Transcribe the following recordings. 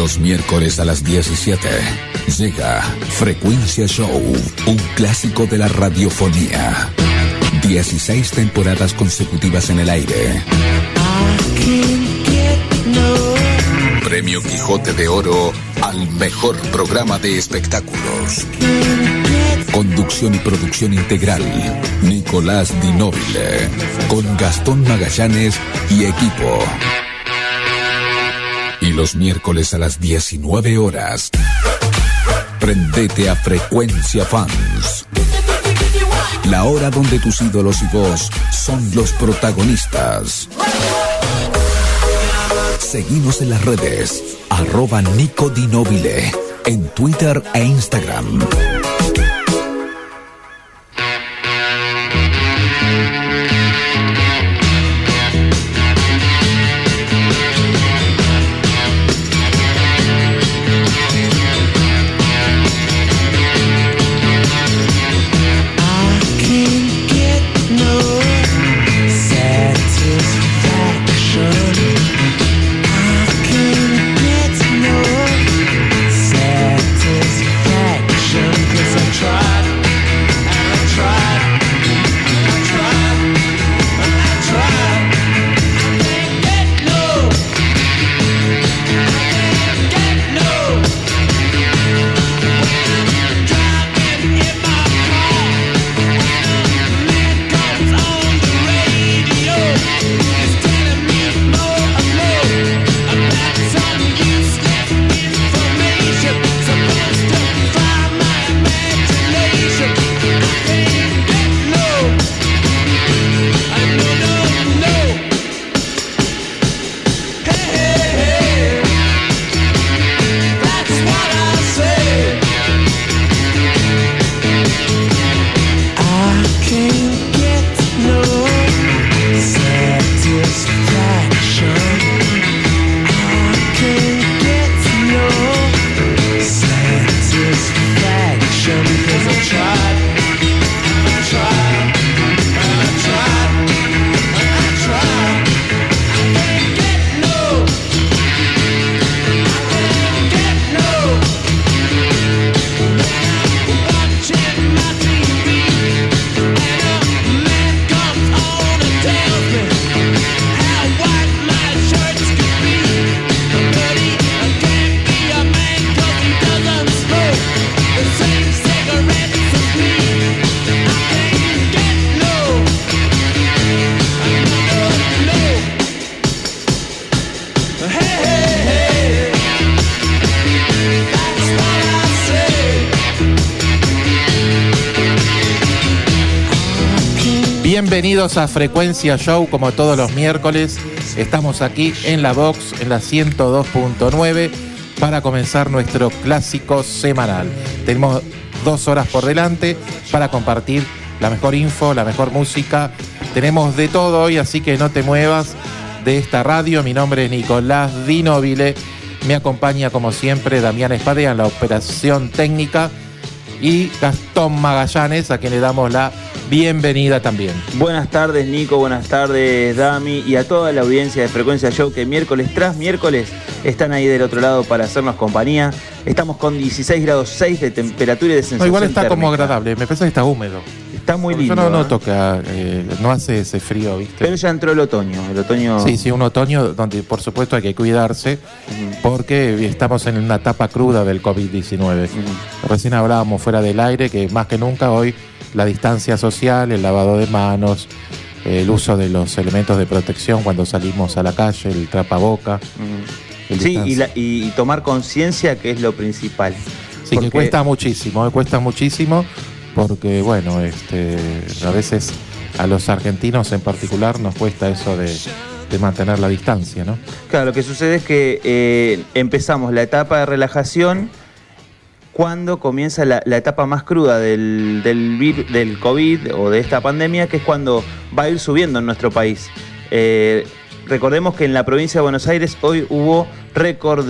los miércoles a las 17 llega Frecuencia Show, un clásico de la radiofonía. 16 temporadas consecutivas en el aire. Premio Quijote de Oro al mejor programa de espectáculos. Conducción y producción integral, Nicolás Di Nobile, con Gastón Magallanes y equipo. Y los miércoles a las 19 horas, prendete a Frecuencia Fans. La hora donde tus ídolos y vos son los protagonistas. Seguinos en las redes, @Nico Di Nobile, en Twitter e Instagram. Bienvenidos a Frecuencia Show, como todos los miércoles. Estamos aquí en la Box, en la 102.9, para comenzar nuestro clásico semanal. Tenemos 2 horas por delante para compartir la mejor info, la mejor música. Tenemos de todo hoy, así que no te muevas de esta radio. Mi nombre es Nicolás Di Nobile. Me acompaña, como siempre, Damián Espadea en la operación técnica y Gastón Magallanes, a quien le damos la bienvenida también. Buenas tardes, Nico, buenas tardes, Dami, y a toda la audiencia de Frecuencia Show, que miércoles tras miércoles están ahí del otro lado para hacernos compañía. Estamos con 16 grados 6 de temperatura y de sensación igual está térmica. Como agradable, me parece que está húmedo. Está muy lindo. Yo no noto que no hace ese frío, ¿viste? Pero ya entró el otoño. Sí, un otoño donde por supuesto hay que cuidarse, porque estamos en una etapa cruda del COVID-19. Recién hablábamos fuera del aire que más que nunca hoy la distancia social, el lavado de manos, el uso de los elementos de protección cuando salimos a la calle, el tapaboca. Sí, y tomar conciencia, que es lo principal. Sí, porque que cuesta muchísimo, porque bueno, a veces a los argentinos en particular nos cuesta eso de mantener la distancia, ¿no? Claro, lo que sucede es que empezamos la etapa de relajación cuando comienza la etapa más cruda del COVID o de esta pandemia, que es cuando va a ir subiendo en nuestro país. Recordemos que en la provincia de Buenos Aires hoy hubo récord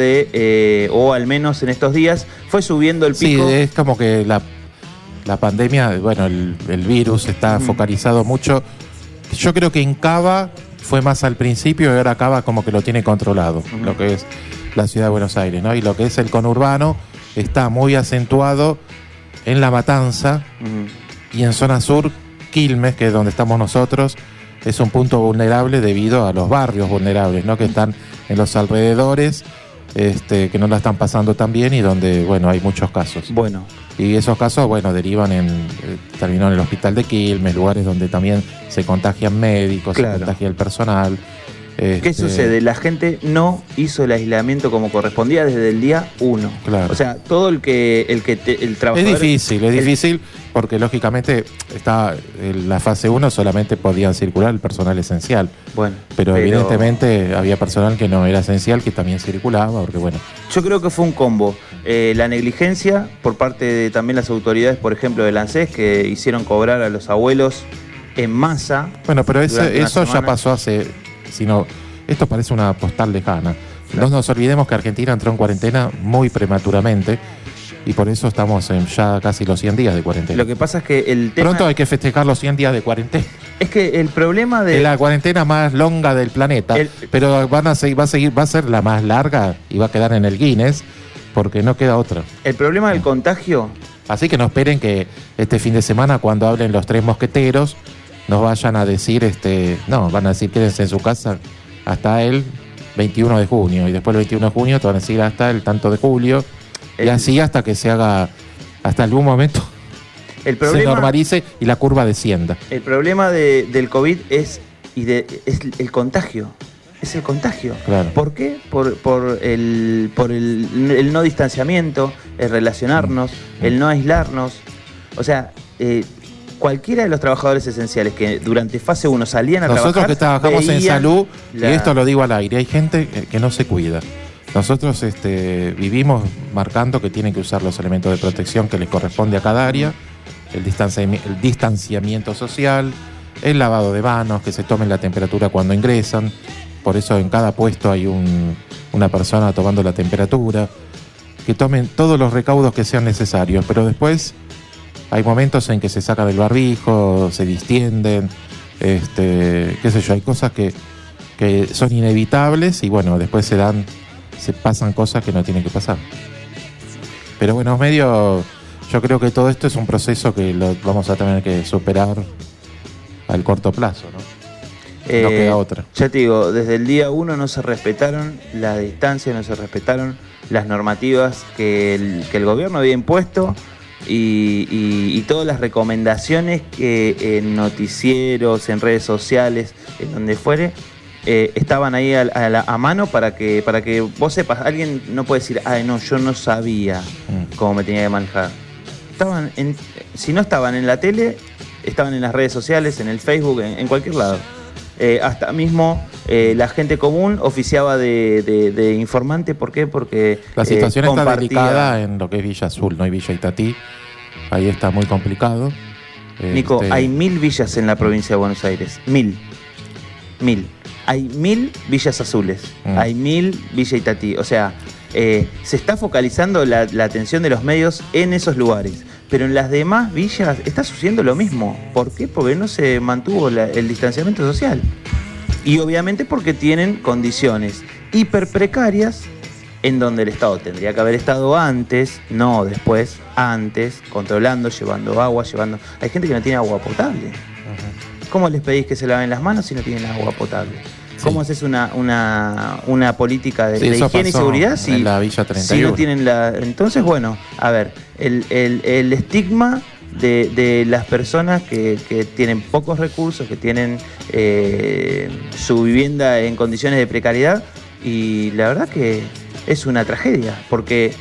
o al menos en estos días, fue subiendo el pico. Sí, es como que la pandemia, bueno, el virus está focalizado mucho. Yo creo que en Cava fue más al principio y ahora acaba como que lo tiene controlado, lo que es la ciudad de Buenos Aires, ¿no? Y lo que es el conurbano está muy acentuado en La Matanza y en zona sur, Quilmes, que es donde estamos nosotros, es un punto vulnerable debido a los barrios vulnerables, ¿no? Que están en los alrededores, que no la están pasando tan bien y donde, bueno, hay muchos casos. Bueno. Y esos casos, bueno, derivan terminó en el hospital de Quilmes, lugares donde también se contagian médicos, claro, se contagia el personal. ¿Qué sucede? La gente no hizo el aislamiento como correspondía desde el día 1. Claro. O sea, todo el trabajador... Es difícil porque lógicamente está en la fase 1 solamente podían circular el personal esencial. Bueno, pero evidentemente había personal que no era esencial que también circulaba, porque bueno. Yo creo que fue un combo. La negligencia por parte de también las autoridades, por ejemplo, del ANSES, que hicieron cobrar a los abuelos en masa. Bueno, pero eso ya pasó hace... esto parece una postal lejana. Claro. No nos olvidemos que Argentina entró en cuarentena muy prematuramente y por eso estamos en ya casi los 100 días de cuarentena. Lo que pasa es que el tema... Pronto hay que festejar los 100 días de cuarentena. Es que el problema de... Es la cuarentena más longa del planeta, pero va a ser la más larga y va a quedar en el Guinness porque no queda otra. El problema del contagio... Así que no esperen que este fin de semana, cuando hablen los tres mosqueteros, nos vayan a decir, no, van a decir quédense en su casa hasta el 21 de junio y después el 21 de junio te van a decir hasta el tanto de julio y así hasta que se haga, hasta algún momento se normalice y la curva descienda. El problema del COVID es el contagio. Es el contagio. Claro. ¿Por qué? Por el no distanciamiento, el relacionarnos, el no aislarnos. O sea, cualquiera de los trabajadores esenciales que durante fase 1 salían a Nosotros trabajar... Nosotros que trabajamos en salud, y esto lo digo al aire, hay gente que no se cuida. Nosotros vivimos marcando que tienen que usar los elementos de protección que les corresponde a cada área, el distanciamiento social, el lavado de manos, que se tomen la temperatura cuando ingresan. Por eso en cada puesto hay una persona tomando la temperatura, que tomen todos los recaudos que sean necesarios, pero después hay momentos en que se sacan el barbijo, se distienden, qué sé yo, hay cosas que son inevitables y bueno, después se pasan cosas que no tienen que pasar. Pero bueno, yo creo que todo esto es un proceso que lo vamos a tener que superar al corto plazo, ¿no? No queda otra. Ya te digo, desde el día 1 no se respetaron la distancia, no se respetaron las normativas que el gobierno había impuesto y todas las recomendaciones que en noticieros, en redes sociales, en donde fuere, estaban ahí a mano para que vos sepas. Alguien no puede decir, ay no, yo no sabía cómo me tenía que manejar. Si no estaban en la tele, estaban en las redes sociales, en el Facebook, en cualquier lado. Hasta mismo la gente común oficiaba de informante. ¿Por qué? Porque la situación está delicada en lo que es Villa Azul, no hay Villa Itatí. Ahí está muy complicado. Nico, hay 1000 villas en la provincia de Buenos Aires. 1000. Hay 1000 villas azules. Hay 1000 Villa Itatí. O sea, se está focalizando la atención de los medios en esos lugares. Pero en las demás villas está sucediendo lo mismo. ¿Por qué? Porque no se mantuvo el distanciamiento social. Y obviamente porque tienen condiciones hiper precarias en donde el Estado tendría que haber estado antes, no después, antes, controlando, llevando agua, Hay gente que no tiene agua potable. ¿Cómo les pedís que se laven las manos si no tienen agua potable? Sí. ¿Cómo haces una política de higiene y seguridad en la Villa 31. Si no tienen Entonces, bueno, a ver, el estigma de las personas que tienen pocos recursos, que tienen su vivienda en condiciones de precariedad, y la verdad que es una tragedia, porque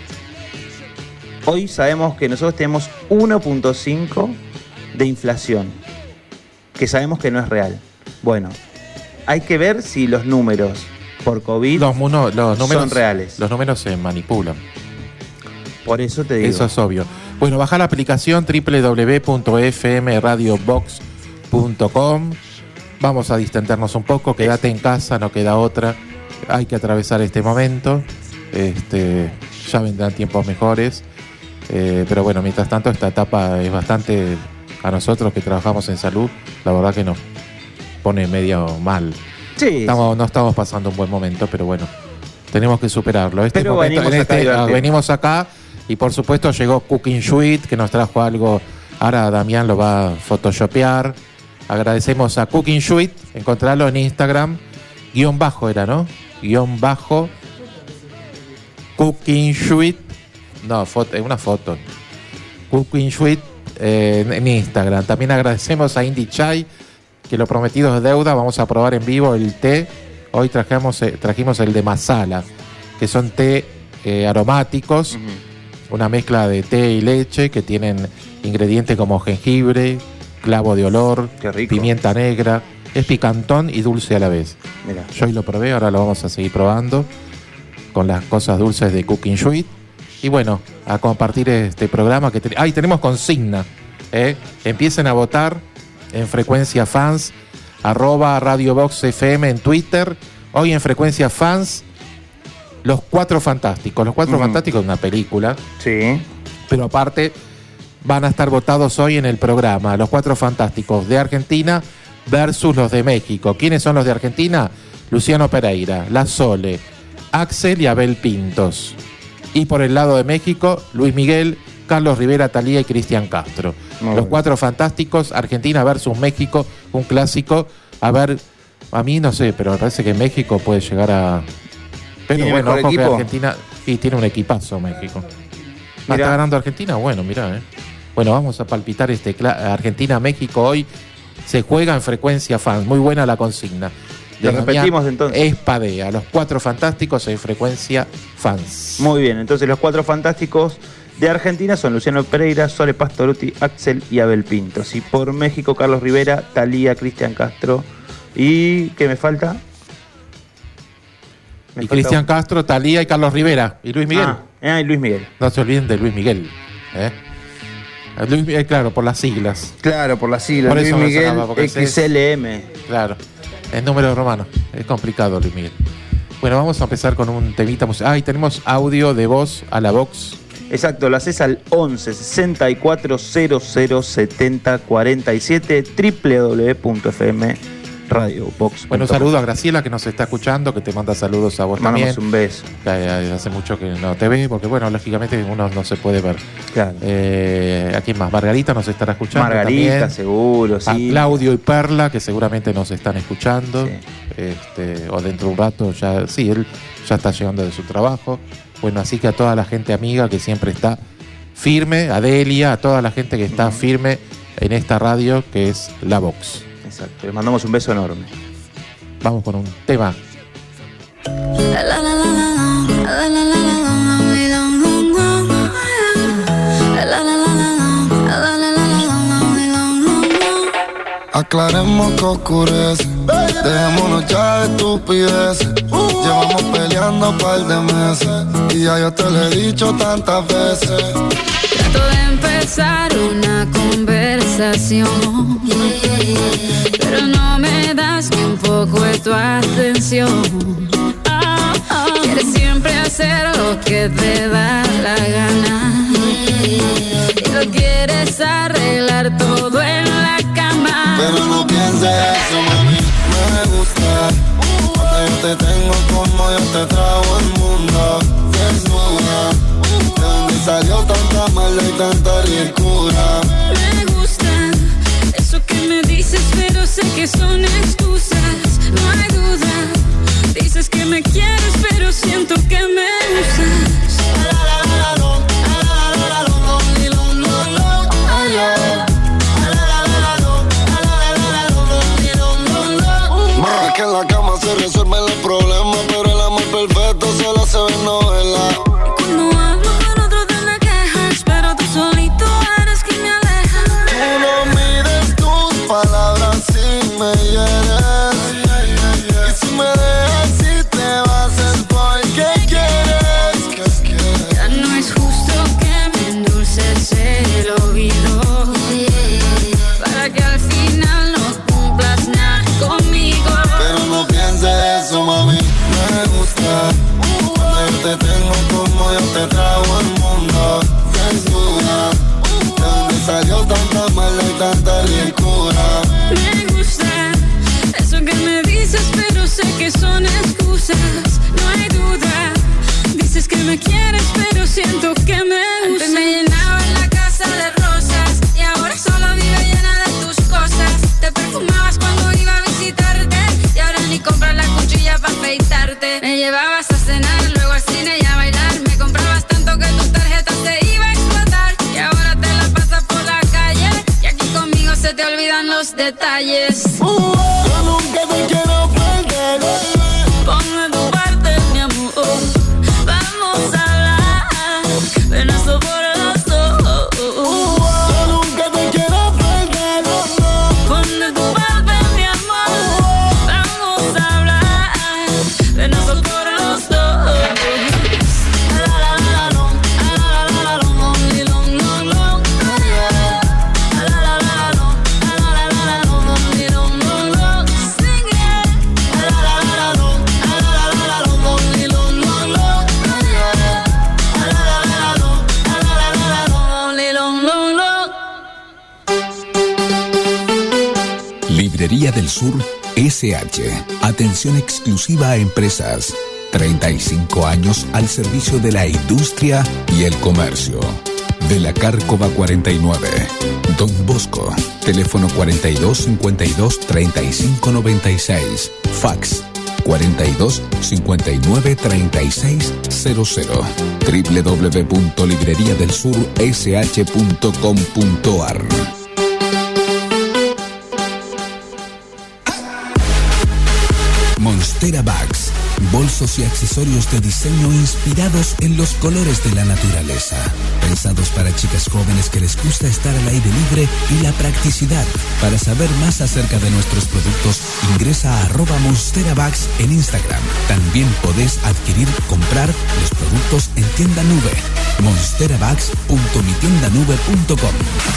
hoy sabemos que nosotros tenemos 1.5 de inflación, que sabemos que no es real. Bueno, hay que ver si los números por COVID los números son reales. Los números se manipulan. Por eso te digo. Eso es obvio. Bueno, baja la aplicación www.fmradiobox.com. Vamos a distendernos un poco. Quédate en casa, no queda otra. Hay que atravesar este momento. Ya vendrán tiempos mejores. Pero bueno, mientras tanto, esta etapa es bastante... A nosotros que trabajamos en salud, la verdad que nos pone medio mal. Sí. No estamos pasando un buen momento, pero bueno, tenemos que superarlo. Pero venimos acá y por supuesto llegó Cooking Suite, que nos trajo algo. Ahora Damián lo va a photoshopear. Agradecemos a Cooking Suite, encontrarlo en Instagram, _ era, ¿no? _ Cooking Suite, no, una foto. Cooking Suite en Instagram. También agradecemos a Indie Chai, que lo prometido es deuda. Vamos a probar en vivo el té. Hoy trajimos el de masala, que son té aromáticos, una mezcla de té y leche que tienen ingredientes como jengibre, clavo de olor, pimienta negra. Es picantón y dulce a la vez. Mirá. Yo hoy lo probé, ahora lo vamos a seguir probando con las cosas dulces de Cooking Suite. Y bueno, a compartir este programa que tenemos consigna. Empiecen a votar en Frecuencia Fans, @RadioBoxFM en Twitter. Hoy en Frecuencia Fans, Los Cuatro Fantásticos. Los Cuatro Fantásticos es una película. Sí. Pero aparte van a estar votados hoy en el programa. Los Cuatro Fantásticos de Argentina versus los de México. ¿Quiénes son los de Argentina? Luciano Pereira, La Sole, Axel y Abel Pintos. Y por el lado de México, Luis Miguel, Carlos Rivera, Thalía y Cristian Castro. Los Cuatro Fantásticos, Argentina versus México, un clásico. A ver, a mí no sé, pero me parece que México puede llegar a... Pero bueno, ojo que Argentina... Sí, tiene un equipazo México. ¿Está ganando Argentina? Bueno, mirá, Bueno, vamos a palpitar Argentina-México hoy. Se juega en Frecuencia Fans. Muy buena la consigna. Lo repetimos entonces. Espadea, Los Cuatro Fantásticos en Frecuencia Fans. Muy bien, entonces los Cuatro Fantásticos de Argentina son Luciano Pereira, Sole Pastorutti, Axel y Abel Pintos. Y por México, Carlos Rivera, Thalía, Cristian Castro. ¿Y qué me falta? Cristian Castro, Thalía y Carlos Rivera. ¿Y Luis Miguel? Y Luis Miguel. No se olviden de Luis Miguel. Luis Miguel, claro, por las siglas. Claro, por las siglas. Por Luis Miguel, XLM. Claro, es número romano. Es complicado, Luis Miguel. Bueno, vamos a empezar con un temita musical. Y tenemos audio de voz a la Vox. Exacto, lo haces al 11 64 00 70 47 www.fm Radio Box. Bueno, un saludo a Graciela, que nos está escuchando, que te manda saludos a vos. Mandamos también. Un beso. Hace mucho que no te ve, porque bueno, lógicamente uno no se puede ver. Claro. ¿A quién más? Margarita nos estará escuchando. Margarita, también. Seguro, sí. A Claudio y Perla, que seguramente nos están escuchando. Sí. O dentro de un rato, él ya está llegando de su trabajo. Bueno, así que a toda la gente amiga que siempre está firme, a Delia, a toda la gente que está firme en esta radio que es La Vox. Exacto, le mandamos un beso enorme. Vamos con un tema. Aclaremos que oscurece, dejémonos ya de estupideces. Llevamos peleando un par de meses y ya yo te lo he dicho tantas veces. Trato de empezar una conversación, pero no me das ni un poco de tu atención. Quieres siempre hacer lo que te da la gana y lo quieres arreglar todo en la cama. Pero no pienses eso, mami, me gusta cuando yo te tengo como yo te trago al mundo. Desnuda, de donde salió tanta maldad y tanta ricura. Me gusta eso que me dices, pero sé que son excusas. No hay duda, dices que me quieres, pero siento que me usas. Más que en la cama se resuelven los problemas, pero el amor perfecto solo se ve en novela. Cuando hablo con otro te me quejas, pero tú solito eres quien me aleja. Tú no mires tus palabras si me hieres, y si me dejas si te vas es porque quieres. Ya no es justo que me endulces el oído, para que al final no cumplas nada conmigo. Pero no pienses eso, mami, me gusta cuando yo te excusas, no hay duda. Dices que me quieres, pero siento que me usas. Antes me llenaba en la casa de rosas y ahora solo vivo llena de tus cosas. Te perfumabas cuando iba a visitarte y ahora ni compras la cuchilla para afeitarte. Me llevabas a cenar, luego al cine y a bailar. Me comprabas tanto que tu tarjeta se iba a explotar y ahora te la pasas por la calle y aquí conmigo se te olvidan los detalles. Yo nunca te quiero perder. Ponme tu parte, mi amor. Vamos a hablar de nuestro por los dos. Yo nunca te quiero perder. Ponme tu parte, mi amor. Vamos a hablar de nuestro por los dos. Librería del Sur SH. Atención exclusiva a empresas. 35 años al servicio de la industria y el comercio. De la Cárcova 49. Don Bosco. Teléfono 42 52 35 96. Fax 42 59 36 00. www.libreriadelsursh.com.ar. Monstera Bags, bolsos y accesorios de diseño inspirados en los colores de la naturaleza. Pensados para chicas jóvenes que les gusta estar al aire libre y la practicidad. Para saber más acerca de nuestros productos, ingresa a @MonsteraBags en Instagram. También podés comprar los productos en tienda nube. monsterabags.mitiendanube.com.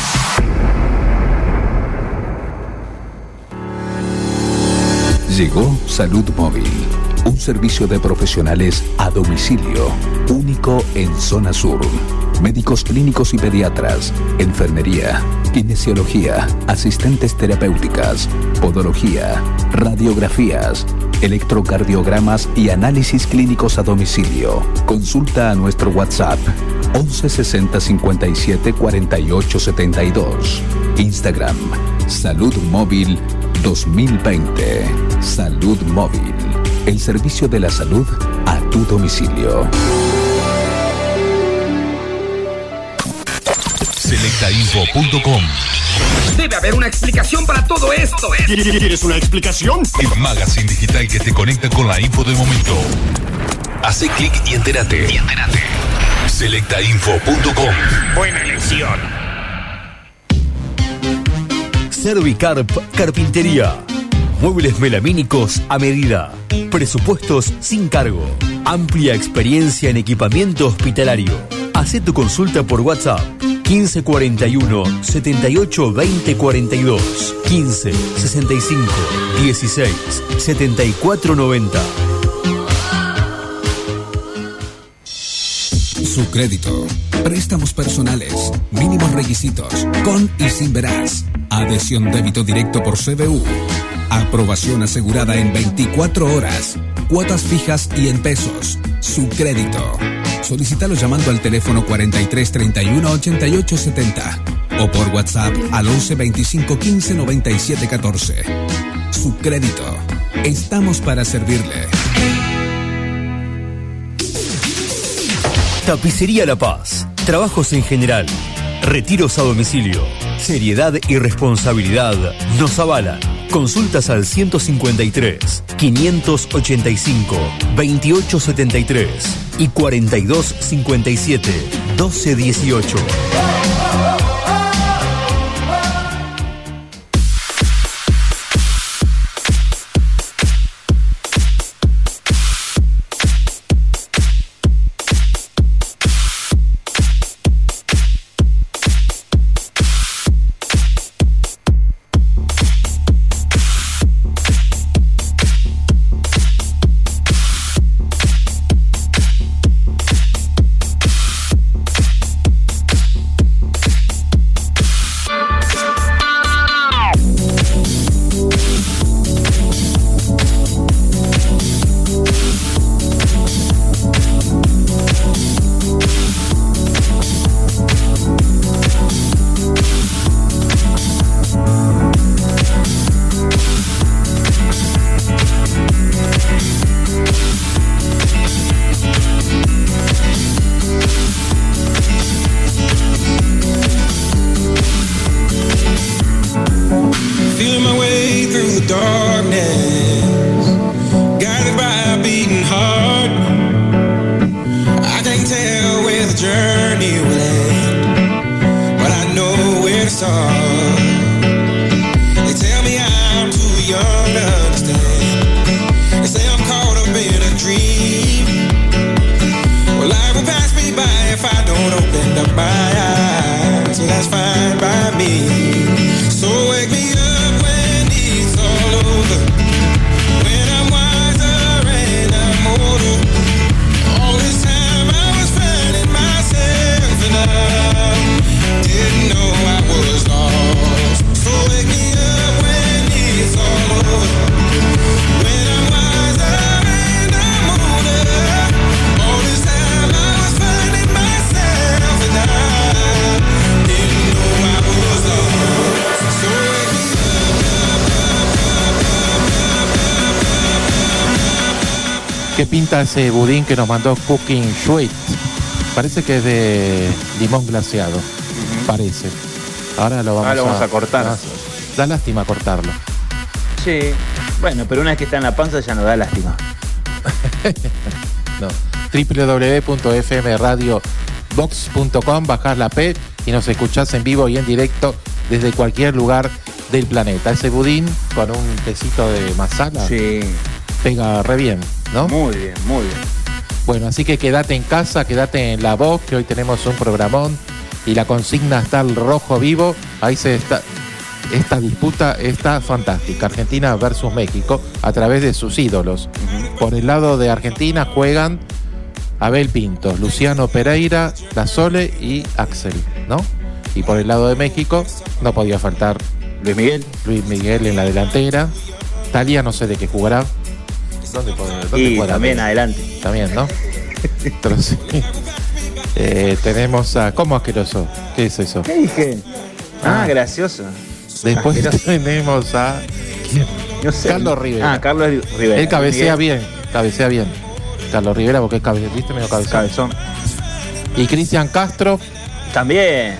Llegó Salud Móvil, un servicio de profesionales a domicilio, único en Zona Sur. Médicos clínicos y pediatras, enfermería, kinesiología, asistentes terapéuticas, podología, radiografías, electrocardiogramas y análisis clínicos a domicilio. Consulta a nuestro WhatsApp 11 60 57 48 72. Instagram Salud Móvil 2020. Salud Móvil, el servicio de la salud a tu domicilio. Selectainfo.com. Debe haber una explicación para todo esto. ¿Quieres una explicación? El magazine digital que te conecta con la info del momento. Hace clic y entérate. Selectainfo.com. Buena elección. Servicarp Carpintería. Muebles melamínicos a medida. Presupuestos sin cargo. Amplia experiencia en equipamiento hospitalario. Hacé tu consulta por WhatsApp 1541 78 20 42 15 65 16 74 90. Su crédito. Préstamos personales. Mínimos requisitos. Con y sin verás. Adhesión débito directo por CBU. Aprobación asegurada en 24 horas. Cuotas fijas y en pesos. Su crédito. Solicítalo llamando al teléfono 43 31 88 70 o por WhatsApp al 11 25 15 97 14. Su crédito. Estamos para servirle. Tapicería La Paz. Trabajos en general. Retiros a domicilio. Seriedad y responsabilidad nos avalan. Consultas al 153 585 2873 y 4257 1218. ¿Qué pinta ese budín que nos mandó Cooking Sweet? Parece que es de limón glaseado. Parece. Ahora lo vamos a cortar. Da lástima cortarlo. Sí. Bueno, pero una vez que está en la panza ya no da lástima. No. www.fmradiobox.com, bajás la P y nos escuchás en vivo y en directo desde cualquier lugar del planeta. Ese budín con un tecito de masala pega re bien, ¿no? Muy bien, muy bien. Bueno, así que quédate en casa, quédate en la Vox, que hoy tenemos un programón y la consigna está el rojo vivo. Ahí esta disputa está fantástica. Argentina versus México a través de sus ídolos. Por el lado de Argentina juegan Abel Pintos, Luciano Pereira, La Sole y Axel, ¿no? Y por el lado de México no podía faltar Luis Miguel en la delantera. Thalía no sé de qué jugará. ¿Dónde y jugará? También adelante. También, ¿no? Entonces, tenemos a... ¿Cómo asqueroso? ¿Qué es eso? ¿Qué dije? Gracioso. Después tenemos a... ¿quién? No sé. Carlos Rivera. Carlos Rivera. Él cabecea bien. Carlos Rivera porque es ¿viste? Medio cabezón. Y Cristian Castro. También.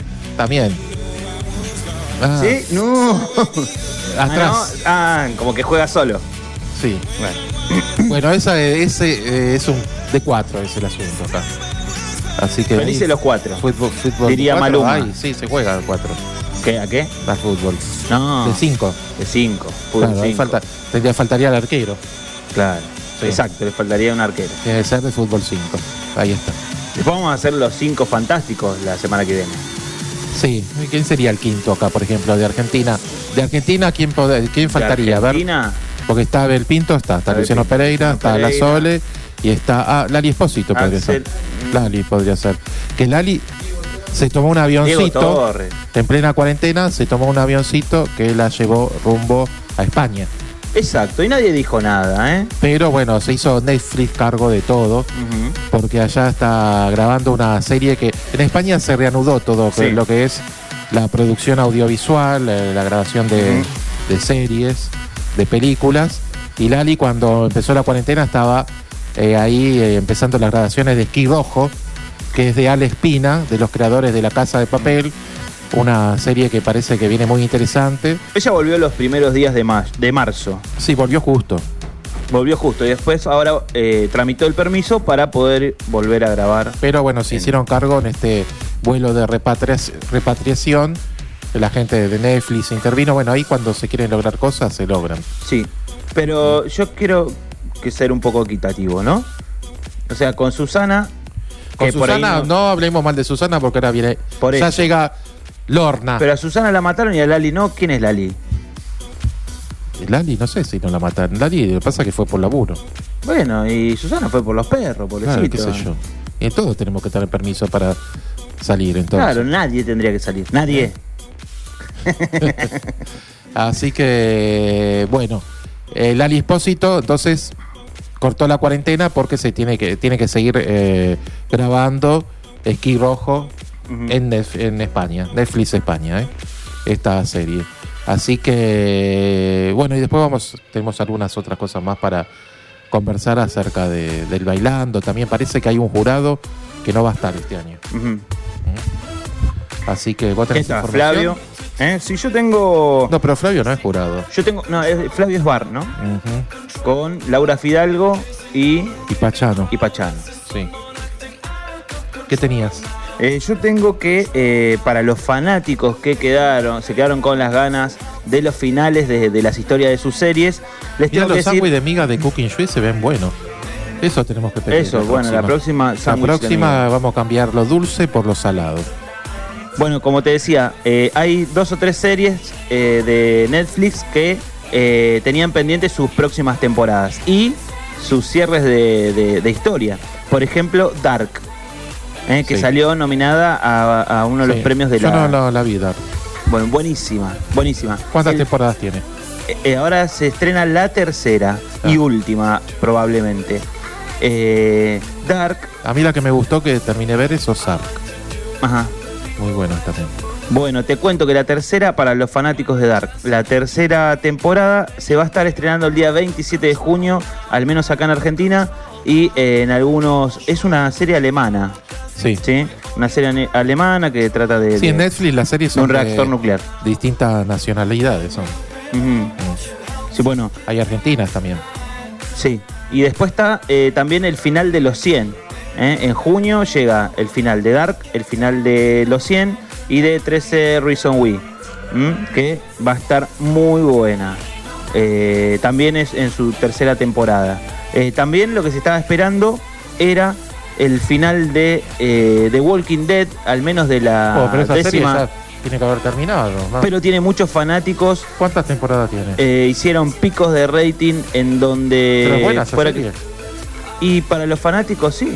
¿Sí? No. Atrás. Como que juega solo. Sí. Bueno, ese es un de 4 es el asunto acá. Así que felices los 4. Fútbol diría 4, Maluma. Sí, se juega de 4. ¿A qué? A fútbol. No. De 5. De 5. Claro, faltaría el arquero. Claro. Sí. Exacto, le faltaría un arquero. Tiene que ser de fútbol 5. Ahí está. Después vamos a hacer los 5 fantásticos la semana que viene. Sí. ¿Quién sería el quinto acá, por ejemplo, de Argentina? De Argentina, ¿quién faltaría? Argentina, a ver. Porque está Abel Pinto, está Luciano Pereira, está La Sole y está Lali Espósito podría ser. Lali podría ser. Que Lali se tomó un avioncito en plena cuarentena, se tomó un avioncito que la llevó rumbo a España. Exacto, y nadie dijo nada, ¿eh? Pero bueno, se hizo Netflix cargo de todo, porque allá está grabando una serie que en España se reanudó todo lo que es la producción audiovisual, la grabación de series, de películas. Y Lali, cuando empezó la cuarentena, estaba ahí empezando las grabaciones de Esquí Rojo, que es de Ale Espina, de los creadores de La Casa de Papel, una serie que parece que viene muy interesante. Ella volvió los primeros días de marzo. Sí, volvió justo. Y después ahora tramitó el permiso para poder volver a grabar. Pero bueno, se hicieron cargo en este vuelo de repatriación. La gente de Netflix intervino. Bueno, ahí cuando se quieren lograr cosas, se logran. Sí, pero yo quiero ser un poco equitativo, ¿no? O sea, con Susana... Con Susana, no hablemos mal de Susana porque ahora viene... Ya llega Lorna. Pero a Susana la mataron y a Lali no. ¿Quién es Lali? Lali, no sé si no la mataron. Lali, lo que pasa es que fue por laburo. Bueno, y Susana fue por los perros, pobrecito. Claro, qué sé yo. Y todos tenemos que tener permiso para salir, entonces. Claro, nadie tendría que salir. Nadie. Así que, bueno, Lali Espósito, entonces, cortó la cuarentena porque tiene que seguir grabando Esquí Rojo en España, Netflix España, esta serie. Así que, bueno, y después tenemos algunas otras cosas más para conversar acerca del bailando. También parece que hay un jurado que no va a estar este año. Así que vos tenés información. Flavio. Si yo tengo... No, pero Flavio no es jurado. Flavio es bar, ¿no? Con Laura Fidalgo y Pachano. Sí. ¿Qué tenías? Yo tengo que, para los fanáticos que se quedaron con las ganas de los finales de las historias de sus series, les tengo que decir... Los sándwiches de miga de Cooking Sweet se ven buenos. Eso tenemos que pedir. Eso, bueno, la próxima vamos a cambiar lo dulce por lo salado. Bueno, como te decía, hay 2 o 3 series de Netflix que tenían pendientes sus próximas temporadas y sus cierres de historia. Por ejemplo, Dark, que salió nominada a uno de los premios de Yo no la vi, Dark. Bueno, buenísima. ¿Cuántas temporadas tiene? Ahora se estrena la 3ª y última, probablemente. Dark. A mí la que me gustó que terminé de ver es Ozark. Ajá. Muy bueno también. Bueno, te cuento que la tercera, para los fanáticos de Dark, la tercera temporada se va a estar estrenando el día 27 de junio, al menos acá en Argentina, y en algunos... Es una serie alemana. Sí. ¿Sí? Una serie alemana que trata de... Sí, en Netflix las series son un reactor nuclear. Distintas nacionalidades son. Sí, bueno. Hay argentinas también. Sí. Y después está también el final de los 100. En junio llega el final de Dark, el final de los 100 y de 13 Reasons Why, que va a estar muy buena. También es en su tercera temporada. También lo que se estaba esperando era el final de The Walking Dead, al menos de la pero esa décima. serie ya tiene que haber terminado, ¿no? Pero tiene muchos fanáticos. ¿Cuántas temporadas tiene? Hicieron picos de rating en donde... Pero es buena esa serie. Y para los fanáticos sí.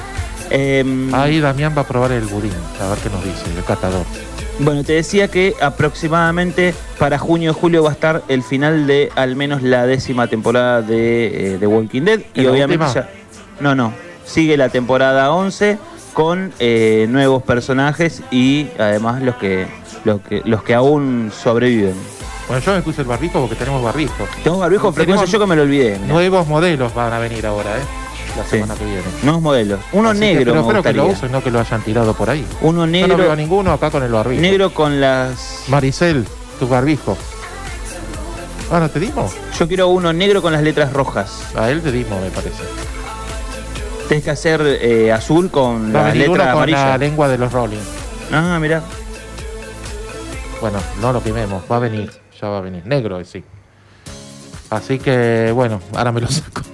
Ahí Damián va a probar el budín, a ver qué nos dice, el catador. Bueno, te decía que aproximadamente para junio o julio va a estar el final de al menos la 10ª temporada de The Walking Dead. Y obviamente última? ya... No, sigue la temporada 11 con nuevos personajes y además los que aún sobreviven. Bueno, yo me puse el barbijo porque tenemos barbijo. Tengo barbijo en frecuencia, yo que me lo olvidé. Mirá. Nuevos modelos van a venir ahora, la semana que viene. Nuevos modelos. Uno Así negro, pero me espero que gustaría. lo usen, no que lo hayan tirado por ahí. Uno negro. Yo no veo ninguno acá con el barbijo. Negro con las... Maricel, tu barbijo. Ah, ¿no te dimos? Yo quiero uno negro con las letras rojas. A él te dimos, me parece. Tenés que hacer azul con Va a la venir letra uno con amarilla. la lengua de los Rolling. Ah, mirá. Bueno, no lo quememos, va a venir, ya va a venir. Negro, sí. Así que, bueno, ahora me lo saco.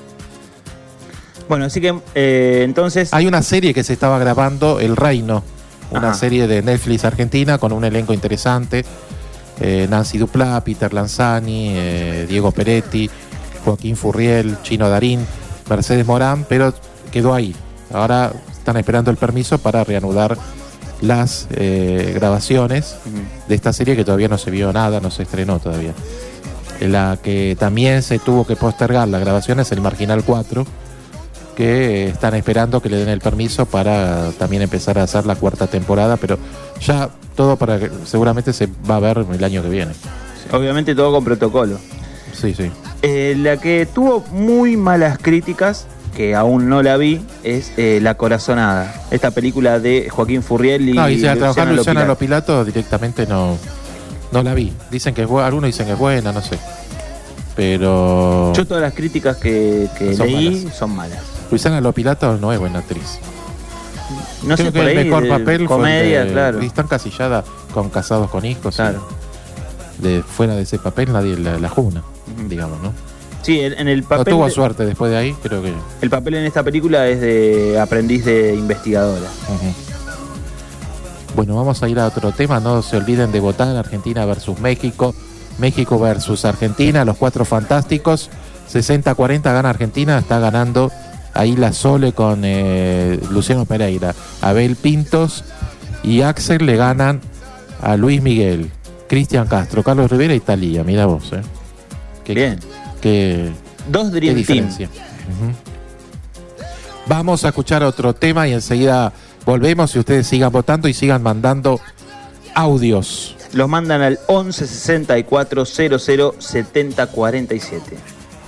Bueno, así que entonces... Hay una serie que se estaba grabando, El Reino. Una Ajá. serie de Netflix argentina con un elenco interesante. Nancy Duplá, Peter Lanzani, Diego Peretti, Joaquín Furriel, Chino Darín, Mercedes Morán, pero quedó ahí. Ahora están esperando el permiso para reanudar las grabaciones de esta serie que todavía no se vio nada, no se estrenó todavía. La que también se tuvo que postergar la grabación es El Marginal 4, que están esperando que le den el permiso para también empezar a hacer la 4ª temporada, pero ya todo para que seguramente se va a ver el año que viene. Obviamente todo con protocolo. Sí, sí. La que tuvo muy malas críticas, que aún no la vi, es La Corazonada. Esta película de Joaquín Furriel y No, y si a trabajar Luciana Lopilato. Lopilato directamente no la vi. Dicen que es buena, algunos dicen que es buena, no sé. Pero Yo todas las críticas que Son leí malas. son malas. Luciana Lopilato no es buena actriz. No Creo sé, que por ahí el mejor de papel comedia, fue el de, claro. y está encasillada con Casados con Hijos. Claro. De fuera de ese papel nadie la juna, digamos, ¿no? Sí, en el No papel... tuvo suerte después de ahí, creo que... El papel en esta película es de aprendiz de investigadora. Bueno, vamos a ir a otro tema. No se olviden de votar Argentina versus México. México versus Argentina, los 4 fantásticos. 60-40 gana Argentina, está ganando ahí la Sole con Luciano Pereira. Abel Pintos y Axel le ganan a Luis Miguel, Cristian Castro, Carlos Rivera y Thalía. Mira vos, Bien. Dos qué Dream Team. diferencia. Vamos a escuchar otro tema y enseguida volvemos y ustedes sigan votando y sigan mandando audios. Los mandan al 11 64 00 70 47.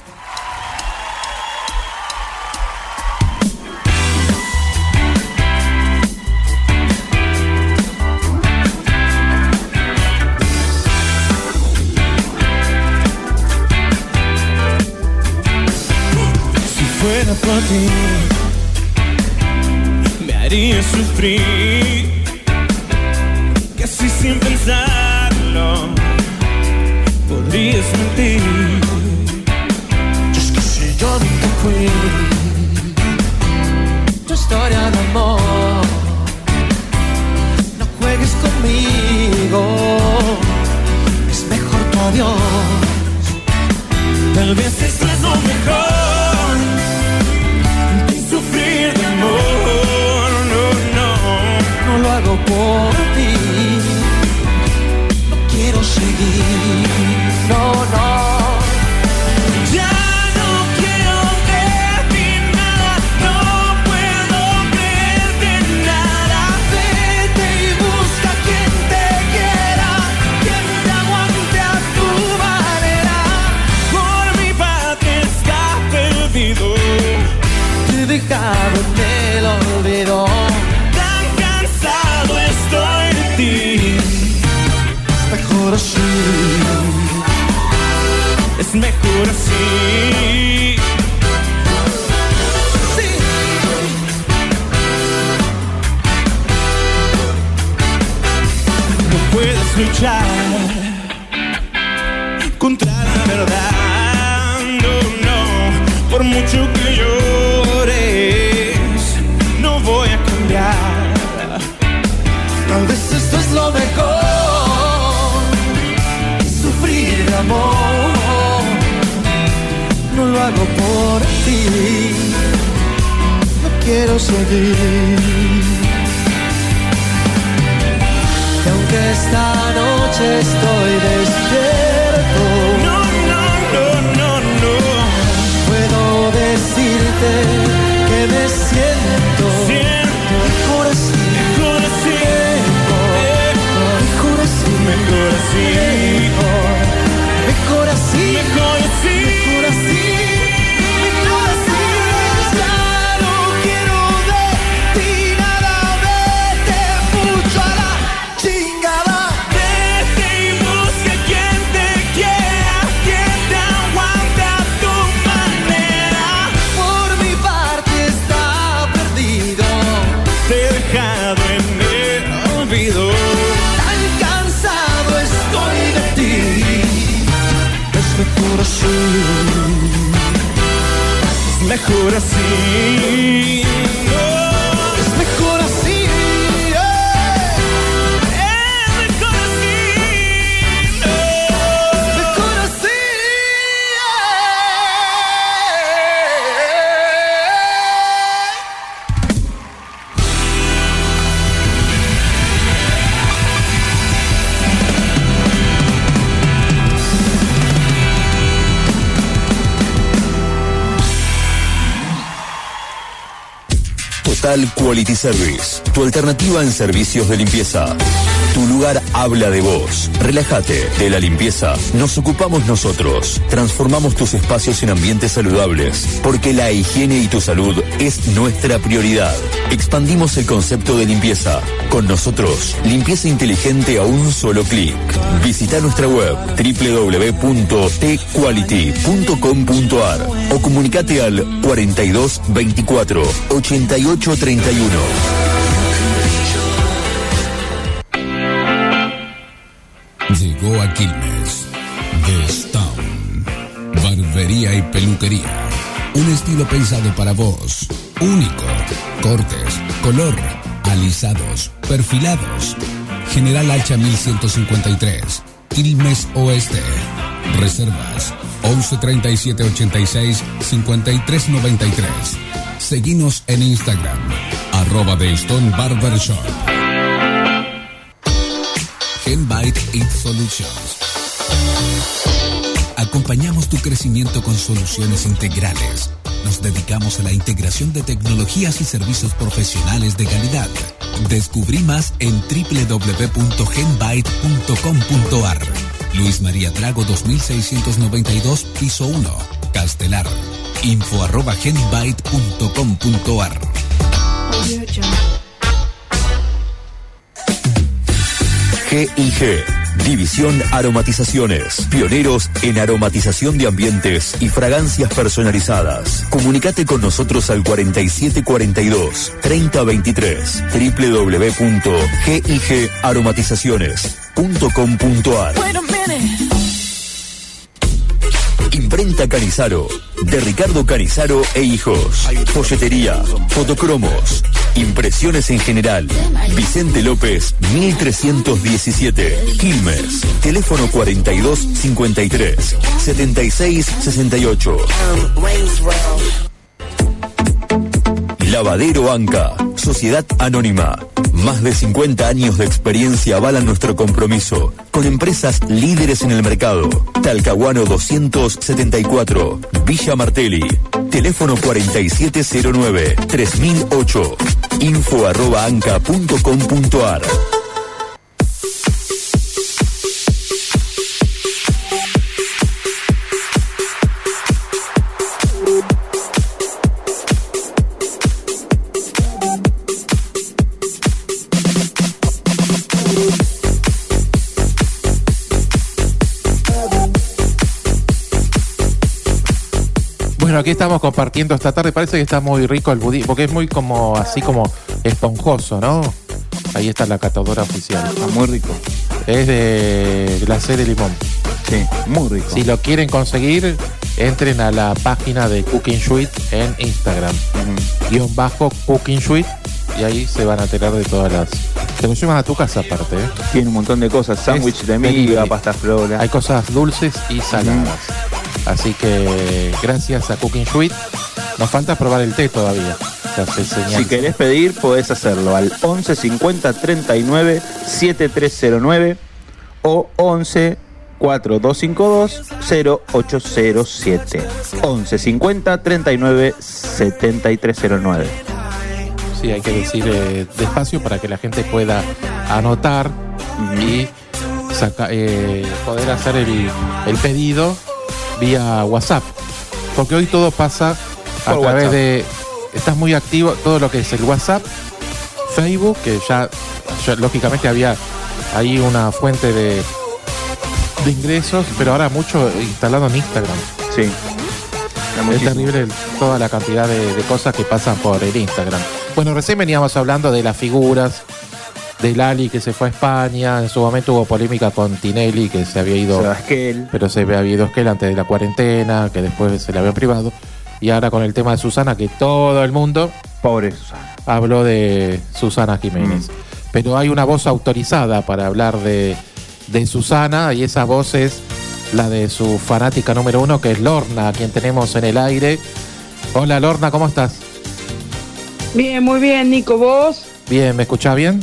Si fuera por ti, me haría sufrir, casi sin pensarlo, podrías mentir. Yo es que si yo nunca fui tu historia de amor, no juegues conmigo, es mejor tu adiós. Tal vez esto es lo mejor, sin sufrir de amor, no lo hago por ti, no quiero seguir, no. Ya no quiero verte nada, no puedo creerte nada, vete y busca quien te dejado en el olvido. Tan cansado estoy de ti. Es mejor así. Es mejor así. Sí. No puedes luchar contra la verdad, no, no. Por mucho que llores, no voy a cambiar. Tal vez esto es lo mejor, sufrir de amor. No lo hago por ti, no quiero seguir. Y aunque esta noche estoy despierto, no, no, no, no, no, puedo decirte que me siento mejor así, mejor así, mejor así, mejor así, mejor así, mejor así, mejor así. Mejor así, es mejor así, es mejor así, es mejor así, es mejor así. Total Quality Service, tu alternativa en servicios de limpieza. Tu lugar habla de vos. Relájate, de la limpieza nos ocupamos nosotros. Transformamos tus espacios en ambientes saludables, porque la higiene y tu salud es nuestra prioridad. Expandimos el concepto de limpieza. Con nosotros, limpieza inteligente a un solo clic. Visita nuestra web www.tquality.com.ar o comunicate al 42 24 88 31. Llegó a Quilmes The Stone, barbería y peluquería. Un estilo pensado para vos, único. Cortes, color, alisados, perfilados. General Hacha 1153, Quilmes Oeste. Reservas 11 37 86 53 93. Seguinos en Instagram @The Stone Barbershop. Genbyte It Solutions. Acompañamos tu crecimiento con soluciones integrales. Nos dedicamos a la integración de tecnologías y servicios profesionales de calidad. Descubrí más en www.genbyte.com.ar. Luis María Drago 2692, piso 1, Castelar. info@genbyte.com.ar. G&G, División Aromatizaciones, pioneros en aromatización de ambientes y fragancias personalizadas. Comunicate con nosotros al 4742 3023, www.gigaromatizaciones.com.ar. Imprenta Canizaro, de Ricardo Canizaro e Hijos. Folletería, fotocromos, impresiones en general. Vicente López, 1317, Quilmes. Teléfono 42 53 76 68. Lavadero Anca, Sociedad Anónima. Más de 50 años de experiencia avalan nuestro compromiso con empresas líderes en el mercado. Talcahuano 274, Villa Martelli. Teléfono 4709 3008. info@anca.com.ar. Bueno, aquí estamos compartiendo esta tarde. Parece que está muy rico el budín, porque es muy como así como esponjoso, ¿no? Ahí está la catadora oficial. Está muy rico. Es de glacé de limón. Sí, muy rico. Si lo quieren conseguir, entren a la página de Cooking Sweet en Instagram. _Cooking Sweet. Y ahí se van a enterar de todas las... Te lo llevan a tu casa aparte, ¿eh? Tiene un montón de cosas. Sándwich de miga, pasta flora. Hay cosas dulces y saladas. Así que gracias a Cooking Sweet. Nos falta probar el té todavía. Si querés pedir, podés hacerlo al 11 50 39 7309 o 11 4252 0807. 11 50 39 7309. Sí, hay que decir despacio para que la gente pueda anotar y poder hacer el pedido vía WhatsApp. Porque hoy todo pasa a por través WhatsApp. de... Estás muy activo, todo lo que es el WhatsApp, Facebook, que ya lógicamente había ahí una fuente de ingresos, pero ahora mucho instalado en Instagram. Sí. Es terrible toda la cantidad de cosas que pasan por el Instagram. Bueno, recién veníamos hablando de las figuras, de Lali que se fue a España. En su momento hubo polémica con Tinelli, que se había ido, pero se había ido Esquel antes de la cuarentena, que después se le había privado. Y ahora con el tema de Susana, que todo el mundo, pobre Susana, habló de Susana Jiménez. Pero hay una voz autorizada para hablar de Susana, y esa voz es la de su fanática número 1, que es Lorna, a quien tenemos en el aire. Hola Lorna, ¿cómo estás? Bien, muy bien, Nico, ¿vos? Bien, ¿me escuchás bien?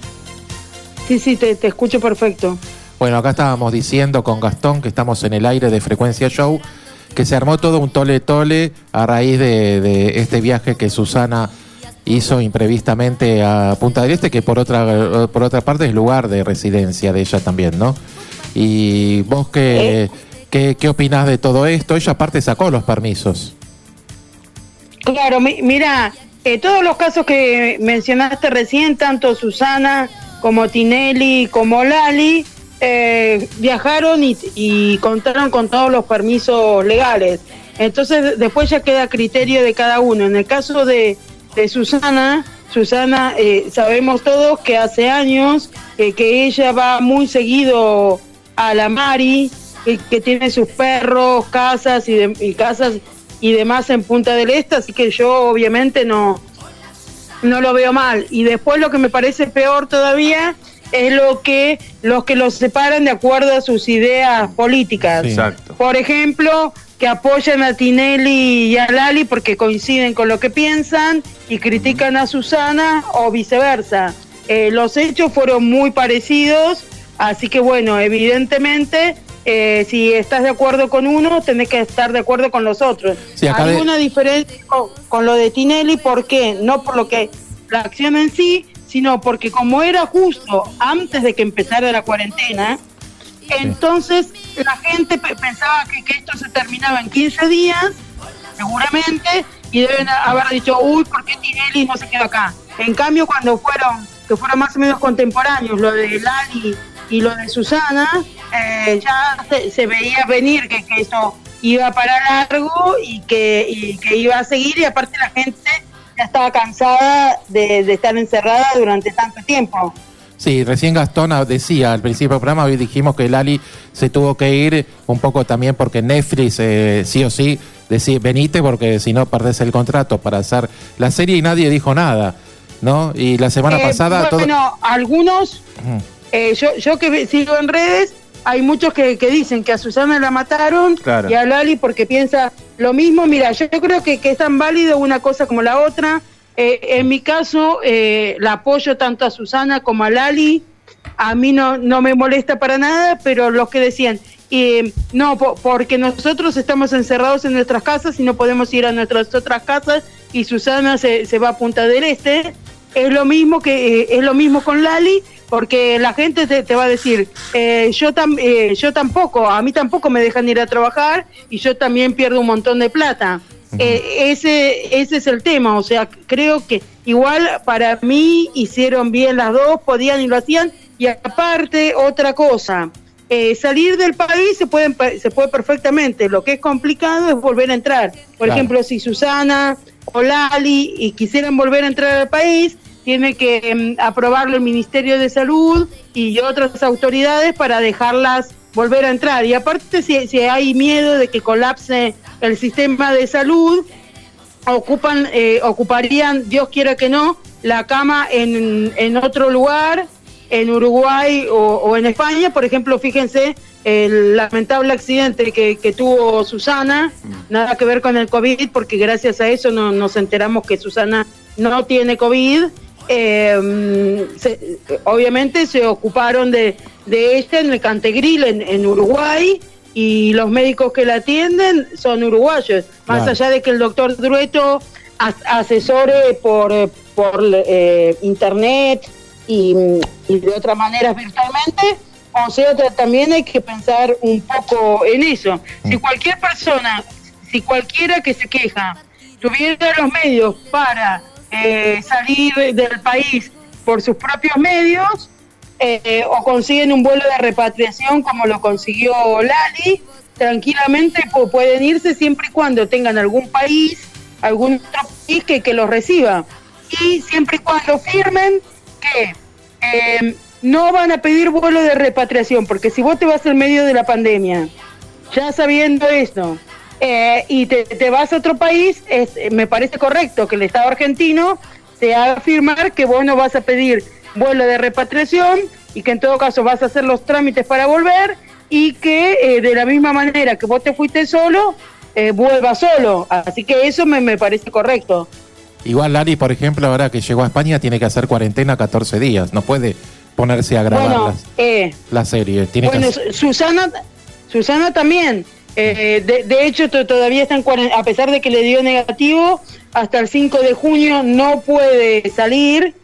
Sí, te escucho perfecto. Bueno, acá estábamos diciendo con Gastón que estamos en el aire de Frecuencia Show, que se armó todo un tole a raíz de este viaje que Susana hizo imprevistamente a Punta del Este, que por otra parte es lugar de residencia de ella también, ¿no? Y vos, ¿qué opinás de todo esto? Ella aparte sacó los permisos. Claro, mira, todos los casos que mencionaste recién, tanto Susana como Tinelli como Lali, viajaron y contaron con todos los permisos legales. Entonces después ya queda a criterio de cada uno. En el caso de Susana, sabemos todos que hace años que ella va muy seguido a la Mari, que tiene sus perros, casas y demás en Punta del Este, así que yo obviamente no lo veo mal. Y después lo que me parece peor todavía es los que los separan de acuerdo a sus ideas políticas. Exacto. Por ejemplo, que apoyan a Tinelli y a Lali porque coinciden con lo que piensan y critican a Susana o viceversa. Los hechos fueron muy parecidos, así que bueno, evidentemente si estás de acuerdo con uno, tenés que estar de acuerdo con los otros. Sí, hay una diferencia con lo de Tinelli, ¿por qué? No por lo que la acción en sí, sino porque como era justo antes de que empezara la cuarentena, entonces la gente pensaba que esto se terminaba en 15 días, seguramente, y deben haber dicho, uy, ¿por qué Tinelli no se quedó acá? En cambio, cuando fueron más o menos contemporáneos, lo de Lali y lo de Susana, ya se veía venir que eso iba para largo y que iba a seguir, y aparte la gente ya estaba cansada de estar encerrada durante tanto tiempo. Sí, recién Gastón decía al principio del programa, hoy dijimos que Lali se tuvo que ir un poco también porque Netflix sí o sí decía, venite porque si no perdés el contrato para hacer la serie, y nadie dijo nada, ¿no? Y la semana pasada... Bueno, algunos, yo que sigo en redes, hay muchos que dicen que a Susana la mataron, claro, y a Lali porque piensa lo mismo. Mira, yo creo que es tan válido una cosa como la otra. En mi caso, la apoyo tanto a Susana como a Lali. A mí no me molesta para nada, pero los que decían, no, porque nosotros estamos encerrados en nuestras casas y no podemos ir a nuestras otras casas, y Susana se va a Punta del Este, es lo mismo con Lali, porque la gente te va a decir, yo tampoco, a mí tampoco me dejan ir a trabajar y yo también pierdo un montón de plata. Ese es el tema, o sea, creo que igual para mí hicieron bien las dos, podían y lo hacían. Y aparte, otra cosa, salir del país se puede perfectamente. Lo que es complicado es volver a entrar. Por ejemplo, si Susana o Lali y quisieran volver a entrar al país, tiene que aprobarlo el Ministerio de Salud y otras autoridades para dejarlas volver a entrar. Y aparte, si hay miedo de que colapse el sistema de salud, ocuparían, Dios quiera que no, la cama en otro lugar, en Uruguay o en España. Por ejemplo, fíjense el lamentable accidente que tuvo Susana, nada que ver con el COVID, porque gracias a eso nos enteramos que Susana no tiene COVID. Obviamente se ocuparon de ella en el Cantegril, en Uruguay, y los médicos que la atienden son uruguayos, más allá de que el doctor Drueto asesore por internet y de otras maneras virtualmente. O sea, también hay que pensar un poco en eso. Si cualquier persona, si cualquiera que se queja tuviera los medios para salir del país por sus propios medios, o consiguen un vuelo de repatriación como lo consiguió Lali, tranquilamente pueden irse siempre y cuando tengan algún otro país que los reciba, y siempre y cuando firmen que no van a pedir vuelo de repatriación, porque si vos te vas en medio de la pandemia, ya sabiendo esto, y te vas a otro país, me parece correcto que el Estado argentino te haga firmar que vos no vas a pedir vuelo de repatriación y que en todo caso vas a hacer los trámites para volver, y que de la misma manera que vos te fuiste solo, vuelvas solo. Así que eso me parece correcto. Igual Lali, por ejemplo, ahora que llegó a España tiene que hacer cuarentena 14 días, no puede ponerse a grabar la serie. Susana también. De hecho, todavía está en cuarentena, a pesar de que le dio negativo, hasta el 5 de junio no puede salir,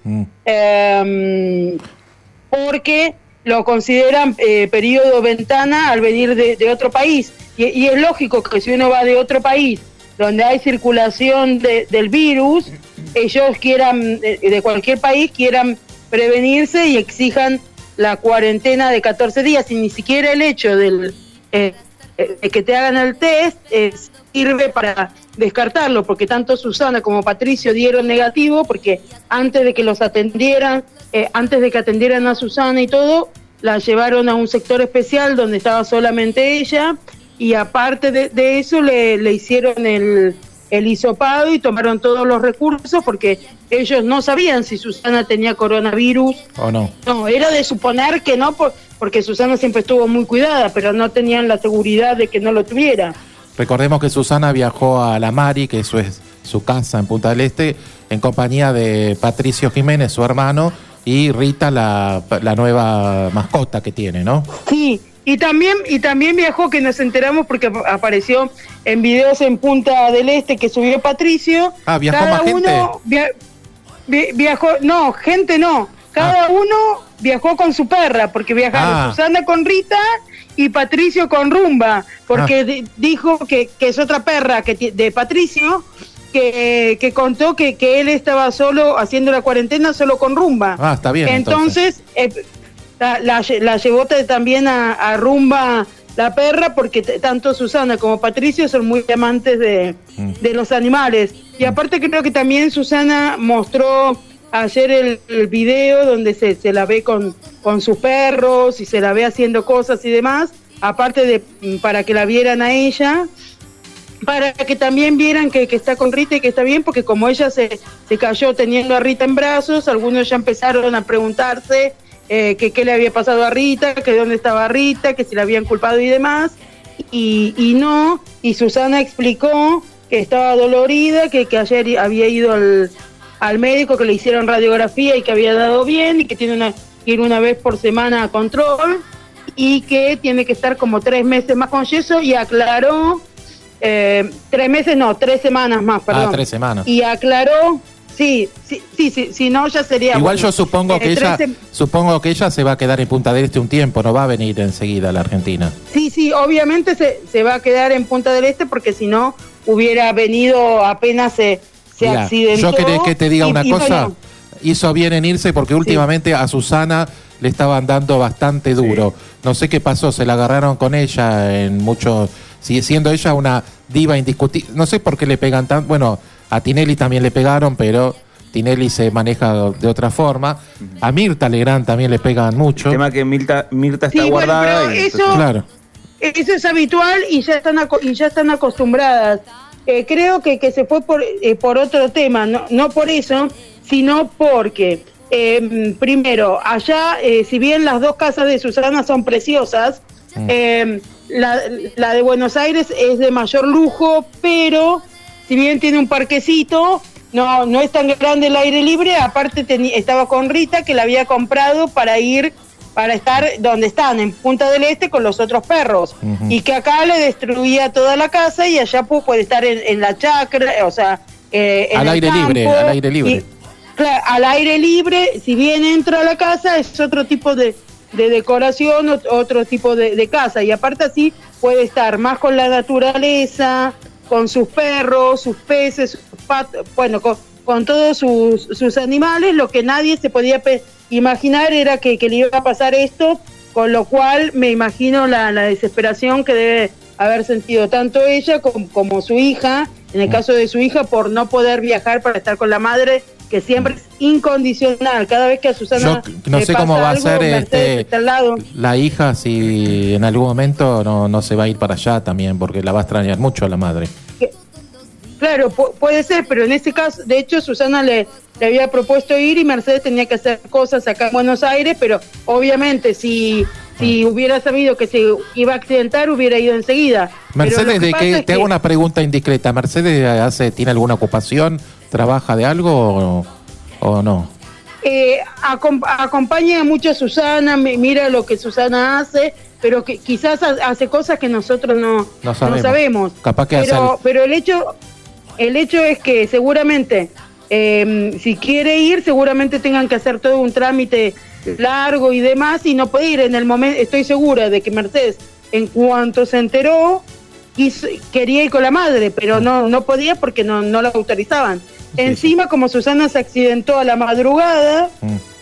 porque lo consideran periodo ventana al venir de otro país. Y es lógico que si uno va de otro país donde hay circulación del virus, ellos quieran, de cualquier país, quieran prevenirse y exijan la cuarentena de 14 días, y ni siquiera el hecho de que te hagan el test sirve para descartarlo, porque tanto Susana como Patricio dieron negativo, porque antes de que los atendieran, antes de que atendieran a Susana y todo, la llevaron a un sector especial donde estaba solamente ella, y aparte de eso le hicieron el hisopado y tomaron todos los recursos, porque ellos no sabían si Susana tenía coronavirus o no. No, era de suponer que no, porque Susana siempre estuvo muy cuidada, pero no tenían la seguridad de que no lo tuviera. Recordemos que Susana viajó a La Mari, que eso es su casa en Punta del Este, en compañía de Patricio Jiménez, su hermano, y Rita, la nueva mascota que tiene, ¿no? Sí. Y también viajó, que nos enteramos porque apareció en videos en Punta del Este que subió Patricio. ¿Viajó cada más gente? Uno viajó, no, gente no. Cada uno viajó con su perra, porque viajaron Susana con Rita y Patricio con Rumba, porque dijo que es otra perra de Patricio, que contó que él estaba solo haciendo la cuarentena solo con Rumba. Está bien. Entonces la llevó también a Rumba, la perra, porque tanto Susana como Patricio son muy amantes de los animales. Y aparte creo que también Susana mostró ayer el video donde se la ve con sus perros y se la ve haciendo cosas y demás, aparte para que la vieran a ella, para que también vieran que está con Rita y que está bien, porque como ella se cayó teniendo a Rita en brazos, algunos ya empezaron a preguntarse que qué le había pasado a Rita, que dónde estaba Rita, que si la habían culpado y demás, y no, y Susana explicó que estaba dolorida, que ayer había ido al médico, que le hicieron radiografía y que había dado bien, y que tiene que ir una vez por semana a control, y que tiene que estar como 3 meses más con yeso, y aclaró, 3 meses no, 3 semanas más, perdón. 3 semanas. Y aclaró... Sí, si no ya sería... Igual yo supongo que ella se va a quedar en Punta del Este un tiempo, no va a venir enseguida a la Argentina. Sí, obviamente se va a quedar en Punta del Este, porque si no hubiera venido apenas se accidentó. Yo querés que te diga una cosa, hizo bien en irse, porque últimamente a Susana le estaban dando bastante duro. No sé qué pasó, se la agarraron con ella en muchos, sigue siendo ella una diva indiscutible. No sé por qué le pegan tan, bueno, a Tinelli también le pegaron, pero Tinelli se maneja de otra forma. A Mirta Legrand también le pegan mucho. El tema que Mirta está guardada. Bueno, pero claro. Eso es habitual y ya están acostumbradas. Creo que se fue por otro tema, no por eso, sino porque, primero, allá, si bien las dos casas de Susana son preciosas, la de Buenos Aires es de mayor lujo, pero si bien tiene un parquecito, no es tan grande el aire libre. Aparte estaba con Rita, que la había comprado para estar donde están, en Punta del Este, con los otros perros, y que acá le destruía toda la casa y allá puede estar en la chacra, o sea, en al aire libre. Y, claro, al aire libre, si bien entra a la casa, es otro tipo de decoración, otro tipo de casa, y aparte así puede estar más con la naturaleza, con sus perros, sus peces, sus patos, bueno, con todos sus animales. Lo que nadie se podía imaginar era que le iba a pasar esto, con lo cual me imagino la desesperación que debe haber sentido tanto ella como su hija, en el caso de su hija, por no poder viajar para estar con la madre, que siempre es incondicional. Cada vez que a Susana yo no sé cómo va algo, a ser está al lado. la hija, si en algún momento no se va a ir para allá también, porque la va a extrañar mucho a la madre. Claro, puede ser, pero en este caso, de hecho, Susana le había propuesto ir y Mercedes tenía que hacer cosas acá en Buenos Aires, pero obviamente si hubiera sabido que se iba a accidentar, hubiera ido enseguida. Mercedes, te hago una pregunta indiscreta. ¿Mercedes tiene alguna ocupación? ¿Trabaja de algo o no? Acompaña mucho a Susana, mira lo que Susana hace, pero que quizás hace cosas que nosotros no sabemos. Capaz que pero el hecho es que seguramente, si quiere ir, seguramente tengan que hacer todo un trámite largo y demás, y no puede ir en el momento. Estoy segura de que Mercedes, en cuanto se enteró, quería ir con la madre, pero no podía porque no la autorizaban. Encima, como Susana se accidentó a la madrugada,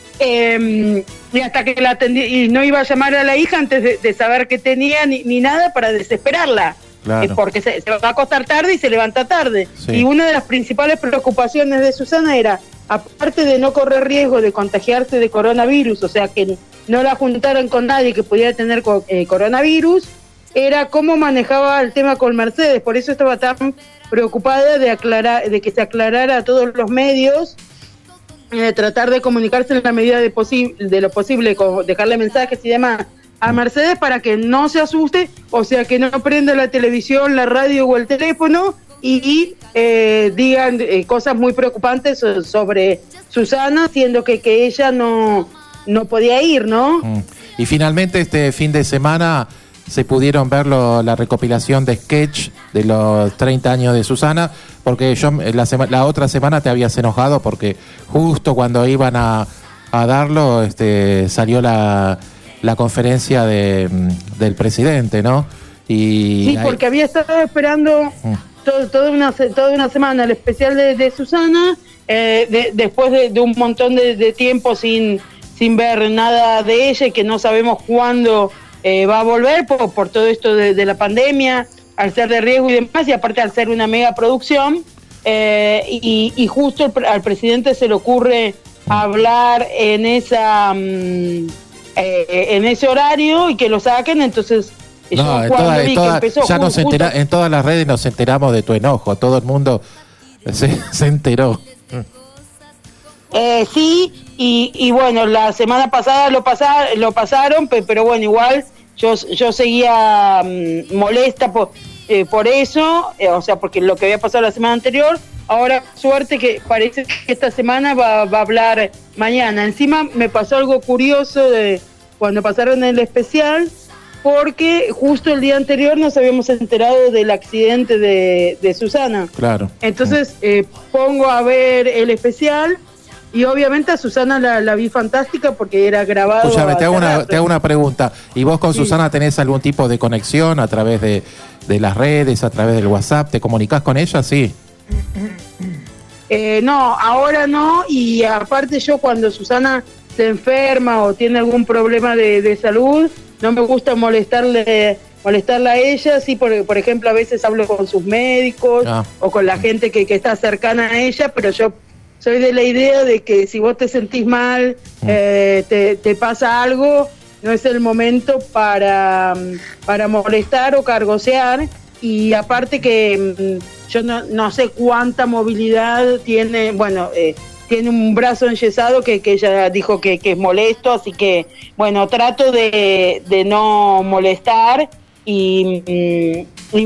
y hasta que la atendí, y no iba a llamar a la hija antes de saber qué tenía ni nada, para desesperarla. Claro. Porque se va a acostar tarde y se levanta tarde. Sí. Y una de las principales preocupaciones de Susana era, aparte de no correr riesgo de contagiarse de coronavirus, o sea, que no la juntaran con nadie que pudiera tener coronavirus, era cómo manejaba el tema con Mercedes. Por eso estaba tan preocupada de que se aclarara a todos los medios, tratar de comunicarse en la medida de lo posible, dejarle mensajes y demás a Mercedes para que no se asuste, o sea, que no prenda la televisión, la radio o el teléfono y digan cosas muy preocupantes sobre Susana, siendo que ella no podía ir, ¿no? Y finalmente este fin de semana se pudieron ver la recopilación de sketch de los 30 años de Susana, porque yo la otra semana te habías enojado porque justo cuando iban a darlo salió la conferencia del presidente, ¿no? Sí, porque había estado esperando toda una semana el especial de Susana, después de un montón de tiempo sin ver nada de ella, y que no sabemos cuándo va a volver por todo esto de la pandemia, al ser de riesgo y demás, y aparte al ser una mega producción, y justo al presidente se le ocurre hablar en ese horario y que lo saquen. Entonces en todas las redes nos enteramos de tu enojo, todo el mundo se enteró. Sí, y bueno, la semana pasada lo pasaron, pero bueno, igual yo seguía molesta por eso, o sea, porque lo que había pasado la semana anterior. Ahora, suerte que parece que esta semana va a hablar mañana. Encima me pasó algo curioso de cuando pasaron el especial, porque justo el día anterior nos habíamos enterado del accidente de Susana. Claro. Entonces pongo a ver el especial y obviamente a Susana la vi fantástica porque era grabado. Escúchame, te hago una pregunta. ¿Y vos con Susana tenés algún tipo de conexión a través de las redes, a través del WhatsApp? ¿Te comunicás con ella? Sí. No, ahora no, y aparte yo cuando Susana se enferma o tiene algún problema de salud, no me gusta molestarla a ella. Sí, por ejemplo, a veces hablo con sus médicos o con la gente que está cercana a ella, pero yo soy de la idea de que si vos te sentís mal, te pasa algo, no es el momento para molestar o cargosear. Y aparte que yo no sé cuánta movilidad tiene, tiene un brazo enyesado que ella dijo que es molesto, así que, trato de no molestar y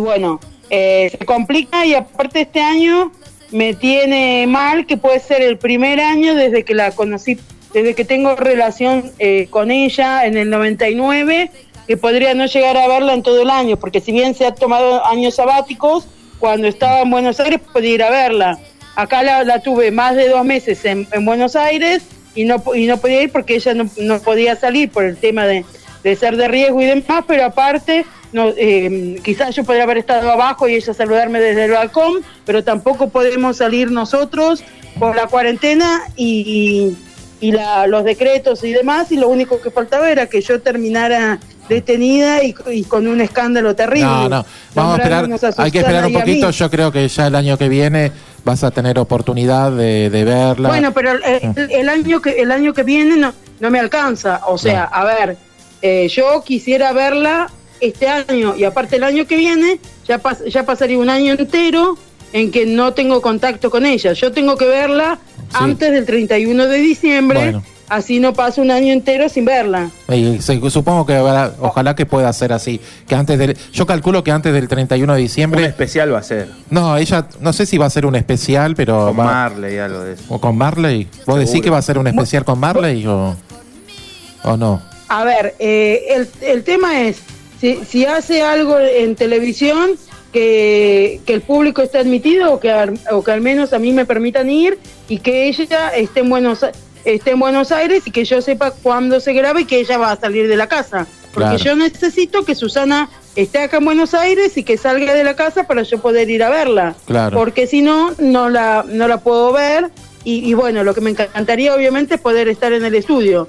se complica. Y aparte este año me tiene mal, que puede ser el primer año desde que la conocí, desde que tengo relación con ella en el 99, que podría no llegar a verla en todo el año, porque si bien se ha tomado años sabáticos, cuando estaba en Buenos Aires podía ir a verla. Acá la tuve más de 2 meses en Buenos Aires y no podía ir porque ella no podía salir por el tema de ser de riesgo y demás, pero aparte quizás yo podría haber estado abajo y ella saludarme desde el balcón, pero tampoco podemos salir nosotros por la cuarentena y los decretos y demás, y lo único que faltaba era que yo terminara detenida y con un escándalo terrible. No, vamos a esperar, hay que esperar un poquito. Yo creo que ya el año que viene vas a tener oportunidad de verla. Bueno, pero el año que viene no me alcanza, o sea, a ver, yo quisiera verla este año, y aparte el año que viene ya pasaría un año entero en que no tengo contacto con ella. Yo tengo que verla antes del 31 de diciembre, así no paso un año entero sin verla. Supongo que ojalá que pueda ser así, que yo calculo que antes del 31 de diciembre... Un especial va a ser. No, ella, no sé si va a ser un especial, pero... Con Marley, algo de eso. ¿O con Marley? ¿Vos decís que va a ser un especial con Marley o no? A ver, el tema es, si hace algo en televisión... Que el público esté admitido o que al menos a mí me permitan ir y que ella esté en Buenos Aires y que yo sepa cuándo se graba y que ella va a salir de la casa. Porque yo necesito que Susana esté acá en Buenos Aires y que salga de la casa para yo poder ir a verla. Porque si no la puedo ver y lo que me encantaría obviamente es poder estar en el estudio.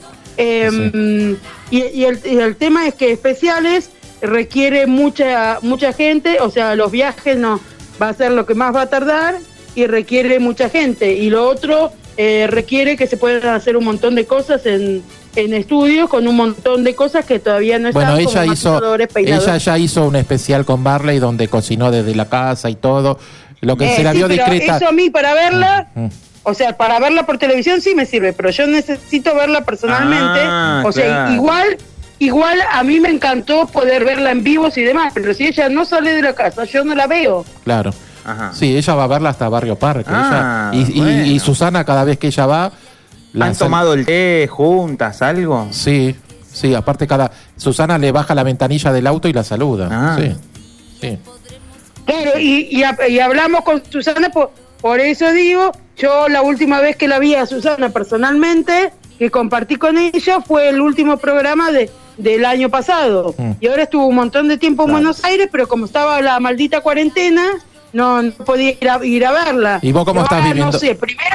Y el tema es que especiales requiere mucha gente, o sea, los viajes no va a ser lo que más va a tardar y requiere mucha gente. Y lo otro requiere que se puedan hacer un montón de cosas en estudios, con un montón de cosas que todavía no están. Ella ya hizo un especial con Marley donde cocinó desde la casa y todo, lo que se la vio discreta. Eso a mí para verla... O sea, para verla por televisión sí me sirve, pero yo necesito verla personalmente. Sea, igual a mí me encantó poder verla en vivos y demás, pero si ella no sale de la casa, yo no la veo. Claro. Sí, ella va a verla hasta Barrio Parque. Y Susana, cada vez que ella va... ¿Han tomado el té juntas, algo? Sí, aparte Susana le baja la ventanilla del auto y la saluda. Sí. Claro, y hablamos con Susana, por eso digo, yo la última vez que la vi a Susana personalmente, que compartí con ella, fue el último programa del año pasado. Y ahora estuvo un montón de tiempo en Buenos Aires, pero como estaba la maldita cuarentena, no podía ir a verla. ¿Y vos cómo estás viviendo? No sé, primero...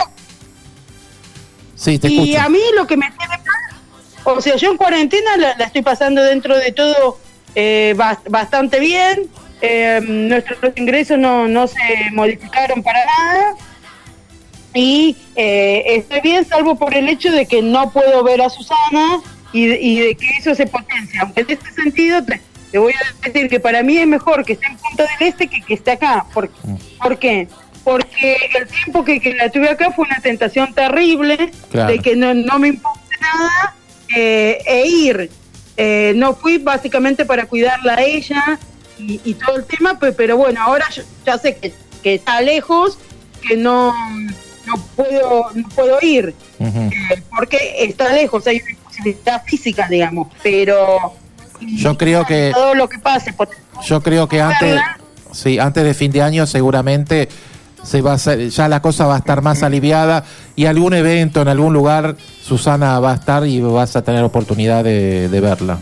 Sí, te escucho. Y a mí lo que me tiene mal, o sea, yo en cuarentena la estoy pasando dentro de todo bastante bien. Nuestros ingresos no se modificaron para nada. Y estoy bien, salvo por el hecho de que no puedo ver a Susana y de que eso se potencia. Aunque en este sentido te voy a decir que para mí es mejor que esté en Punta del Este que esté acá. ¿Por qué? Porque el tiempo que la tuve acá fue una tentación terrible, de que no me importa nada ir. No fui básicamente para cuidarla a ella y todo el tema, pero bueno, ahora ya sé que está lejos, que no puedo ir, porque está lejos, hay una imposibilidad física, digamos, pero yo creo que todo lo que pase, yo creo que antes de fin de año seguramente se va a hacer, ya la cosa va a estar más aliviada y algún evento en algún lugar Susana va a estar y vas a tener oportunidad de verla.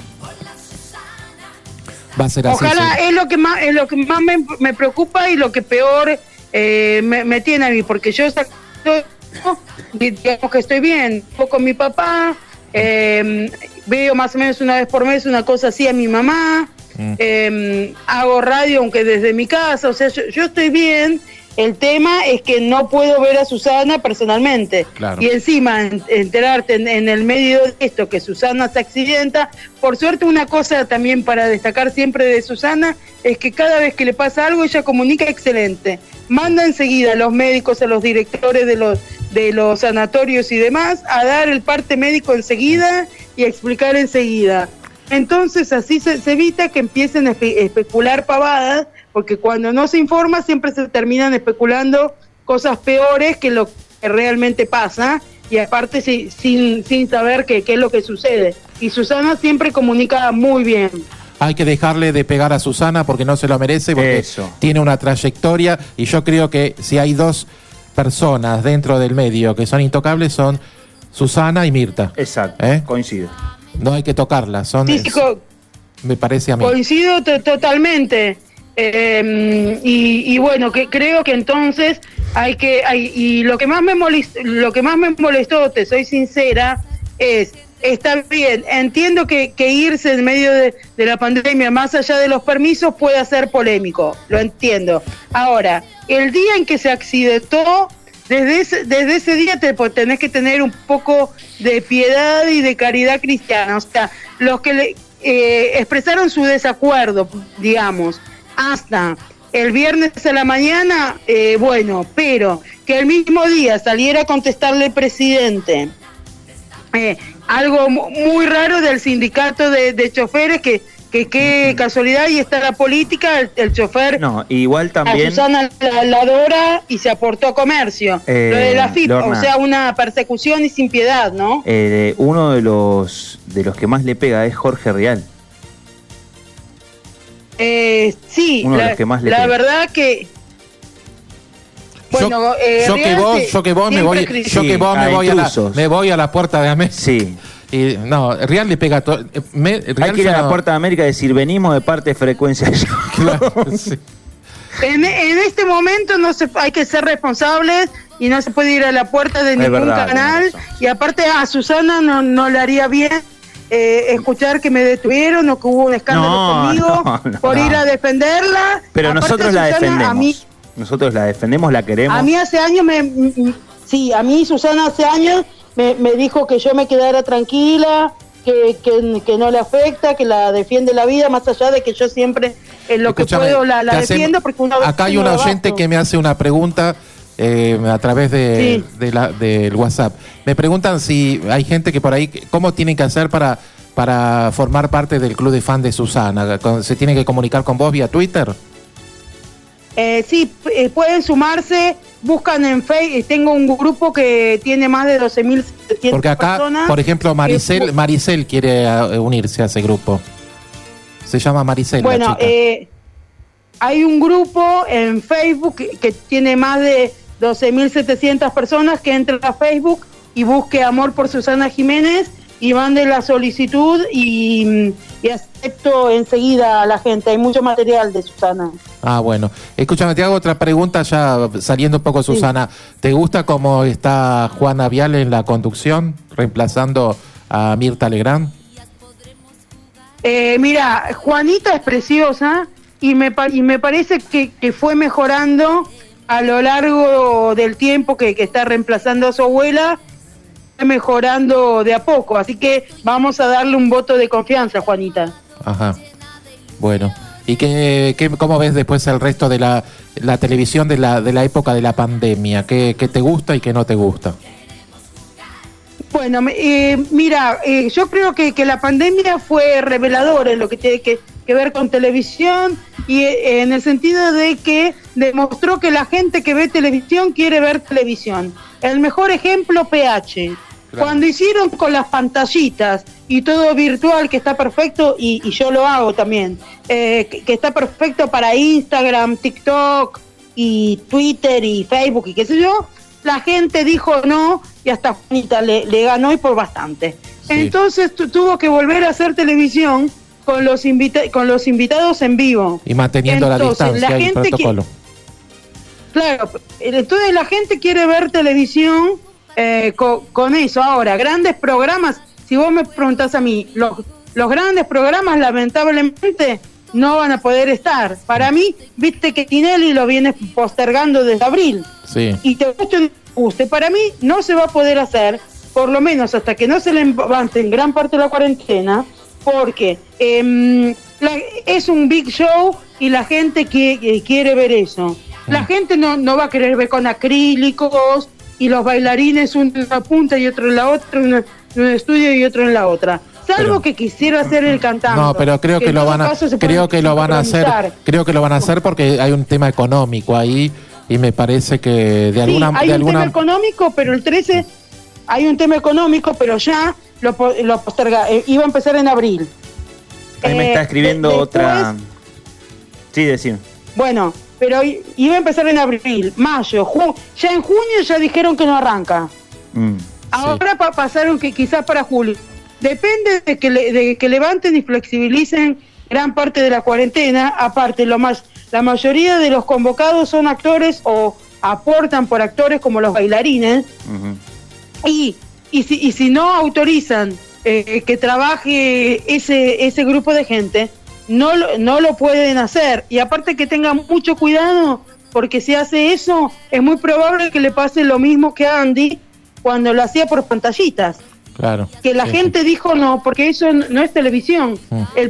Va a ser así. Ojalá, es lo que más me preocupa y lo que peor me tiene a mí, porque yo digamos que estoy bien, con mi papá, Veo más o menos una vez por mes una cosa así a mi mamá. Hago radio aunque desde mi casa, o sea, yo estoy bien. El tema es que no puedo ver a Susana personalmente. Claro. Y encima enterarte en el medio de esto que Susana se accidenta. Por suerte, una cosa también para destacar siempre de Susana es que cada vez que le pasa algo ella comunica excelente. Manda enseguida a los médicos, a los directores de los sanatorios y demás a dar el parte médico enseguida y a explicar enseguida. Entonces así se evita que empiecen a especular pavadas, porque cuando no se informa siempre se terminan especulando cosas peores que lo que realmente pasa, y aparte sin saber qué es lo que sucede. Y Susana siempre comunica muy bien. Hay que dejarle de pegar a Susana porque no se lo merece, porque tiene una trayectoria, y yo creo que si hay dos personas dentro del medio que son intocables son Susana y Mirta. Exacto, coincido. No hay que tocarlas, me parece a mí. Coincido totalmente. Y bueno, que creo que entonces y lo que más me molestó, te soy sincera, está bien, entiendo que irse en medio de la pandemia, más allá de los permisos, puede ser polémico, lo entiendo. Ahora, el día en que se accidentó, desde ese día tenés que tener un poco de piedad y de caridad cristiana. O sea, los que expresaron su desacuerdo, digamos, hasta el viernes a la mañana, bueno, pero que el mismo día saliera a contestarle el presidente, algo muy raro del sindicato de choferes, que qué casualidad, y está la política, el chofer. No, igual también. A Susana la adora y se aportó a comercio. Lo de la FIP, Lorna, o sea, una persecución y sin piedad, ¿no? Uno de los que más le pega es Jorge Rial. Sí, uno de los que más le la pega. Verdad que. Bueno, yo que vos me voy a la puerta de América. Sí. Y no, Real le pega todo. Hay que ir a la puerta de América y decir, venimos de parte de Frecuencia Show. Claro, sí. En este momento hay que ser responsables y no se puede ir a la puerta de ningún canal. Y aparte a Susana no le haría bien escuchar que me detuvieron o que hubo un escándalo conmigo por ir a defenderla. Pero aparte, nosotros la defendemos. Nosotros la defendemos, la queremos. A mí hace años a mí Susana hace años me dijo que yo me quedara tranquila, que no le afecta, que la defiende la vida, más allá de que yo siempre en lo que puedo la defiendo. Porque acá hay un oyente que me hace una pregunta a través del WhatsApp. Me preguntan si hay gente que por ahí, ¿cómo tienen que hacer para formar parte del club de fan de Susana? ¿Se tiene que comunicar con vos vía Twitter? Sí, pueden sumarse, buscan en Facebook, tengo un grupo que tiene más de 12.700 porque acá, personas. Por ejemplo, Maricel quiere unirse a ese grupo. Se llama Maricel. Bueno, hay un grupo en Facebook que tiene más de 12.700 personas, que entra a Facebook y busque Amor por Susana Jiménez y mande la solicitud y acepto enseguida a la gente. Hay mucho material de Susana. Ah, bueno. Escúchame, te hago otra pregunta ya saliendo un poco, Susana. Sí. ¿Te gusta cómo está Juana Viale en la conducción, reemplazando a Mirta Legrand? Mira, Juanita es preciosa y me parece que fue mejorando a lo largo del tiempo que está reemplazando a su abuela, mejorando de a poco, así que vamos a darle un voto de confianza a Juanita. Ajá, bueno. ¿Y cómo ves después el resto de la televisión de la época de la pandemia? ¿Qué te gusta y qué no te gusta? Bueno, mira, yo creo que la pandemia fue reveladora en lo que tiene que ver con televisión, y en el sentido de que demostró que la gente que ve televisión quiere ver televisión. El mejor ejemplo, PH. Claro. Cuando hicieron con las pantallitas y todo virtual, que está perfecto, y yo lo hago también, que está perfecto para Instagram, TikTok y Twitter y Facebook y qué sé yo, la gente dijo no, y hasta Juanita le ganó, y por bastante. Sí. Entonces tuvo que volver a hacer televisión con los invitados en vivo. Y manteniendo la distancia y el protocolo. Claro, entonces la gente quiere ver televisión con eso. Ahora, grandes programas, si vos me preguntás a mí, los grandes programas lamentablemente no van a poder estar. Para mí, viste que Tinelli lo viene postergando desde abril. Sí. Y te guste o no te guste, para mí no se va a poder hacer, por lo menos hasta que no se levante en gran parte de la cuarentena, porque es un big show y la gente quiere ver eso. La gente no va a querer ver con acrílicos y los bailarines uno en una punta y otro en la otra, uno en un estudio y otro en la otra. Salvo que quisiera hacer el cantante. No, pero creo que lo van a hacer porque hay un tema económico ahí y me parece que de alguna hay un tema económico, pero el 13 hay un tema económico, pero ya lo posterga, iba a empezar en abril. Ahí me está escribiendo otra. Sí, decime. Bueno, pero iba a empezar en abril, mayo, ya en junio ya dijeron que no arranca. Ahora pasaron que quizás para julio. Depende de que levanten y flexibilicen gran parte de la cuarentena. Aparte, la mayoría de los convocados son actores o aportan por actores como los bailarines. Y si no autorizan que trabaje ese grupo de gente, no lo pueden hacer. Y aparte que tengan mucho cuidado, porque si hace eso, es muy probable que le pase lo mismo que a Andy cuando lo hacía por pantallitas. Claro. Que la gente dijo no, porque eso no es televisión. El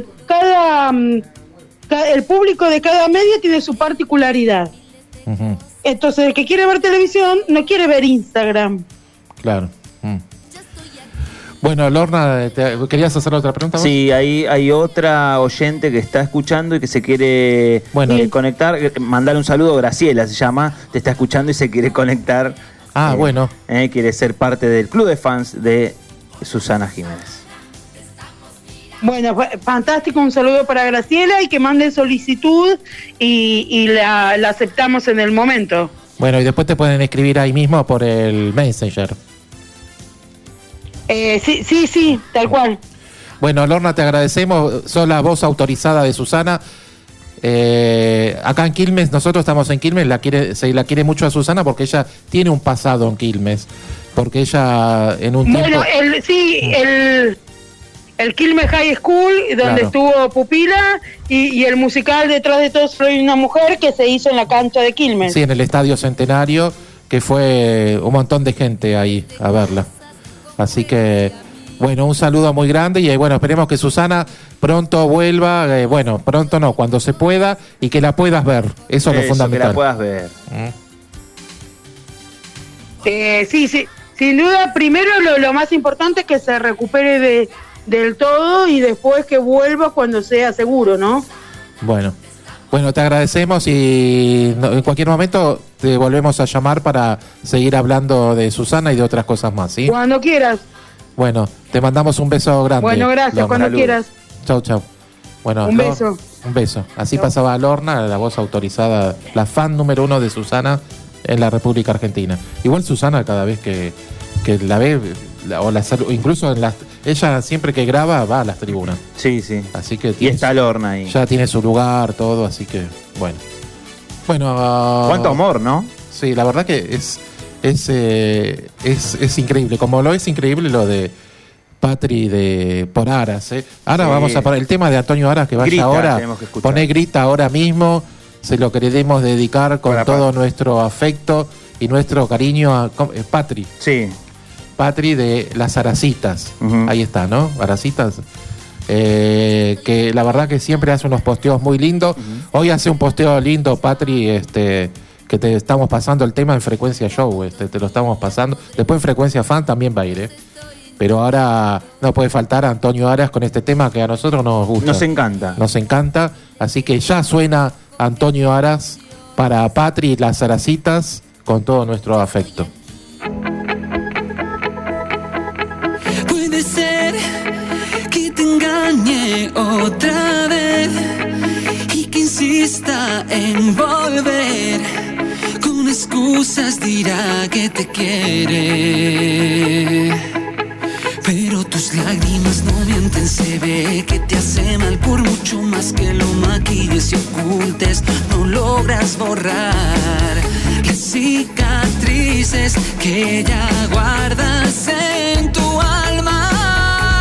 público de cada medio tiene su particularidad. Entonces, el que quiere ver televisión no quiere ver Instagram. Claro. Bueno, Lorna, ¿querías hacer otra pregunta? Sí, hay otra oyente que está escuchando y que se quiere conectar. Mandarle un saludo, Graciela se llama, te está escuchando y se quiere conectar. Bueno. Quiere ser parte del club de fans de Susana Jiménez. Bueno, fantástico, un saludo para Graciela y que mande solicitud y la aceptamos en el momento. Bueno, y después te pueden escribir ahí mismo por el Messenger. Sí, tal cual. Bueno, Lorna, te agradecemos, sos la voz autorizada de Susana. Acá en Quilmes, nosotros estamos en Quilmes, se la quiere mucho a Susana porque ella tiene un pasado en Quilmes, porque ella en un tiempo... el Quilmes High School, donde estuvo Pupila, y el musical Detrás de Todos Soy una Mujer, que se hizo en la cancha de Quilmes. Sí, en el Estadio Centenario, que fue un montón de gente ahí a verla. Así que, bueno, un saludo muy grande y bueno, esperemos que Susana pronto vuelva, pronto no, cuando se pueda y que la puedas ver. Eso es lo fundamental. Que la puedas ver. Sí, sin duda, primero lo más importante es que se recupere del todo y después que vuelva cuando sea seguro, ¿no? Bueno, te agradecemos y en cualquier momento te volvemos a llamar para seguir hablando de Susana y de otras cosas más, ¿sí? Cuando quieras. Bueno, te mandamos un beso grande. Bueno, gracias, Lorna. Cuando quieras. Chau. Bueno, un beso. Un beso. Así pasaba Lorna, la voz autorizada, la fan número 1 de Susana en la República Argentina. Igual Susana cada vez que la ve, incluso ella siempre que graba va a las tribunas. Sí. Así que y está Lorna ahí. Ya tiene su lugar, todo, así que bueno. Cuánto amor, ¿no? Sí, la verdad que es increíble. Como lo es increíble lo de Patri por Aras. Ahora vamos a poner el tema de Antonio Aras, que vaya Grita, ahora. Poné Grita ahora mismo. Se lo queremos dedicar con todo nuestro afecto y nuestro cariño a Patri. Sí. Patri de las Aracitas. Ahí está, ¿no? Aracitas. Que la verdad que siempre hace unos posteos muy lindos. Hoy hace un posteo lindo, Patri, que te estamos pasando el tema en Frecuencia Show. Te lo estamos pasando. Después en Frecuencia Fan también va a ir, Pero ahora no puede faltar Antonio Aras con este tema que a nosotros nos gusta. Nos encanta. Así que ya suena Antonio Aras para Patri y las Aracitas con todo nuestro afecto. Puede ser que te engañe otra vez y que insista en volver. Con excusas dirá que te quiere. Pero tus lágrimas no mienten, se ve que te hace mal. Por mucho más que lo maquilles y ocultes, no logras borrar las cicatrices que ya guardas en tu alma.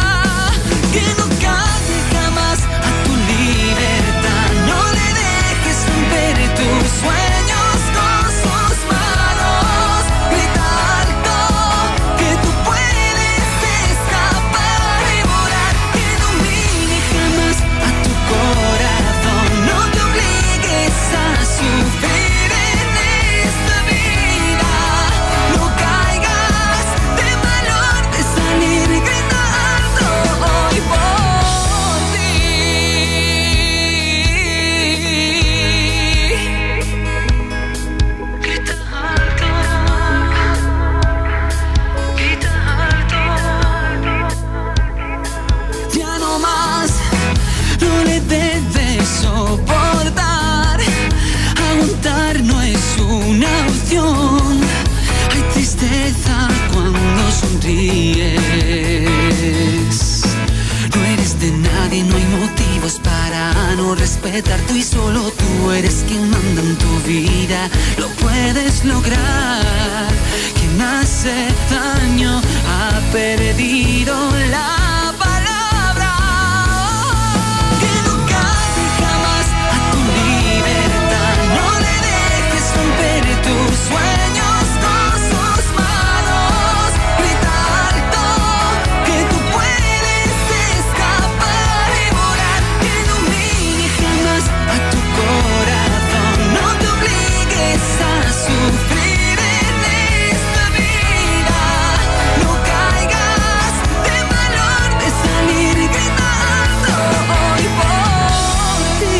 respetarte y solo tú eres quien manda en tu vida. Lo puedes lograr. Quien hace daño ha perdido la palabra. Que no cambie jamás a tu libertad. No le dejes romper tus sueños con sus manos. Grita alto que tú puedes escapar y volar. Que no humille jamás a tu corazón. No te obligues a sufrir en esta vida. No caigas de valor de salir gritando hoy por ti.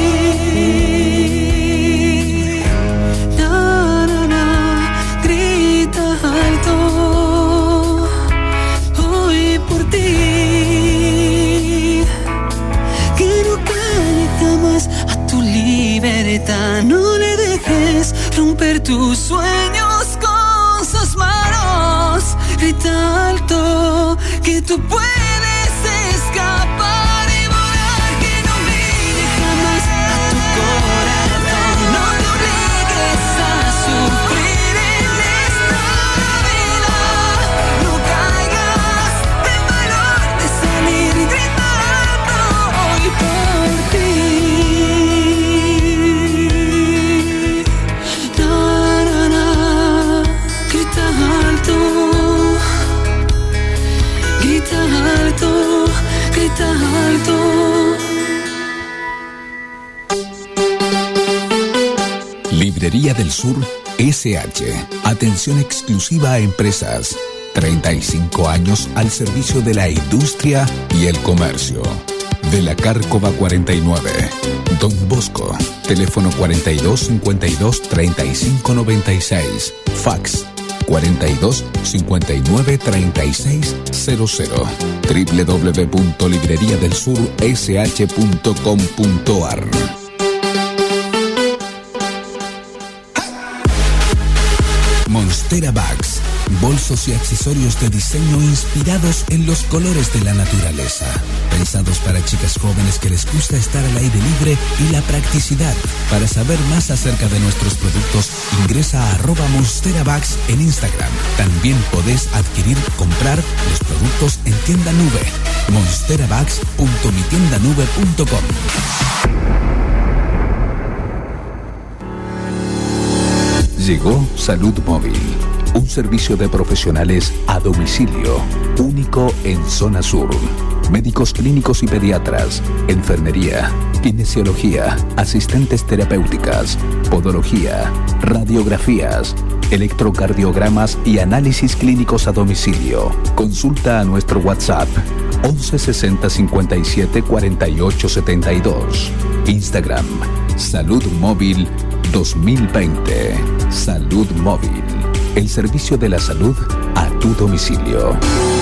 Na, na, na, grita alto hoy por ti. Que no caiga jamás a tu libertad. No le dejes romper tus sueños con sus manos. Grita alto que tú puedes escapar y volar. Que no humille jamás a tu corazón. No te obligues a sufrir en esta vida. No caigas de valor de salir gritando hoy por ti. Na, na, na, grita alto. Grita alto, grita alto. Librería del Sur SH. Atención exclusiva a empresas. 35 años al servicio de la industria y el comercio. De la Cárcova 49. Don Bosco. Teléfono 42 52 35 96. Fax 42 59 36 00. www.libreriadelsursh.com.ar. Monstera Bags. Bolsos y accesorios de diseño inspirados en los colores de la naturaleza. Pensados para chicas jóvenes que les gusta estar al aire libre y la practicidad. Para saber más acerca de nuestros productos, ingresa a @monsterabags en Instagram. También podés comprar los productos en tienda nube. monsterabags.mitiendanube.com. Llegó Salud Móvil, un servicio de profesionales a domicilio, único en zona sur. Médicos clínicos y pediatras, enfermería, kinesiología, asistentes terapéuticas, podología, radiografías, electrocardiogramas y análisis clínicos a domicilio. Consulta a nuestro WhatsApp 11 60 57 48 72. Instagram Salud Móvil 2020. Salud Móvil, el servicio de la salud a tu domicilio.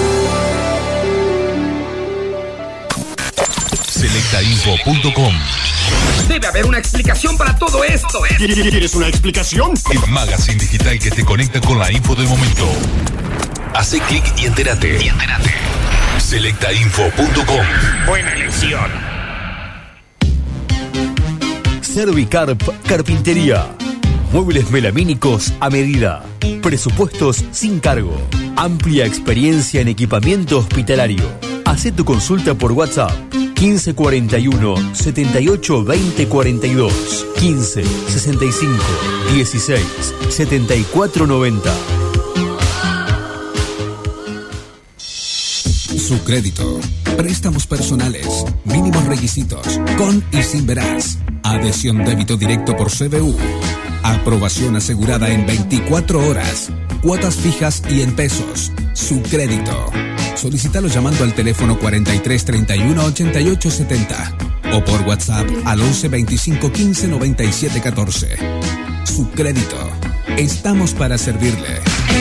Selectainfo.com. Debe haber una explicación para todo esto. ¿Quieres una explicación? El magazine digital que te conecta con la info del momento. Hace clic y entérate. Selectainfo.com. Buena elección. Servicarp Carpintería. Muebles melamínicos a medida. Presupuestos sin cargo. Amplia experiencia en equipamiento hospitalario. Hacé tu consulta por WhatsApp 1541 78 20 42 15 65 16 74 90. Su crédito. Préstamos personales. Mínimos requisitos. Con y sin veraz. Adhesión débito directo por CBU. Aprobación asegurada en 24 horas. Cuotas fijas y en pesos. Su crédito. Solicítalo llamando al teléfono 43 31 88 70 o por WhatsApp al 11 25 15 97 14. Su crédito. Estamos para servirle.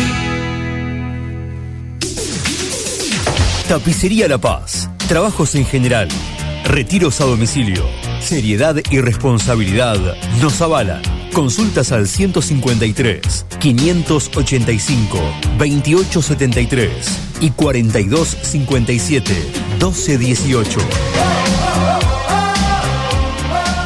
Tapicería La Paz. Trabajos en general. Retiros a domicilio. Seriedad y responsabilidad nos avalan. Consultas al 153 585 2873 y 4257 1218.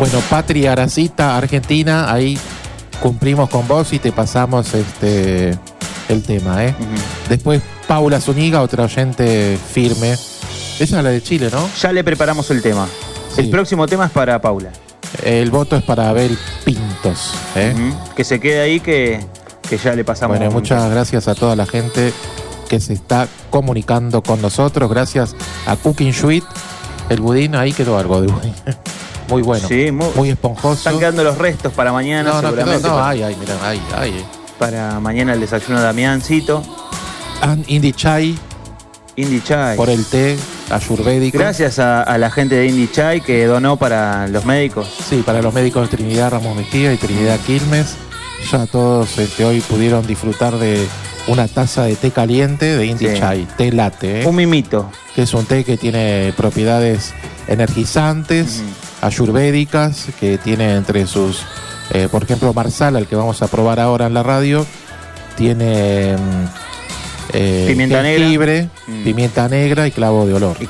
Bueno, Patria Aracita, Argentina, ahí cumplimos con vos y te pasamos el tema, ¿eh? Después Paula Zúñiga, otra oyente firme. Esa es la de Chile, ¿no? Ya le preparamos el tema. Sí. El próximo tema es para Paula. El voto es para Abel Pintos, ¿eh? Que se quede ahí que ya le pasamos. Bueno, muchas gracias a toda la gente que se está comunicando con nosotros. Gracias a Cooking Sweet. El budín, ahí quedó algo de budín. Muy bueno, sí, muy esponjoso. Están quedando los restos para mañana, seguramente. Mirá, ahí. Para mañana el desayuno de Damiancito. Indie Chai. Por el té ayurvédico. Gracias a la gente de Indie Chai que donó para los médicos. Sí, para los médicos de Trinidad Ramos Mejía y Trinidad Quilmes. Ya todos hoy pudieron disfrutar de una taza de té caliente de Indie Chai, té latte. Un mimito. Que es un té que tiene propiedades energizantes, ayurvédicas, que tiene entre sus, por ejemplo, Marsala, el que vamos a probar ahora en la radio, tiene pimienta jengibre, pimienta negra y clavo de olor.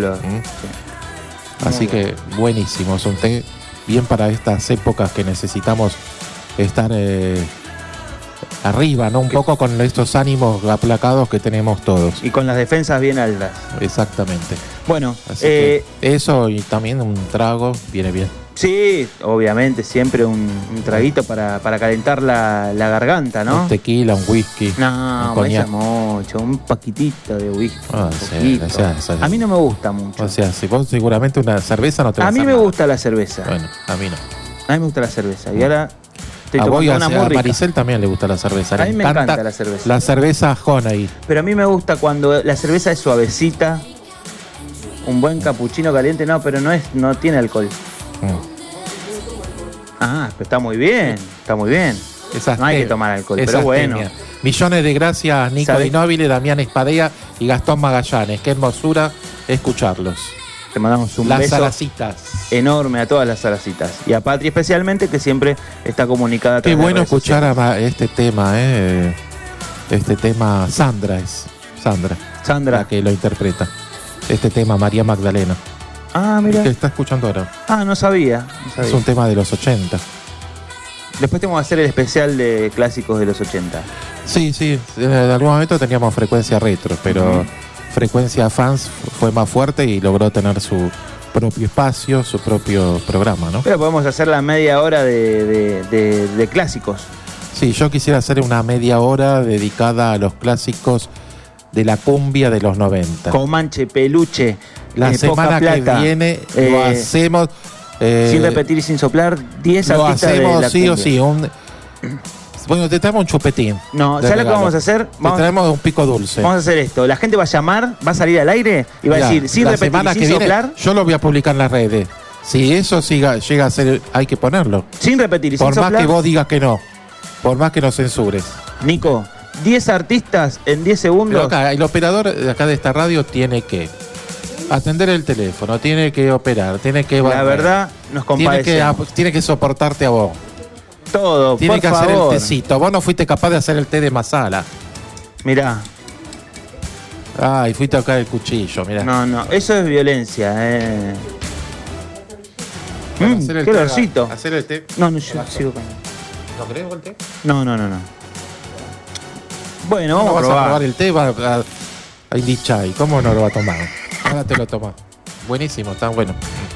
Así que buenísimo, es un té bien para estas épocas que necesitamos estar arriba, ¿no? Un poco con estos ánimos aplacados que tenemos todos. Y con las defensas bien altas. Exactamente. Bueno, así que eso y también un trago viene bien. Sí, obviamente, siempre un traguito para calentar la garganta, ¿no? Un tequila, un whisky. No, me gusta mucho, un paquitito de whisky. A mí no me gusta mucho. O sea, si vos seguramente una cerveza no te vas a mí me gusta la cerveza. Bueno, a mí no. A mí me gusta la cerveza. Y ahora estoy tomando una muy rica. A Maricel también le gusta la cerveza. A mí me encanta la cerveza. La cerveza Honey. Pero a mí me gusta cuando la cerveza es suavecita. Un buen capuchino caliente, pero no tiene alcohol. Pero está muy bien, no hay que tomar alcohol, pero bueno. Millones de gracias, Nico Di Nobile, Damián Espadea y Gastón Magallanes. Qué hermosura escucharlos. Te mandamos un beso. Las Salacitas. Enorme a todas las Salacitas. Y a Patri especialmente, que siempre está comunicada. Qué bueno escuchar este tema, Este tema, Sandra, la que lo interpreta. Este tema, María Magdalena. Mira. Que está escuchando ahora. No sabía. Es un tema de los 80. Después tenemos que hacer el especial de clásicos de los 80. Sí. En algún momento teníamos frecuencia retro, pero frecuencia fans fue más fuerte y logró tener su propio espacio, su propio programa, ¿no? Pero podemos hacer la media hora de clásicos. Sí, yo quisiera hacer una media hora dedicada a los clásicos de la cumbia de los 90. Comanche, Peluche. La semana que viene lo hacemos. Sin repetir y sin soplar, 10 lo artistas hacemos de la sí cumbia. o sí. Bueno, te traemos un chupetín. No, ¿sabes lo que vamos a hacer? Te traemos un pico dulce. Vamos a hacer esto. La gente va a llamar, va a salir al aire y va a decir, sin repetir y sin soplar. Yo lo voy a publicar en las redes. Si eso llega a ser, hay que ponerlo. Sin repetir y sin soplar. Por más que vos digas que no. Por más que nos censures. Nico, 10 artistas en 10 segundos. Pero acá, el operador de acá de esta radio tiene que atender el teléfono, tiene que operar, tiene que... La verdad, nos compadecemos. Tiene que soportarte a vos. Todo, tiene que favor. hacer el tecito. Vos no fuiste capaz de hacer el té de masala. Mirá. Y fuiste a tocar el cuchillo, mirá. No, eso es violencia. Qué olorcito. ¿Hacer el té? No, yo sigo con... ¿No crees el té? No. Bueno, vamos a probar el té, a Indie Chai. ¿Cómo no lo va a tomar? Ahora te lo tomas. Buenísimo, está bueno.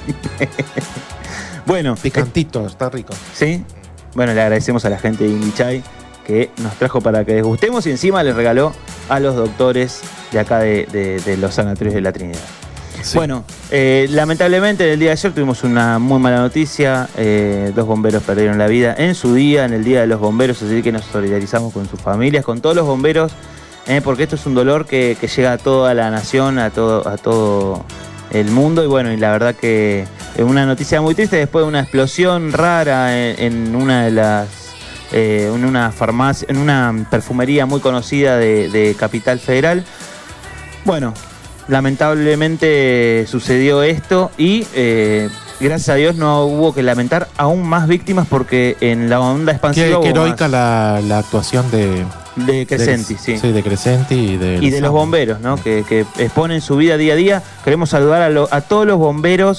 Bueno. Picantito, está rico. ¿Sí? Bueno, le agradecemos a la gente de Indie Chai que nos trajo para que desgustemos y encima les regaló a los doctores de acá de los sanatorios de la Trinidad. Sí. Bueno, lamentablemente en el día de ayer tuvimos una muy mala noticia. 2 bomberos perdieron la vida en su día, en el Día de los Bomberos, así que nos solidarizamos con sus familias, con todos los bomberos, porque esto es un dolor que llega a toda la nación, a todo el mundo. Y bueno, y la verdad que es una noticia muy triste después de una explosión rara en una de las en una farmacia, en una perfumería muy conocida de Capital Federal. Bueno, lamentablemente sucedió esto y gracias a Dios no hubo que lamentar aún más víctimas, porque en la onda expansiva qué heroica la actuación de Crescenti, sí, de Crescenti y de los bomberos, ¿no? Que exponen su vida día a día. Queremos saludar a todos los bomberos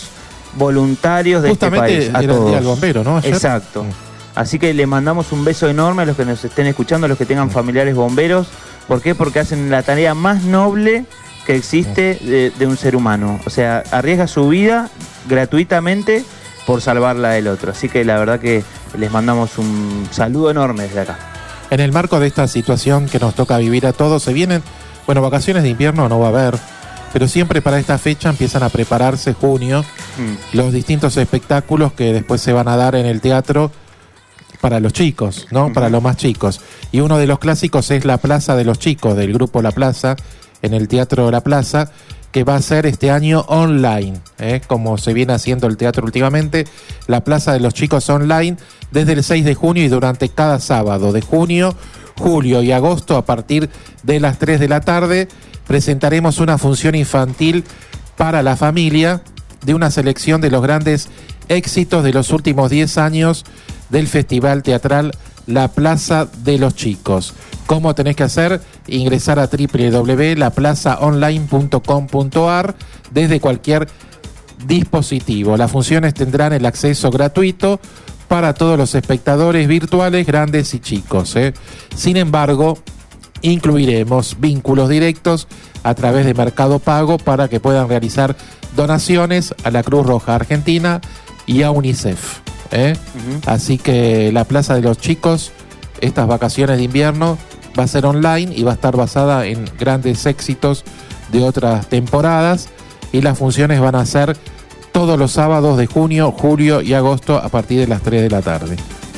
voluntarios de justamente este país. A era todos. el día del bombero, ¿no? Ayer. Exacto. Así que le mandamos un beso enorme a los que nos estén escuchando, a los que tengan familiares bomberos. ¿Por qué? Porque hacen la tarea más noble que existe de un ser humano. O sea, arriesga su vida gratuitamente por salvarla del otro. Así que la verdad que les mandamos un saludo enorme desde acá. En el marco de esta situación que nos toca vivir a todos, se vienen, bueno, vacaciones de invierno no va a haber, pero siempre para esta fecha empiezan a prepararse junio los distintos espectáculos que después se van a dar en el teatro para los chicos, ¿no? Para los más chicos. Y uno de los clásicos es La Plaza de los Chicos, del grupo La Plaza, en el Teatro La Plaza, que va a ser este año online, como se viene haciendo el teatro últimamente. La Plaza de los Chicos online desde el 6 de junio y durante cada sábado de junio, julio y agosto a partir de las 3 de la tarde presentaremos una función infantil para la familia de una selección de los grandes éxitos de los últimos 10 años del Festival Teatral La Plaza de los Chicos. ¿Cómo tenés que hacer? Ingresar a www.laplazaonline.com.ar desde cualquier dispositivo. Las funciones tendrán el acceso gratuito para todos los espectadores virtuales, grandes y chicos. Sin embargo, incluiremos vínculos directos a través de Mercado Pago para que puedan realizar donaciones a la Cruz Roja Argentina y a UNICEF. Así que la Plaza de los Chicos, estas vacaciones de invierno, va a ser online y va a estar basada en grandes éxitos de otras temporadas, y las funciones van a ser todos los sábados de junio, julio y agosto a partir de las 3 de la tarde.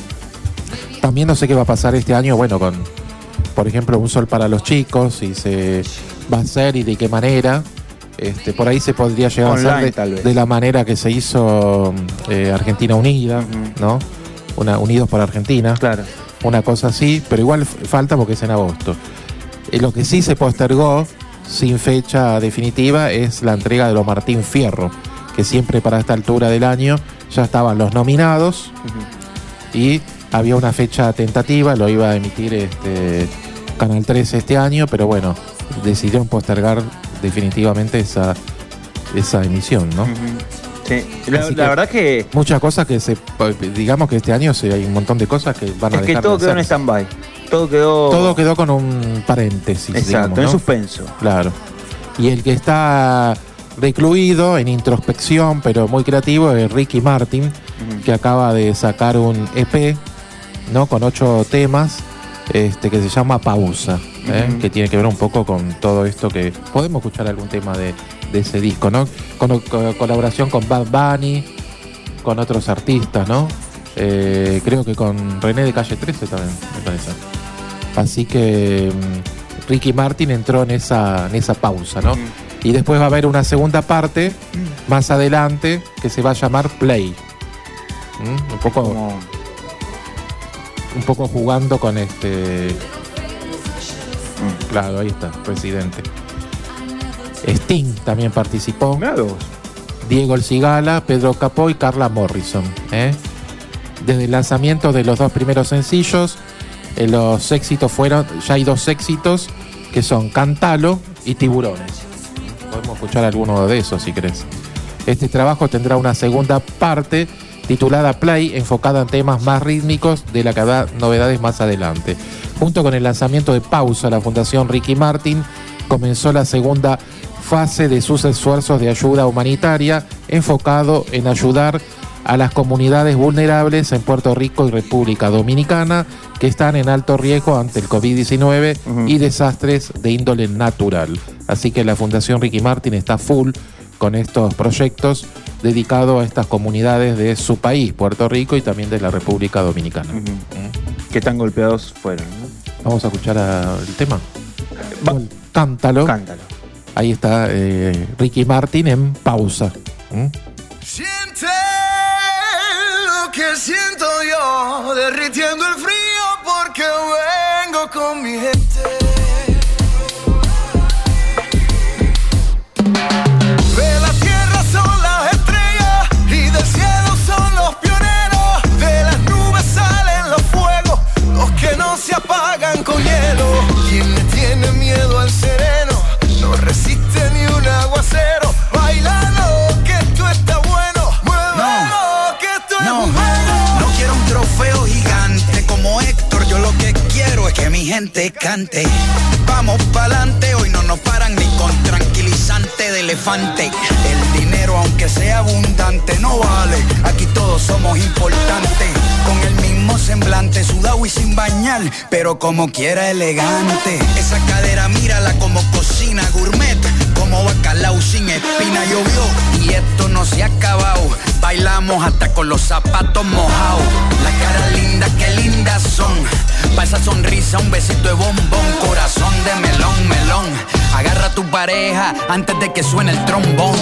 También no sé qué va a pasar este año, bueno, con, por ejemplo, Un Sol para los Chicos, si se va a hacer y de qué manera. Por ahí se podría llegar online, a hacer de la manera que se hizo Argentina Unida, ¿no? Unidos por Argentina. Claro. Una cosa así, pero igual falta porque es en agosto. Lo que sí se postergó sin fecha definitiva es la entrega de los Martín Fierro, que siempre para esta altura del año ya estaban los nominados y había una fecha tentativa, lo iba a emitir Canal 3 este año, pero bueno, decidieron postergar definitivamente esa emisión, ¿no? Sí, la verdad que muchas cosas que digamos que este año hay un montón de cosas que van a dejar. Es que todo quedó en stand-by. Todo quedó con un paréntesis. Exacto, digamos, ¿no? En suspenso. Claro. Y el que está recluido en introspección, pero muy creativo, es Ricky Martin, que acaba de sacar un EP, ¿no? Con 8 temas, que se llama Pausa, que tiene que ver un poco con todo esto que podemos escuchar algún tema de ese disco, ¿no? Con colaboración con Bad Bunny, con otros artistas, ¿no? Creo que con René de Calle 13 también, me parece. Así que Ricky Martin entró en esa pausa, ¿no? Y después va a haber una segunda parte más adelante que se va a llamar Play. Un poco jugando con Claro, ahí está, Residente. Sting también participó. Claro. Diego El Cigala, Pedro Capó y Carla Morrison. Desde el lanzamiento de los 2 primeros sencillos, los éxitos ya hay 2 éxitos que son Cantalo y Tiburones. Podemos escuchar alguno de esos si querés. Este trabajo tendrá una segunda parte titulada Play, enfocada en temas más rítmicos, de la que habrá novedades más adelante. Junto con el lanzamiento de Pausa, la Fundación Ricky Martin comenzó la segunda fase de sus esfuerzos de ayuda humanitaria, enfocado en ayudar a las comunidades vulnerables en Puerto Rico y República Dominicana que están en alto riesgo ante el COVID-19 y desastres de índole natural. Así que la Fundación Ricky Martin está full con estos proyectos dedicados a estas comunidades de su país, Puerto Rico, y también de la República Dominicana. Que tan golpeados fueron, ¿no? Vamos a escuchar el tema. Cántalo. Ahí está Ricky Martin en Pausa. Siente lo que siento yo, derritiendo el frío porque vengo con mi gente. De la tierra son las estrellas y del cielo son los pioneros. De las nubes salen los fuegos, los que no se apagan con hielo. Quien le tiene miedo al sereno no resiste ni un aguacero. Bailalo, que esto está bueno. elegante. Vamos pa'lante, hoy no nos paran ni con tranquilizante de elefante. El dinero, aunque sea abundante, no vale. Aquí todos somos importantes. Con el mismo semblante, sudado y sin bañar, pero como quiera elegante. Esa cadera, mírala como cocina gourmet, como bacalao sin espina llovió. Y esto no se ha acabado, bailamos hasta con los zapatos mojados. Las caras lindas, qué lindas son. Pa' esa sonrisa, un besito de bombón. Corazón de melón, melón. Agarra a tu pareja antes de que suene el trombón.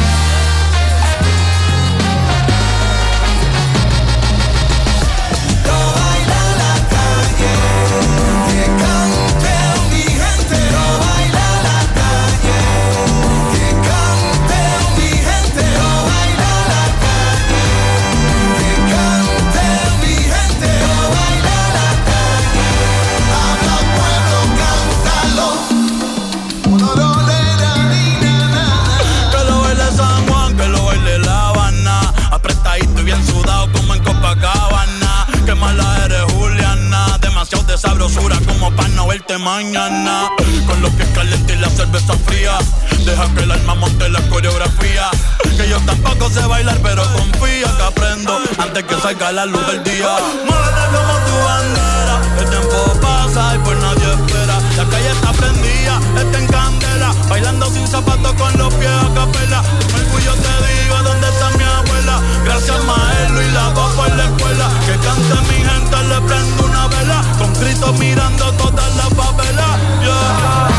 Sabrosura como para no verte mañana. Con los pies calientes y la cerveza fría, deja que el alma monte la coreografía. Que yo tampoco sé bailar, pero confía que aprendo antes que salga la luz del día. Muévete como tu bandera, el tiempo pasa y pues nadie espera. La calle está prendida, está en candela, bailando sin zapatos con los pies a capela. Con orgullo te digo dónde está mi abuela. Gracias Maelo y la bajo en la escuela. Que cante mi gente, le prendo una vela. Con Cristo mirando todas las favelas, yeah.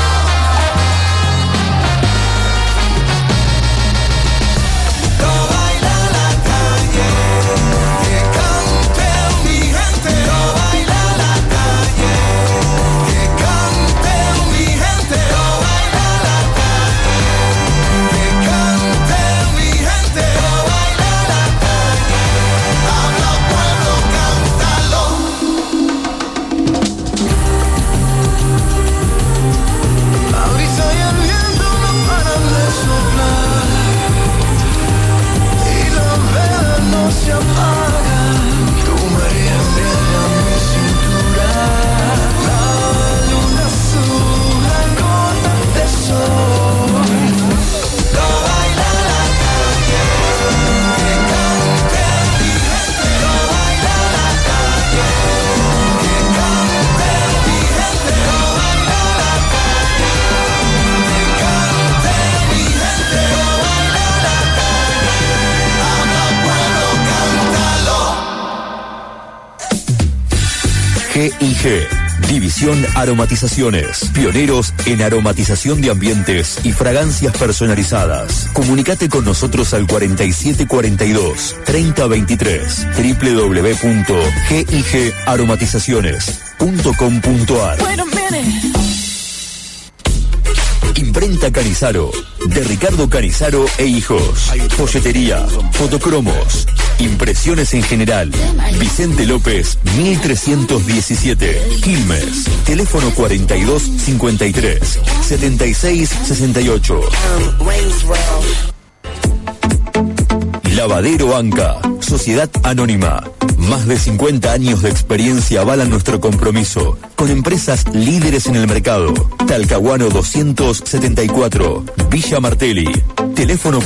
G&G, División Aromatizaciones, pioneros en aromatización de ambientes y fragancias personalizadas. Comunicate con nosotros al 4742-3023, www.gigaromatizaciones.com.ar. Imprenta Canizaro, de Ricardo Canizaro e Hijos. Folletería, fotocromos, impresiones en general. Vicente López, 1317, Quilmes. Teléfono 4253-7668. Lavadero Anca, Sociedad Anónima. Más de 50 años de experiencia avalan nuestro compromiso con empresas líderes en el mercado. Talcahuano 274, Villa Martelli. Teléfono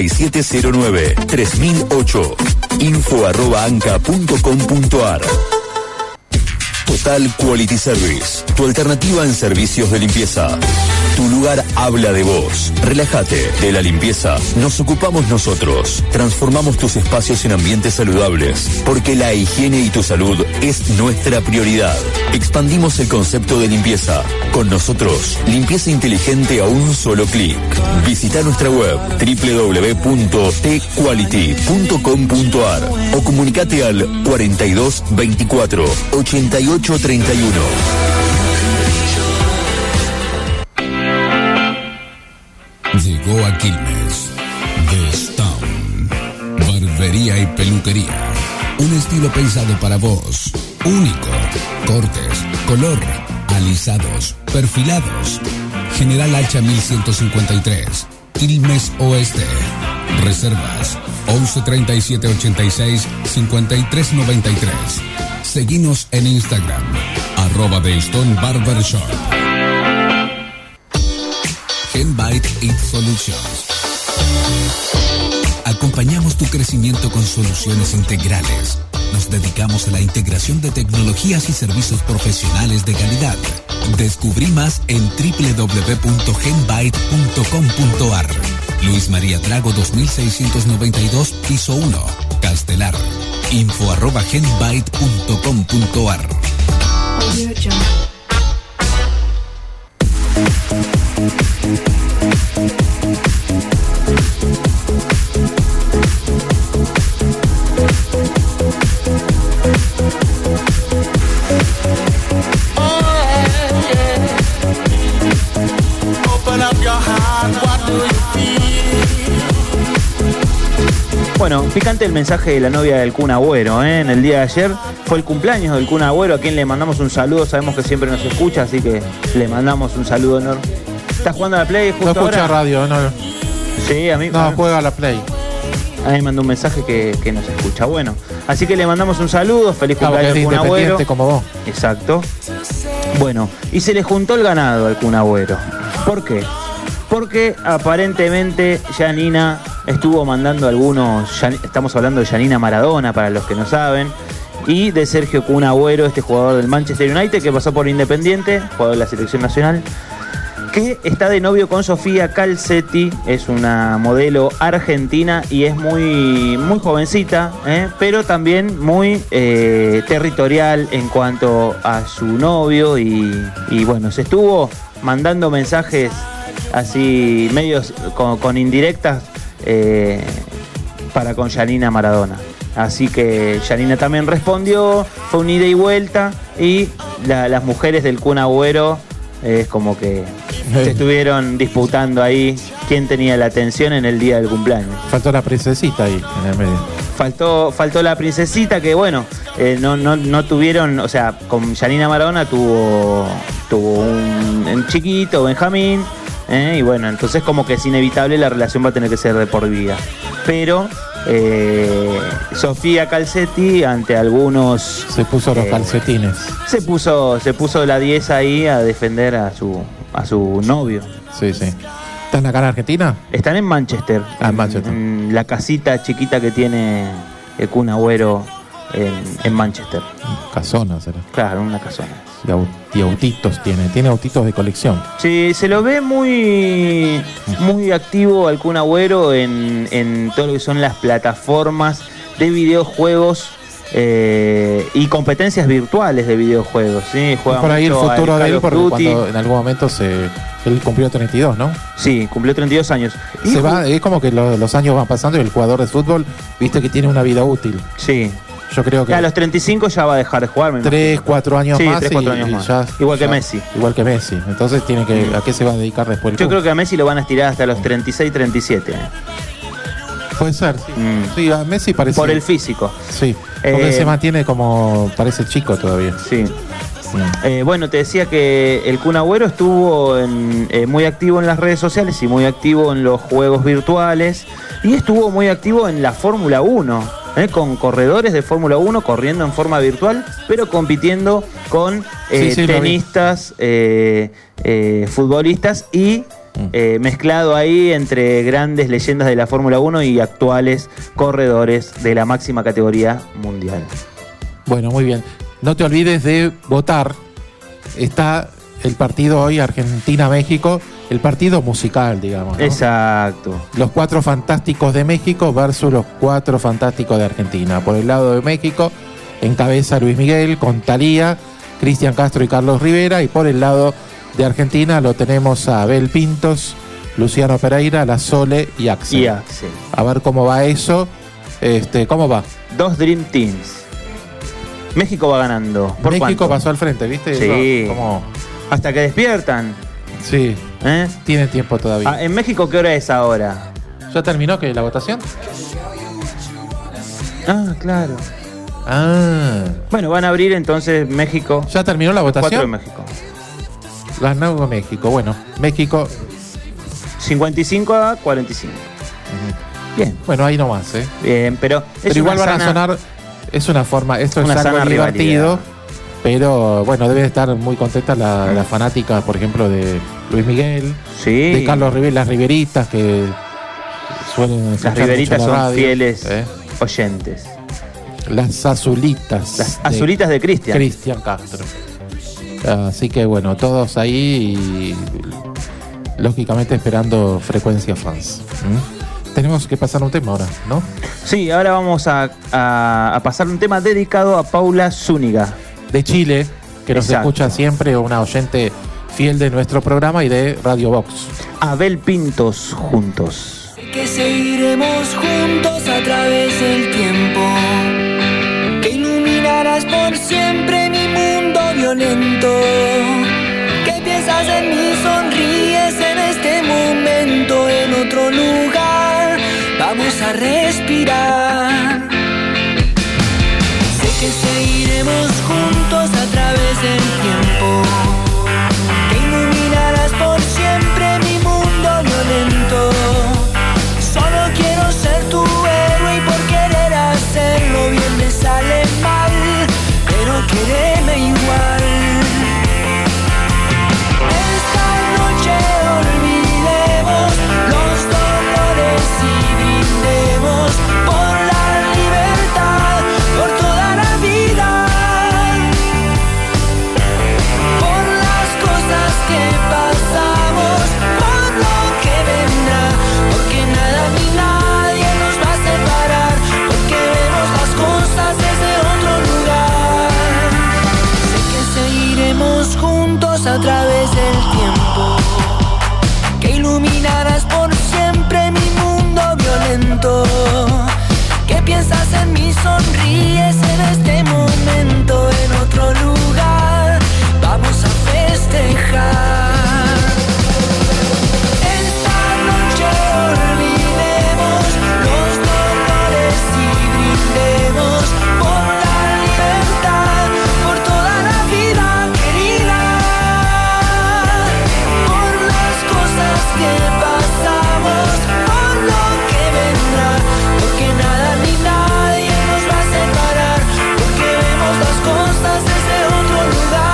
4709-3008. info@anca.com.ar. Total Quality Service, tu alternativa en servicios de limpieza. Tu lugar habla de vos. Relájate. De la limpieza nos ocupamos nosotros. Transformamos tus espacios en ambientes saludables, porque la higiene y tu salud es nuestra prioridad. Expandimos el concepto de limpieza. Con nosotros, limpieza inteligente a un solo clic. Visita nuestra web www.tquality.com.ar o comunicate al 4224 8831. Llegó a Quilmes The Stone, barbería y peluquería. Un estilo pensado para vos, único. Cortes, color, alisados, perfilados. General Hacha 1153, Quilmes Oeste. Reservas 11 37 86 53 93. Seguinos en Instagram @The Stone Barber Shop. Genbyte It Solutions. Acompañamos tu crecimiento con soluciones integrales. Nos dedicamos a la integración de tecnologías y servicios profesionales de calidad. Descubrí más en www.genbyte.com.ar. Luis María Drago 2692, piso 1, Castelar. info@genbyte.com.ar. Bueno, picante el mensaje de la novia del Kun Agüero, en el día de ayer fue el cumpleaños del Kun Agüero, a quien le mandamos un saludo, sabemos que siempre nos escucha, así que le mandamos un saludo enorme. ¿Estás jugando a la Play justo no escucha ahora? radio, no. Sí, a mí. No, juega a la Play. A mí me mandó un mensaje que nos escucha. Bueno, así que le mandamos un saludo, feliz cumpleaños al Kun Agüero. Como vos. Exacto. Bueno, y se le juntó el ganado al Kun Agüero. ¿Por qué? Porque aparentemente Janina estuvo mandando algunos, estamos hablando de Janina Maradona para los que no saben, y de Sergio Kun Agüero, este jugador del Manchester United que pasó por Independiente, jugador de la selección nacional, que está de novio con Sofía Calcetti, es una modelo argentina y es muy jovencita, pero también muy territorial en cuanto a su novio y bueno, se estuvo mandando mensajes así medios con indirectas para con Janina Maradona. Así que Janina también respondió, fue un ida y vuelta y las mujeres del Kun Agüero es como que se estuvieron disputando ahí quién tenía la atención en el día del cumpleaños. Faltó la princesita ahí en el medio. Faltó la princesita que bueno, no tuvieron, o sea, con Janina Maradona tuvo un chiquito, Benjamín, y bueno, entonces como que es inevitable, la relación va a tener que ser de por vida. Pero Sofía Calcetti, ante algunos... Se puso los calcetines. Se puso la 10 ahí a defender a su novio. Sí, sí. ¿Están acá en Argentina? Están en Manchester. En Manchester. En la casita chiquita que tiene el Kun Agüero en Manchester. Casona será. Claro, una casona. Y autitos tiene autitos de colección. Sí, se lo ve muy activo al Kun Agüero en todo lo que son las plataformas de videojuegos y competencias virtuales de videojuegos. ¿Sí? Juega por ahí el futuro de él, porque Duty. cuando en algún momento él cumplió 32, ¿no? Sí, cumplió 32 años. Es como que los años van pasando y el jugador de fútbol, viste que tiene una vida útil. Sí. Yo creo que a los 35 ya va a dejar de jugar. 3, 4 años más. 3, 4 años más. Igual que Messi. Igual que Messi. Entonces tiene que ¿a qué se va a dedicar después? Yo creo que a Messi lo van a estirar hasta los 36, 37. Puede ser, sí. Sí, a Messi parece. Por el físico. Sí. Porque se mantiene como. Parece chico todavía. Sí. Bueno, te decía que el Kun Agüero estuvo muy activo en las redes sociales y muy activo en los juegos virtuales. Y estuvo muy activo en la Fórmula 1. Con corredores de Fórmula 1 corriendo en forma virtual, pero compitiendo con tenistas, futbolistas y mezclado ahí entre grandes leyendas de la Fórmula 1 y actuales corredores de la máxima categoría mundial. Bueno, muy bien. No te olvides de votar. Está el partido hoy Argentina-México, el partido musical, digamos, ¿no? Exacto. Los 4 fantásticos de México versus los 4 fantásticos de Argentina. Por el lado de México encabeza Luis Miguel con Thalía, Cristian Castro y Carlos Rivera, y por el lado de Argentina lo tenemos a Abel Pintos, Luciano Pereira, La Sole y Axel. A ver cómo va eso. ¿Cómo va? 2 Dream Teams. México va ganando. ¿Por México cuánto? pasó al frente, ¿viste? Sí. ¿Cómo? Hasta que despiertan. Sí. Tienen tiempo todavía. ¿En México qué hora es ahora? ¿Ya terminó la votación? Ah, claro. Bueno, van a abrir entonces México. ¿Ya terminó la votación? 4 de México. Ganó México. Bueno, México 55-45. Bien. Bueno, ahí nomás, Bien, pero igual van a sonar. Es una forma, esto es algo divertido. Pero bueno, debe estar muy contenta la fanática, por ejemplo, de Luis Miguel, de Carlos Rivera, las Riveritas, que suelen escuchar. Las Riveritas son radio, fieles oyentes. Las Azulitas. Las Azulitas de Cristian. Cristian Castro. Así que bueno, todos ahí y lógicamente esperando Frecuencia Fans. Tenemos que pasar un tema ahora, ¿no? Sí, ahora vamos a pasar un tema dedicado a Paula Zúñiga. De Chile, que nos escucha siempre, una oyente fiel de nuestro programa y de Radio Vox. Abel Pintos, Juntos. Que seguiremos juntos a través del tiempo, que iluminarás por siempre mi mundo violento, que piensas en mí, sonríes en este momento, en otro lugar, vamos a respirar. Sé que seguiremos juntos a través del tiempo, que iluminarás por siempre mi mundo violento. Solo quiero ser tu héroe y por querer hacerlo bien me sale mal, pero quéreme igual. Esta noche olvidemos los dolores y brindemos por la libertad, por toda la vida, por las cosas que pasamos, por lo que vendrá, porque nada ni nadie nos va a separar, porque vemos las cosas desde otro lugar. Sé que seguiremos juntos a través del tiempo, que iluminarás por siempre mi mundo violento, que piensas en mí, sonríes en este momento, en otro lugar, vamos a festejar. Esta noche olvidemos los dolores y brindemos por la libertad, por toda la vida querida, por las cosas que pasamos, por lo que vendrá, porque nada ni nadie nos va a separar, porque vemos las cosas desde otro lugar.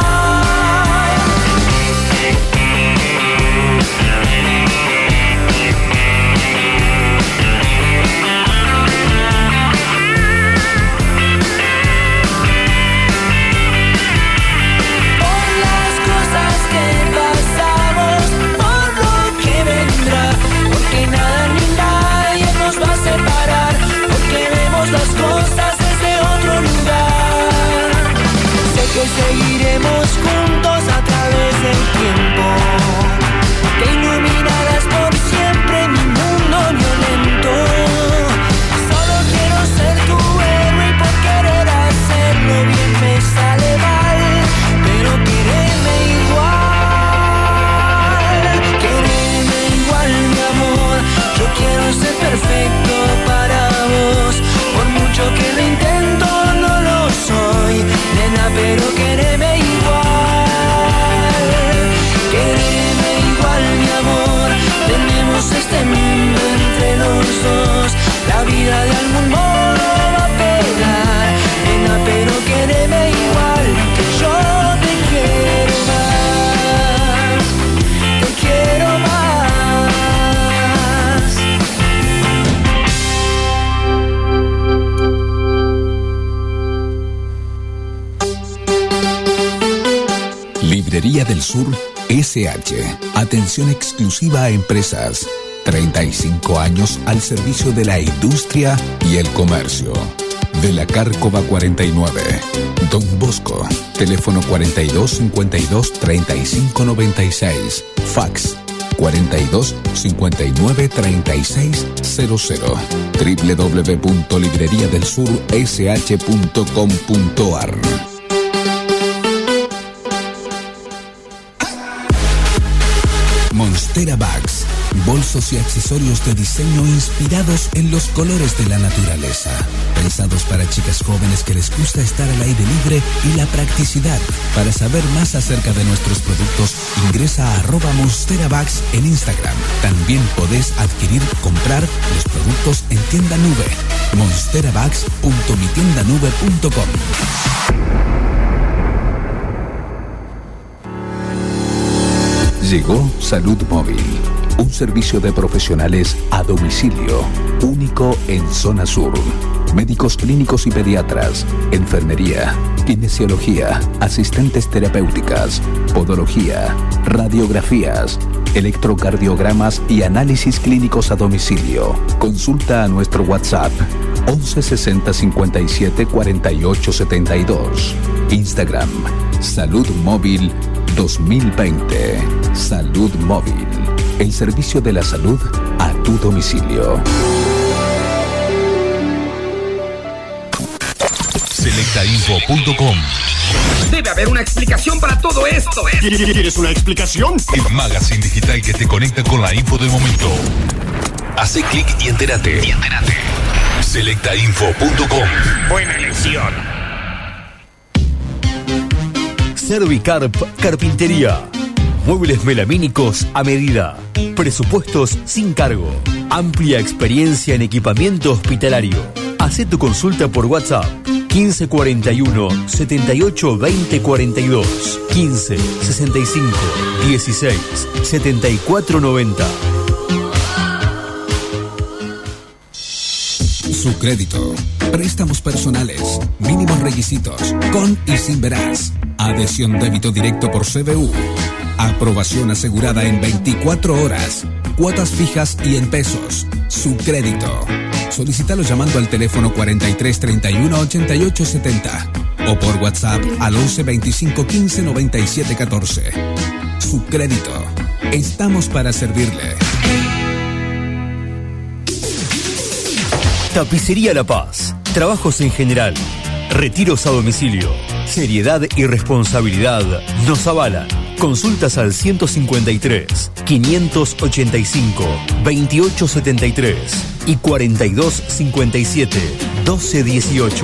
Por las cosas que pasamos, por lo que vendrá, porque nada ni nadie nos va a separar, porque vemos las cosas desde otro lugar. Sé que seguiremos juntos a través del tiempo, que iluminarás por siempre mi mundo violento. Solo quiero ser tu héroe y por querer hacerlo bien me sale mal, pero quéreme igual mi amor. Yo quiero ser perfecto para vos, por mucho que lo intento no lo soy, nena, pero quéreme igual. Quéreme igual mi amor, tenemos este mundo entre los dos, la vida de algún modo va a pegar, nena, pero quéreme igual, que yo te quiero más, te quiero más. Librería del Sur SH. Atención exclusiva a empresas. 35 años al servicio de la industria y el comercio. De la Cárcova 49. Don Bosco. Teléfono 42 52 35 96. Fax 42 59 36 00. www.libreriadelsursh.com.ar. Monstera Bags, bolsos y accesorios de diseño inspirados en los colores de la naturaleza. Pensados para chicas jóvenes que les gusta estar al aire libre y la practicidad. Para saber más acerca de nuestros productos, ingresa a @MonsteraBags en Instagram. También podés comprar los productos en tienda nube. monsterabags.mitiendanube.com. Llegó Salud Móvil, un servicio de profesionales a domicilio, único en zona sur. Médicos clínicos y pediatras, enfermería, kinesiología, asistentes terapéuticas, podología, radiografías, electrocardiogramas y análisis clínicos a domicilio. Consulta a nuestro WhatsApp 11 60 57 48 72. Instagram Salud Móvil 2020. Salud Móvil, el servicio de la salud a tu domicilio. Selectainfo.com. Debe haber una explicación para todo esto. ¿Quieres una explicación? El magazine digital que te conecta con la info del momento. Hace clic y entérate. Selectainfo.com. Buena elección. Servicarp Carpintería. Muebles melamínicos a medida. Presupuestos sin cargo. Amplia experiencia en equipamiento hospitalario. Hacé tu consulta por WhatsApp 1541 78 20 42, 15 65 16 74 90. Su crédito. Préstamos personales. Mínimos requisitos. Con y sin verás. Adhesión débito directo por CBU. Aprobación asegurada en 24 horas. Cuotas fijas y en pesos. Su crédito. Solicítalo llamando al teléfono 43 31 88 70 o por WhatsApp al 11 25 15 97 14. Su crédito. Estamos para servirle. Tapicería La Paz. Trabajos en general. Retiros a domicilio. Seriedad y responsabilidad nos avalan. Consultas al 153 585 2873 y 4257 1218.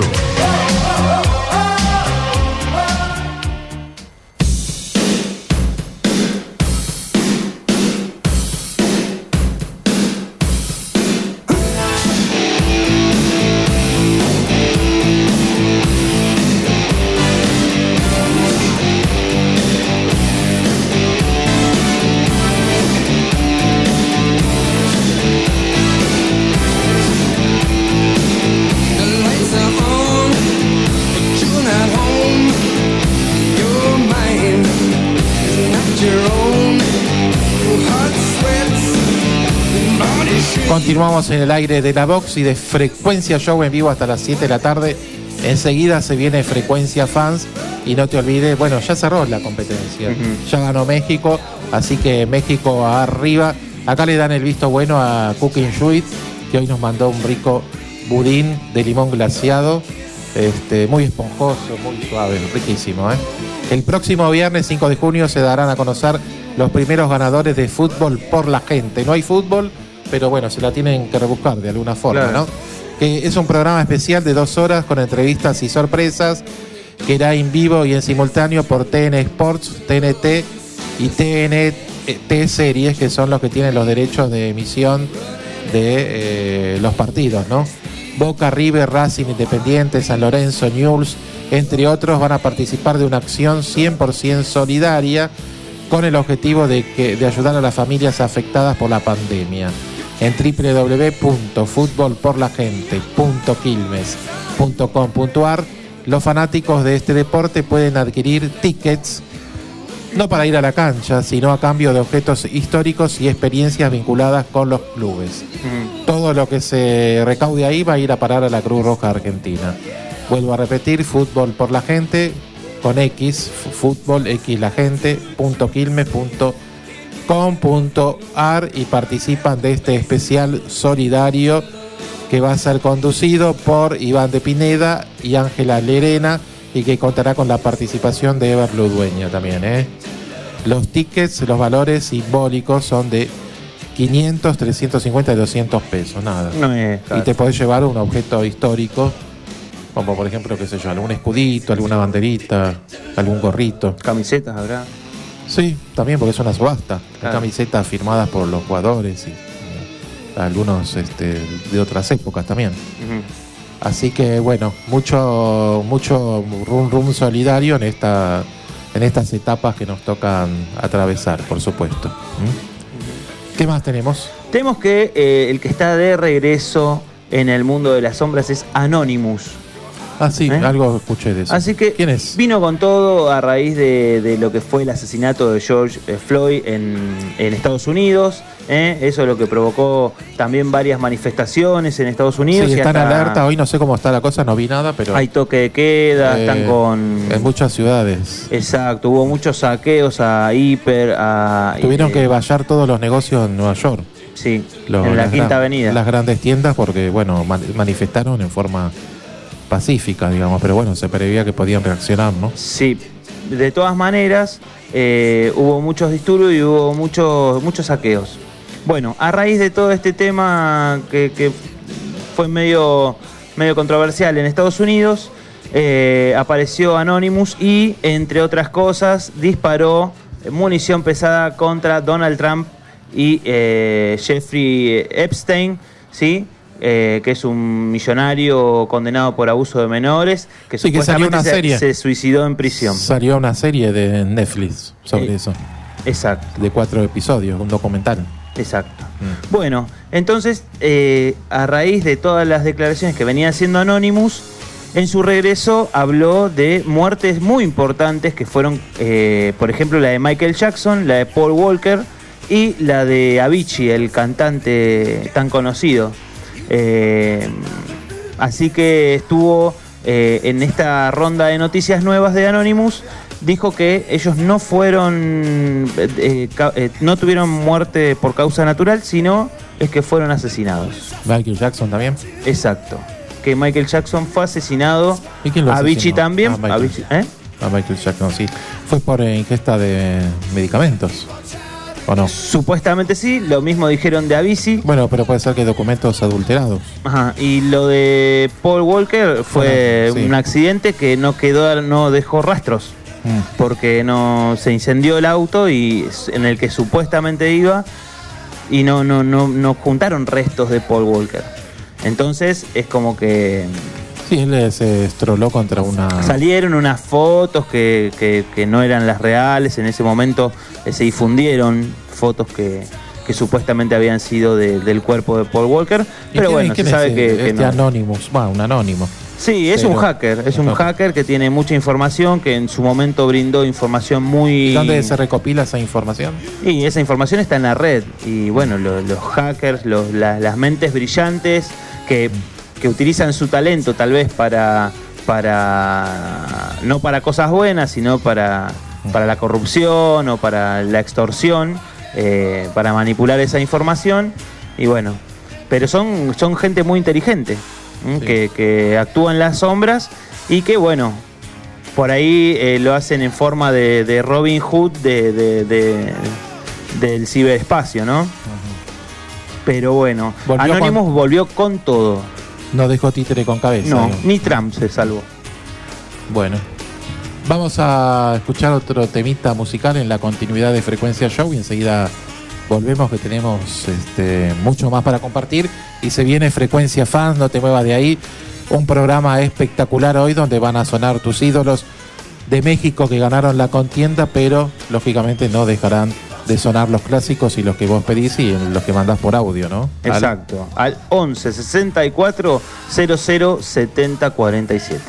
Continuamos en el aire de la Box y de Frecuencia Show en vivo hasta las 7 de la tarde. Enseguida se viene Frecuencia Fans y no te olvides, bueno, ya cerró la competencia, ya ganó México, así que México arriba. Acá le dan el visto bueno a Cooking Sweet, que hoy nos mandó un rico budín de limón glaseado, muy esponjoso, muy suave, riquísimo. El próximo viernes 5 de junio se darán a conocer los primeros ganadores de Fútbol por la Gente. No hay fútbol, pero bueno, se la tienen que rebuscar de alguna forma, claro, ¿no? Que es un programa especial de 2 horas con entrevistas y sorpresas, que irá en vivo y en simultáneo por TN Sports, TNT y TNT Series, que son los que tienen los derechos de emisión de los partidos, ¿no? Boca, River, Racing, Independiente, San Lorenzo, Newell's, entre otros, van a participar de una acción 100% solidaria con el objetivo de ayudar a las familias afectadas por la pandemia. En www.futbolporlagente.quilmes.com.ar los fanáticos de este deporte pueden adquirir tickets no para ir a la cancha, sino a cambio de objetos históricos y experiencias vinculadas con los clubes. Todo lo que se recaude ahí va a ir a parar a la Cruz Roja Argentina. Vuelvo a repetir, Fútbol por la Gente con X, futbolxlagente.quilmes.com.ar y participan de este especial solidario que va a ser conducido por Iván de Pineda y Ángela Lerena y que contará con la participación de Ever Ludueña también. Los tickets, los valores simbólicos son de 500, 350 y 200 pesos, nada. No es y te podés llevar un objeto histórico, como por ejemplo, qué sé yo, algún escudito, alguna banderita, algún gorrito. ¿Camisetas habrá? Sí, también porque es una subasta. Claro. Camisetas firmadas por los jugadores y algunos de otras épocas también. Así que bueno, mucho rum solidario en esta en estas etapas que nos tocan atravesar, por supuesto. ¿Qué más tenemos? Tenemos que el que está de regreso en el mundo de las sombras es Anonymous. Ah, sí, algo escuché de eso. Así que ¿quién es? Vino con todo a raíz de lo que fue el asesinato de George Floyd en Estados Unidos. Eso es lo que provocó también varias manifestaciones en Estados Unidos. Sí, y están alerta. Hoy no sé cómo está la cosa, no vi nada, pero... Hay toque de queda, están con... En muchas ciudades. Exacto, hubo muchos saqueos a hiper, Tuvieron que vallar todos los negocios en Nueva York. Sí, en la Quinta Avenida. Las grandes tiendas porque, bueno, manifestaron en forma pacífica, digamos, pero bueno, se preveía que podían reaccionar, ¿no? Sí, de todas maneras, hubo muchos disturbios y hubo muchos saqueos. Bueno, a raíz de todo este tema que fue medio controversial en Estados Unidos, apareció Anonymous y, entre otras cosas, disparó munición pesada contra Donald Trump y Jeffrey Epstein, ¿sí? Que es un millonario condenado por abuso de menores, que sí, supuestamente se suicidó en prisión. Salió una serie de Netflix sobre eso. Exacto. De 4 episodios, un documental. Exacto. Bueno, entonces, a raíz de todas las declaraciones que venía haciendo Anonymous, en su regreso habló de muertes muy importantes que fueron, por ejemplo, la de Michael Jackson, la de Paul Walker y la de Avicii, el cantante tan conocido. Así que estuvo en esta ronda de noticias nuevas de Anonymous. Dijo que ellos no no tuvieron muerte por causa natural, sino es que fueron asesinados. Michael Jackson también. Exacto, que Michael Jackson fue asesinado. ¿Y quién lo asesinó? Avicii también. Avicii, Michael Jackson, sí. Fue por ingesta de medicamentos. ¿O no? Supuestamente sí, lo mismo dijeron de Avicii. Bueno, pero puede ser que documentos adulterados. Ajá, y lo de Paul Walker fue un accidente que no dejó rastros. Porque no se incendió el auto y en el que supuestamente iba y no juntaron restos de Paul Walker. Entonces es como que... Sí, él se estroló contra una... Salieron unas fotos que no eran las reales. En ese momento se difundieron fotos que supuestamente habían sido del cuerpo de Paul Walker. Pero bueno, se sabe que no. Anonymous, un anónimo. Sí, es un hacker. Es un hacker que tiene mucha información, que en su momento brindó información muy... ¿Dónde se recopila esa información? Y esa información está en la red. Y bueno, los hackers, las mentes brillantes que utilizan su talento tal vez para no para cosas buenas, sino para la corrupción o para la extorsión, para manipular esa información. Y bueno, pero son gente muy inteligente, sí, que actúa en las sombras y que bueno, por ahí lo hacen en forma de Robin Hood del ciberespacio, ¿no? Pero bueno, Anonymous volvió con todo. No dejó títere con cabeza. No, ni Trump se salvó. Bueno, vamos a escuchar otro temita musical en la continuidad de Frecuencia Show y enseguida volvemos, que tenemos mucho más para compartir y se viene Frecuencia Fans, no te muevas de ahí. Un programa espectacular hoy donde van a sonar tus ídolos de México que ganaron la contienda, pero lógicamente no dejarán de sonar los clásicos y los que vos pedís y los que mandás por audio, ¿no? Exacto, al 11 64 00 70 47.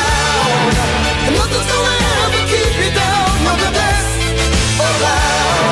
Nothing's gonna ever keep you down. You're the best around.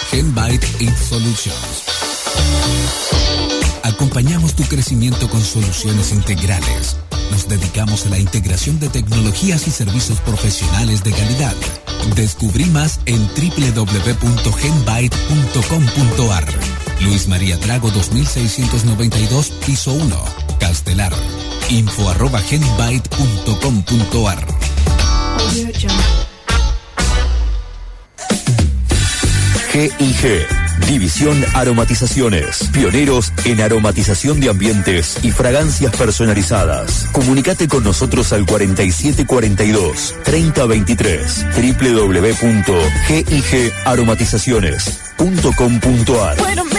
Genbyte It Solutions. Acompañamos tu crecimiento con soluciones integrales. Nos dedicamos a la integración de tecnologías y servicios profesionales de calidad. Descubrí más en www.genbyte.com.ar. Luis María Drago 2692, piso 1, Castelar. info@genbyte.com.ar. G&G, División Aromatizaciones, pioneros en aromatización de ambientes y fragancias personalizadas. Comunicate con nosotros al 4742-3023, www.gigaromatizaciones.com.ar.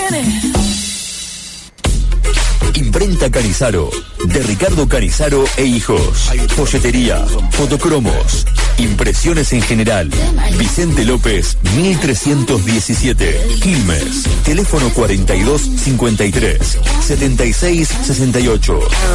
Imprenta Canizaro, de Ricardo Canizaro e Hijos. Folletería, fotocromos, impresiones en general. Vicente López, 1317, Quilmes. Teléfono 4253 7668.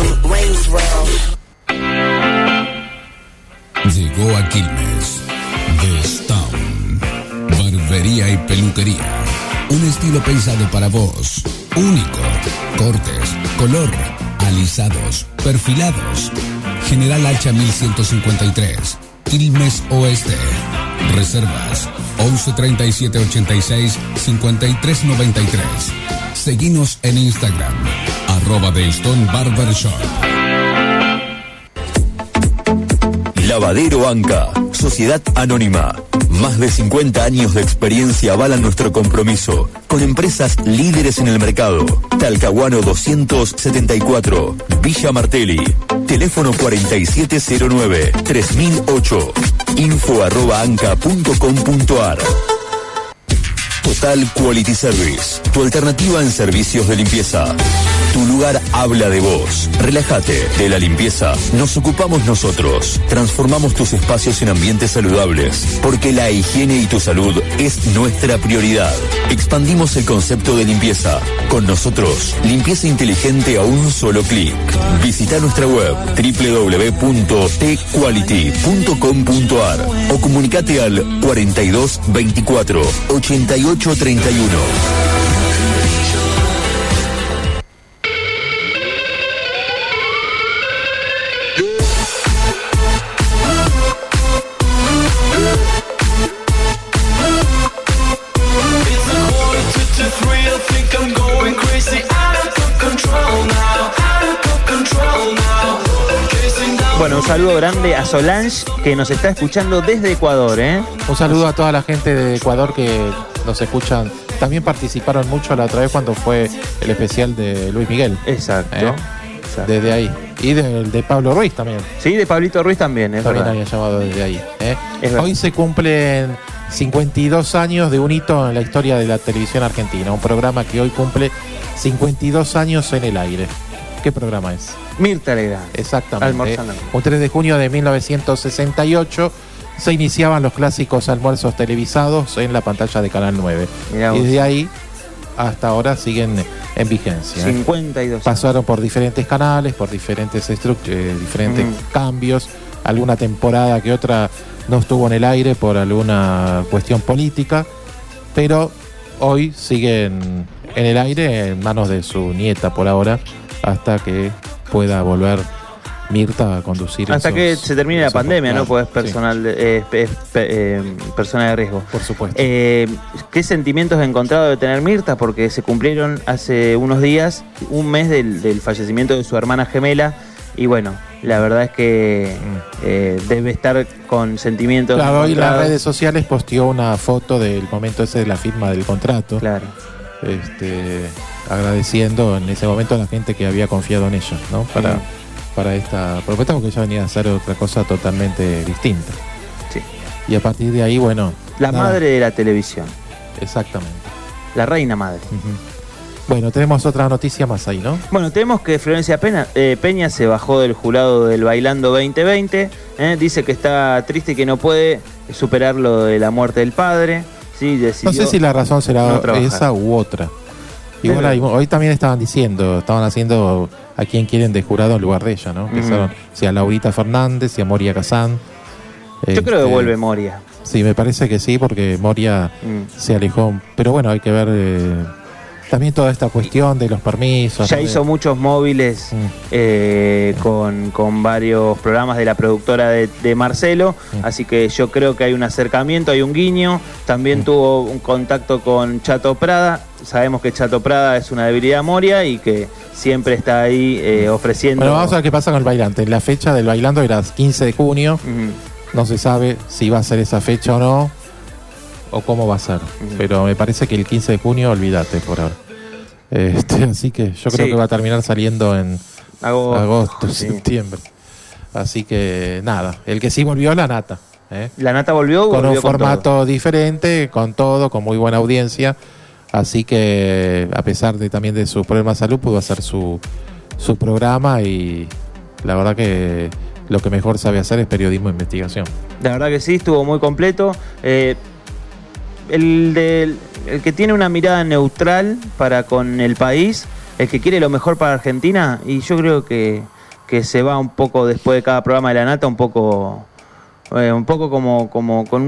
Llegó a Quilmes The Stone, barbería y peluquería. Un estilo pensado para vos. Único. Cortes, color, alisados, perfilados. General Hacha 1153, Quilmes Oeste. Reservas 11 37 86 53 93. Seguinos en Instagram @The Stone Barbershop. Lavadero Anca, Sociedad Anónima. Más de 50 años de experiencia avalan nuestro compromiso con empresas líderes en el mercado. Talcahuano 274, Villa Martelli. Teléfono 4709-3008. info@anca.com.ar. Total Quality Service, tu alternativa en servicios de limpieza. Tu lugar habla de vos. Relájate. De la limpieza nos ocupamos nosotros. Transformamos tus espacios en ambientes saludables, porque la higiene y tu salud es nuestra prioridad. Expandimos el concepto de limpieza. Con nosotros, limpieza inteligente a un solo clic. Visita nuestra web www.tquality.com.ar o comunicate al 42 24 88 31. Bueno, un saludo grande a Solange, que nos está escuchando desde Ecuador, ¿eh? Un saludo a toda la gente de Ecuador que nos escuchan. También participaron mucho la otra vez cuando fue el especial de Luis Miguel. Exacto. Exacto. Desde ahí. Y de Pablo Ruiz también. Sí, de Pablito Ruiz también, es también verdad. había llamado desde ahí. Hoy se cumplen 52 años de un hito en la historia de la televisión argentina. Un programa que hoy cumple 52 años en el aire. ¿Qué programa es? Mirta Legrand. Exactamente. Almorzando. Un 3 de junio de 1968 se iniciaban los clásicos almuerzos televisados en la pantalla de Canal 9. Y desde ahí hasta ahora siguen en vigencia. 52. Pasaron por diferentes canales, por diferentes cambios. Alguna temporada que otra no estuvo en el aire por alguna cuestión política, pero hoy siguen en el aire en manos de su nieta por ahora, hasta que pueda volver Mirta a conducir. Hasta que se termine la pandemia, ¿no? Pues es personal, persona de riesgo. Por supuesto. ¿Qué sentimientos he encontrado de tener Mirta? Porque se cumplieron hace unos días un mes del fallecimiento de su hermana gemela. Y bueno, la verdad es que debe estar con sentimientos. Claro, hoy en las redes sociales posteó una foto del momento ese de la firma del contrato. Claro. Agradeciendo en ese momento a la gente que había confiado en ella, ¿no? Para esta propuesta, porque ella venía a hacer otra cosa totalmente distinta. Sí. Y a partir de ahí, bueno. La madre de la televisión. Exactamente. La reina madre. Bueno, tenemos otra noticia más ahí, ¿no? Bueno, tenemos que Florencia Peña se bajó del jurado del Bailando 2020. Dice que está triste y que no puede superar lo de la muerte del padre. Sí, decidió no sé si la razón será no esa u otra. Igual hoy también estaban haciendo a quien quieren de jurado en lugar de ella, ¿no? Pensaron si a Laurita Fernández, si a Moria Kazán. Yo creo que vuelve Moria. Sí, me parece que sí, porque Moria se alejó. Pero bueno, hay que ver también toda esta cuestión de los permisos. Ya hizo muchos móviles con varios programas de la productora de Marcelo, así que yo creo que hay un acercamiento, hay un guiño. También tuvo un contacto con Chato Prada. Sabemos que Chato Prada es una debilidad Moria y que siempre está ahí ofreciendo... Bueno, vamos a ver qué pasa con el bailante. La fecha del bailando era 15 de junio. No se sabe si va a ser esa fecha o no, o cómo va a ser. Pero me parece que el 15 de junio, olvídate por ahora. Así que yo creo que va a terminar saliendo en agosto, septiembre. Así que nada, el que sí volvió, la Nata. La Nata volvió con un formato todo diferente, con todo, con muy buena audiencia. Así que a pesar también de sus problemas de salud, pudo hacer su programa y la verdad que lo que mejor sabe hacer es periodismo de investigación. La verdad que sí, estuvo muy completo. El que tiene una mirada neutral para con el país, el que quiere lo mejor para Argentina, y yo creo que se va un poco después de cada programa de la Nata, un poco como con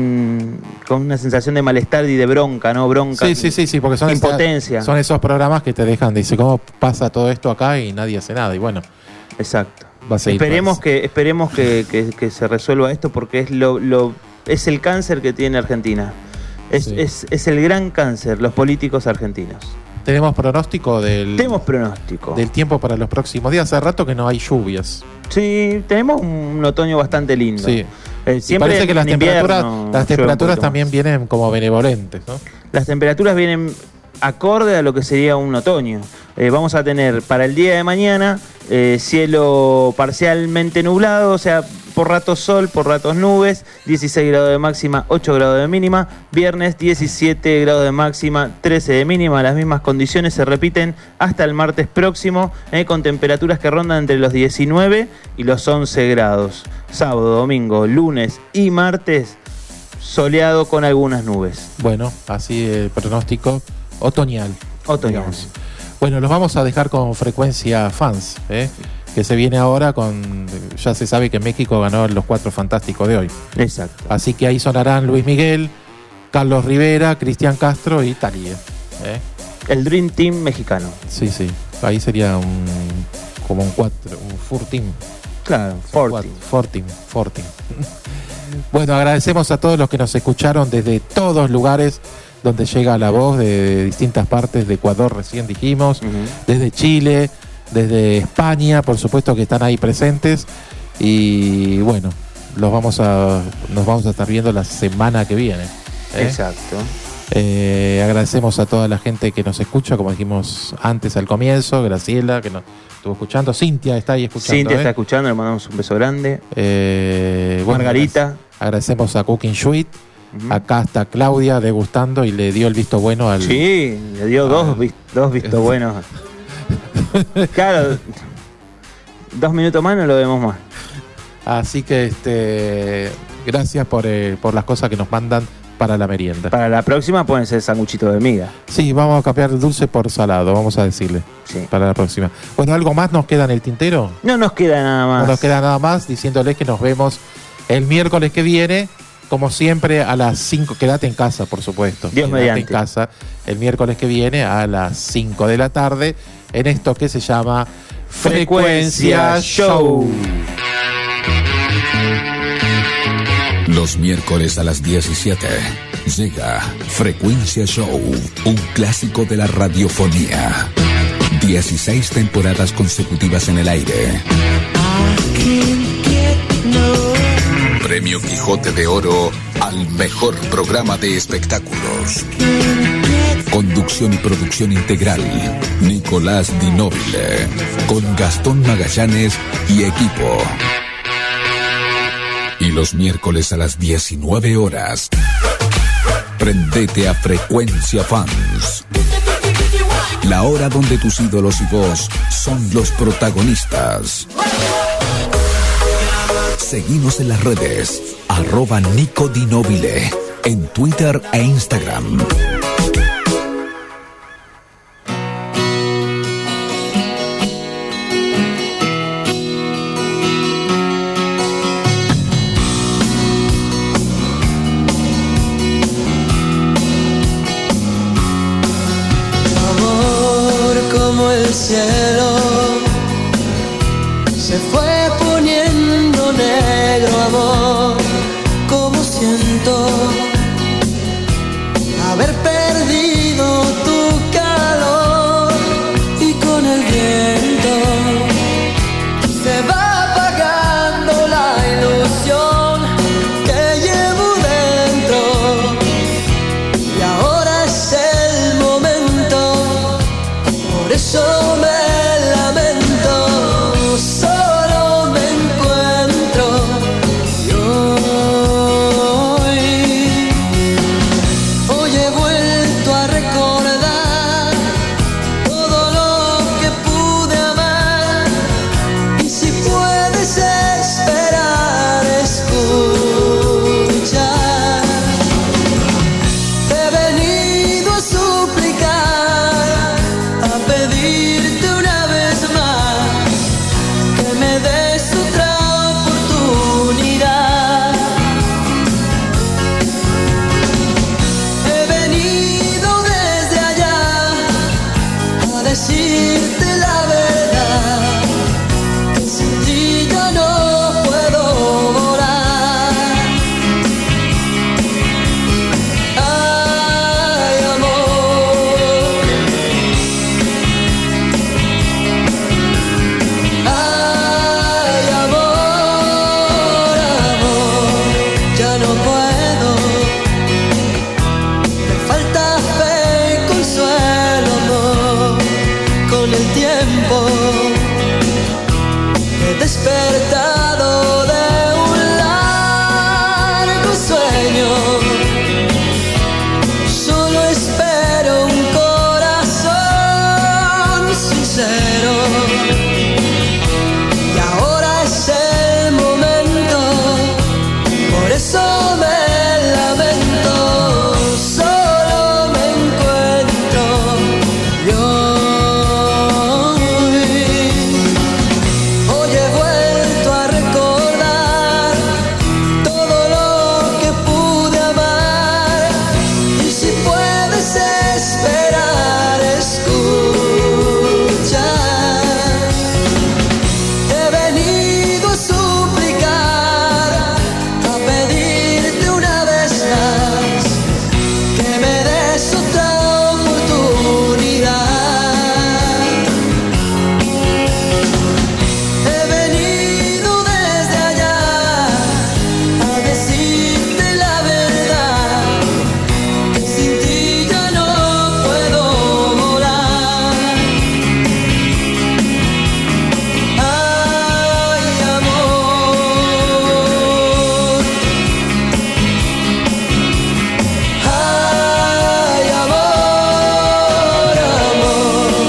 una sensación de malestar y de bronca, ¿no? Bronca. Sí, porque son impotencia. Son esos programas que te dejan, dice, ¿cómo pasa todo esto acá? Y nadie hace nada, y bueno. Exacto. Va a seguir esperemos que se resuelva esto, porque es el cáncer que tiene Argentina. Es el gran cáncer, los políticos argentinos. ¿Tenemos pronóstico del tiempo para los próximos días? Hace rato que no hay lluvias. Sí, tenemos un otoño bastante lindo. Sí. Siempre parece que las temperaturas también vienen como benevolentes, ¿no? Las temperaturas vienen acorde a lo que sería un otoño. Vamos a tener para el día de mañana cielo parcialmente nublado, o sea, por ratos sol, por ratos nubes, 16 grados de máxima, 8 grados de mínima. Viernes 17 grados de máxima, 13 de mínima. Las mismas condiciones se repiten hasta el martes próximo, con temperaturas que rondan entre los 19 y los 11 grados. Sábado, domingo, lunes y martes, soleado con algunas nubes. Bueno, así el pronóstico otoñal. Digamos. Bueno, los vamos a dejar con Frecuencia Fans, que se viene ahora con... Ya se sabe que México ganó los 4 fantásticos de hoy. Exacto. Así que ahí sonarán Luis Miguel, Carlos Rivera, Cristian Castro y Thalía. El Dream Team mexicano. Sí. Ahí sería un Four Team. Claro, Four Team. Bueno, agradecemos a todos los que nos escucharon desde todos lugares donde llega la voz, de distintas partes de Ecuador, recién dijimos, desde Chile, desde España, por supuesto que están ahí presentes, y bueno, nos vamos a estar viendo la semana que viene. Exacto. Agradecemos a toda la gente que nos escucha, como dijimos antes al comienzo, Graciela, que nos estuvo escuchando, Cintia está ahí escuchando. Cintia está escuchando, le mandamos un beso grande. Margarita. Agradecemos a Cooking Suite. Acá está Claudia degustando y le dio el visto bueno al... Sí, le dio dos vistos buenos. Claro, 2 minutos más no lo vemos más. Así que gracias por las cosas que nos mandan para la merienda. Para la próxima pueden ser sanguchitos de miga. Sí, vamos a cambiar el dulce por salado, vamos a decirle. Sí. Para la próxima. Bueno, ¿algo más nos queda en el tintero? No nos queda nada más. No nos queda nada más, diciéndoles que nos vemos el miércoles que viene, como siempre, a las 5. Quédate en casa, por supuesto. Dios mediante. En casa el miércoles que viene a las 5 de la tarde en esto que se llama Frecuencia Show. Los miércoles a las 17 llega Frecuencia Show, un clásico de la radiofonía. 16 temporadas consecutivas en el aire. Premio Quijote de Oro al mejor programa de espectáculos. Conducción y producción integral, Nicolás Di Nobile, con Gastón Magallanes y equipo. Y los miércoles a las 19 horas, prendete a Frecuencia Fans. La hora donde tus ídolos y vos son los protagonistas. Seguinos en las redes, @NicoDinobile, en Twitter e Instagram. cielo se fue poniendo negro, amor. Como siento haber perdido tu calor, y con el viento se va apagando la ilusión que llevo dentro, y ahora es el momento, por eso me lamento, solo me encuentro yo. Hoy he vuelto a recordar todo lo que pude amar, y si puedes esperar, escucha. He venido a suplicar, a pedirte una vez más que me des otra oportunidad. He venido desde allá a decirte la verdad, que sin ti ya no puedo volar. Ay, amor, ay, amor, amor, ya no puedo. Me falta fe y consuelo, amor. Con el tiempo he despertado de un largo sueño. Solo espero un corazón sincero, y ahora es el momento, por eso me lamento, solo me encuentro yo. Hoy he vuelto a recordar todo lo que pude amar, y si puedes esperar, escucha. He venido a suplicar, a pedirte una vez más que me des otra oportunidad. He venido desde allá a decirte la verdad, que sin ti ya no puedo volar. Ay, amor, ay, amor, amor.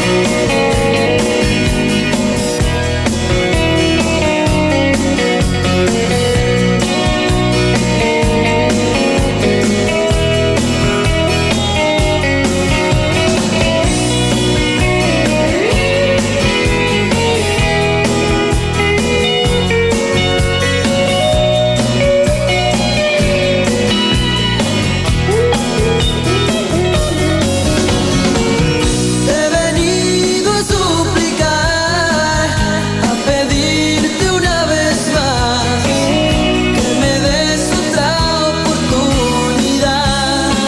He venido a suplicar, a pedirte una vez más que me des otra oportunidad.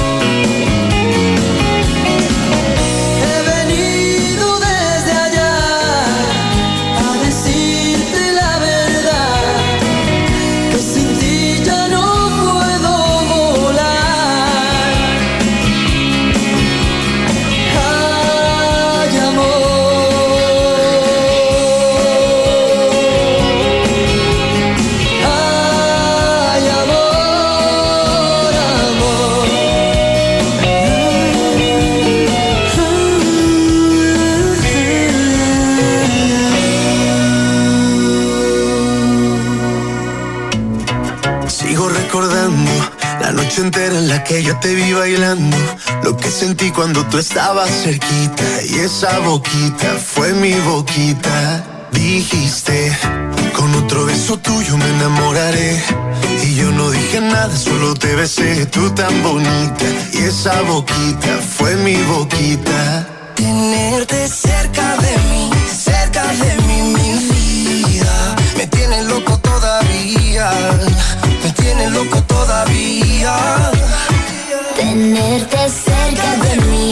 He venido desde allá a decirte la verdad, que sin ti ya no puedo volar. Ay, amor, ay, amor, amor. Sigo recordando la noche entera en la que yo te vi bailando, lo que sentí cuando tú estabas cerquita, y esa boquita fue mi boquita. Dijiste, con otro beso tuyo me enamoraré, y yo no dije nada, solo te besé, tú tan bonita, y esa boquita fue mi boquita. Tenerte cerca me tiene loco todavía. Tenerte cerca de mí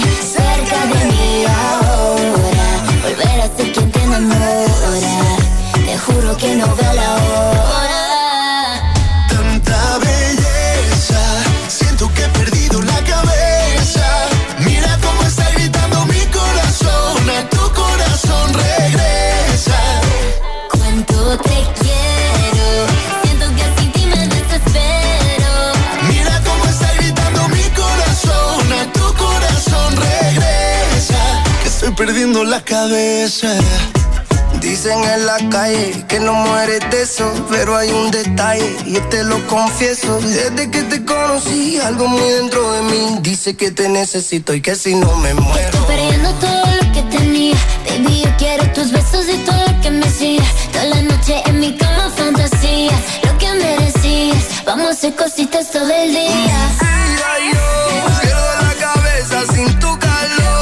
ahora. Volver a ser quien te enamora. Te juro que no veo la hora. Tanta belleza, siento que he perdido la cabeza. Mira cómo está gritando mi corazón, a tu corazón regresa. Cuánto te quiero, siento que sin ti me desespero. Mira cómo está gritando mi corazón, a tu corazón regresa. Que estoy perdiendo la cabeza. Dicen en la calle que no mueres de eso, pero hay un detalle y yo te lo confieso. Desde que te conocí, algo muy dentro de mí dice que te necesito y que si no me muero. Estoy perdiendo todo lo que tenía. Baby, yo quiero tus besos y todo lo que me hacías. Toda la noche en mi cama fantasía, lo que merecías. Vamos a hacer cositas todo el día. Quiero la cabeza sin tu calor.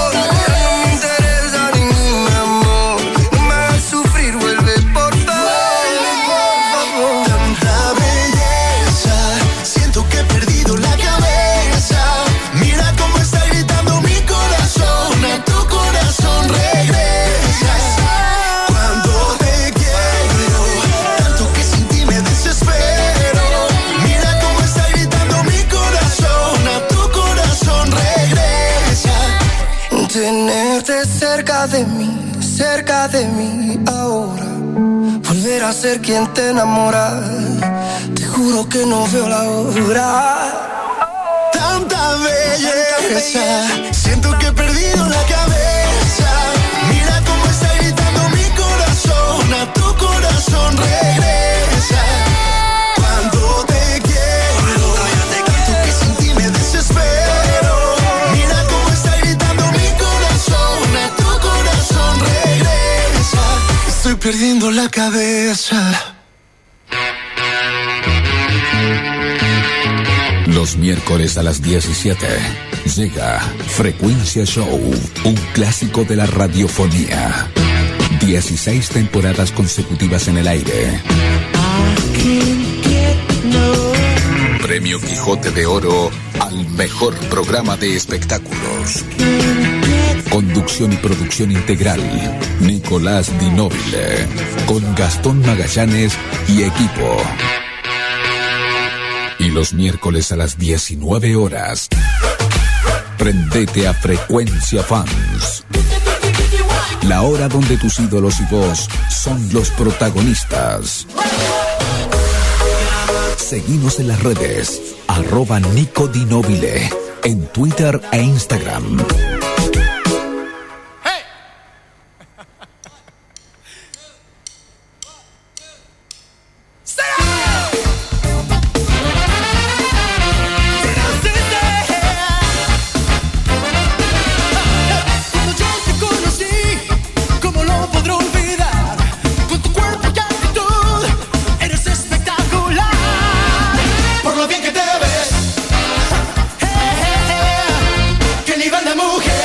Tenerte cerca de mí ahora. Volver a ser quien te enamora. Te juro que no veo la hora. Tanta belleza, siento que he perdido la cabeza. Mira cómo está gritando mi corazón, a tu corazón regresa. Cuando te quiero, tanto que sin ti me desespero. Mira cómo está gritando mi corazón, a tu corazón regresa. Estoy perdiendo la cabeza. Los miércoles a las 17 llega Frecuencia Show, un clásico de la radiofonía. 16 temporadas consecutivas en el aire. Premio Quijote de Oro al mejor programa de espectáculos. Conducción y producción integral, Nicolás Di Nobile, con Gastón Magallanes y equipo. Y los miércoles a las 19 horas, prendete a Frecuencia Fans. La hora donde tus ídolos y vos son los protagonistas. Seguimos en las redes, @NicoDiNobile, en Twitter e Instagram. Qué nivel de mujer.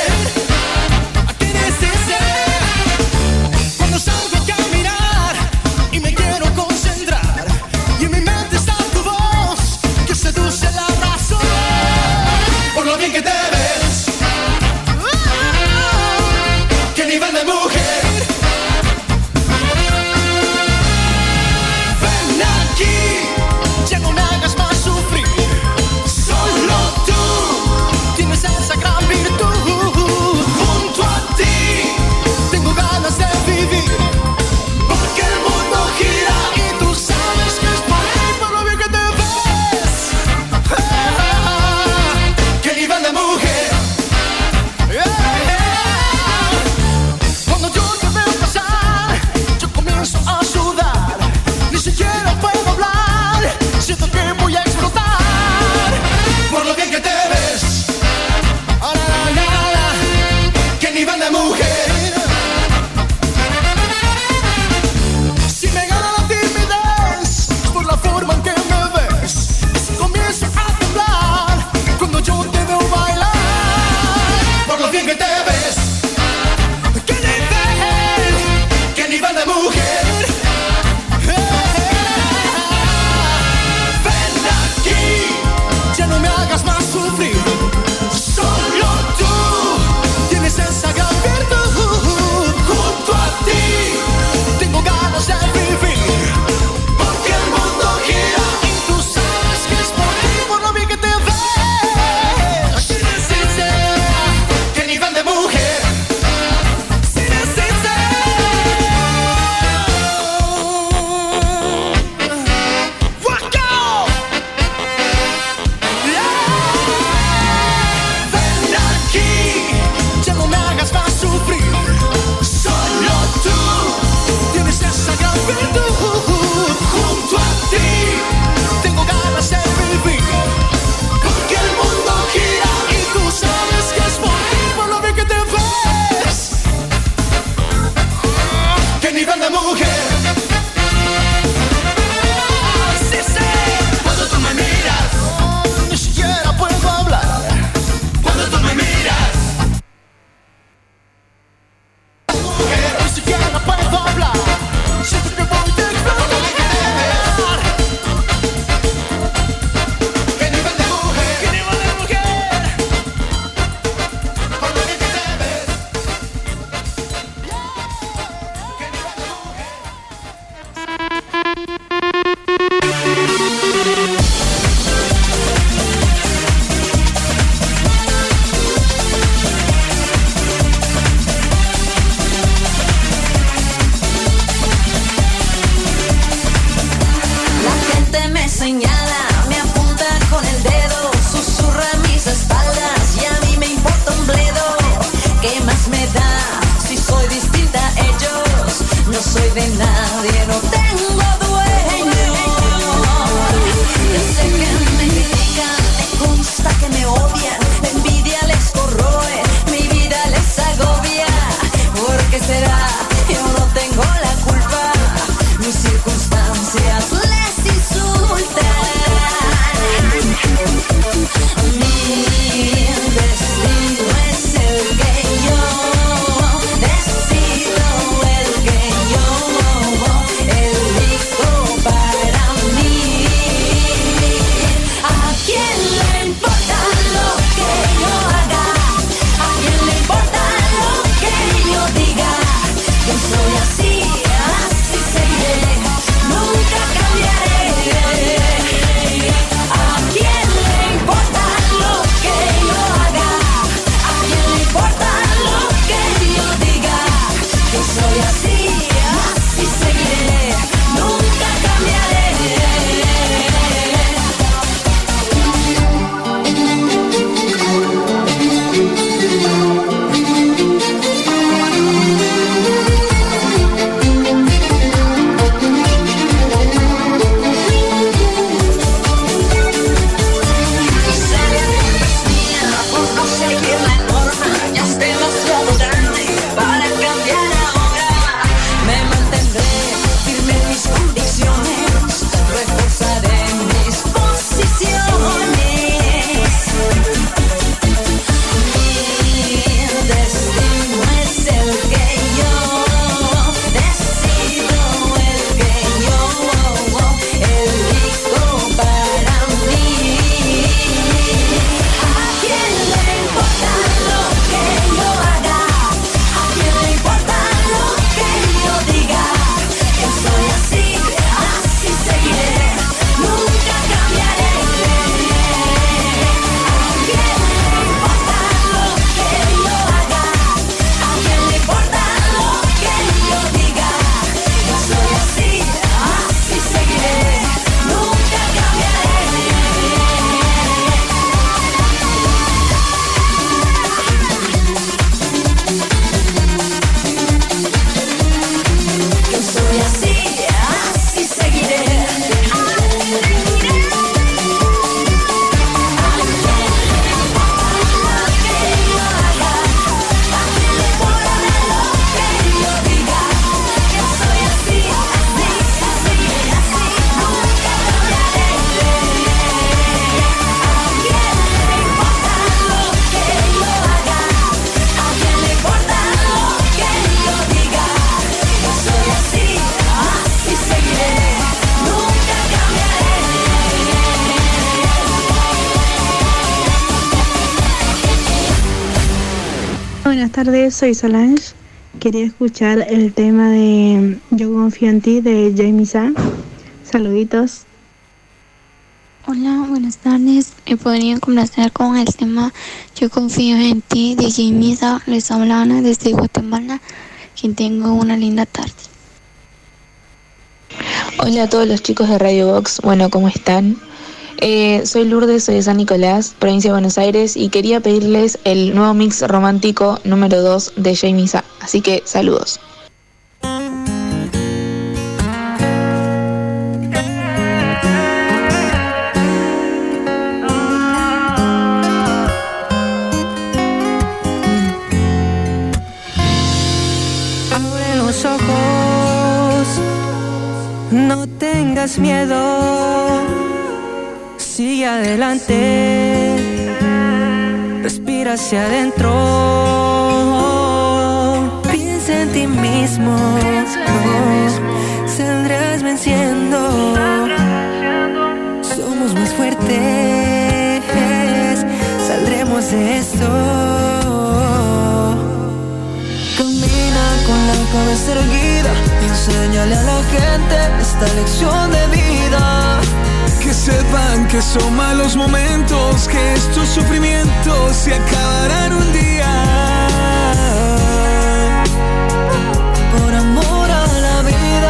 tardes, soy Solange. Quería escuchar el tema de Yo confío en ti de Jamie Sa. Saluditos. Hola, buenas tardes. ¿Me podrían complacer con el tema Yo confío en ti de Jamie Sa? Les habla Ana desde Guatemala. Que tengan una linda tarde. Hola a todos los chicos de Radio Box. Bueno, ¿cómo están? Soy Lourdes, soy de San Nicolás, provincia de Buenos Aires, y quería pedirles el nuevo mix romántico número 2 de Jamie Sa. Así que saludos. Abre los ojos, no tengas miedo. Sigue adelante, respira hacia adentro, piensa en ti mismo, saldrás venciendo, somos más fuertes, saldremos de esto. Camina con la cabeza erguida, enséñale a la gente esta lección de vida. Que sepan que son malos momentos, que estos sufrimientos se acabarán un día. Por amor a la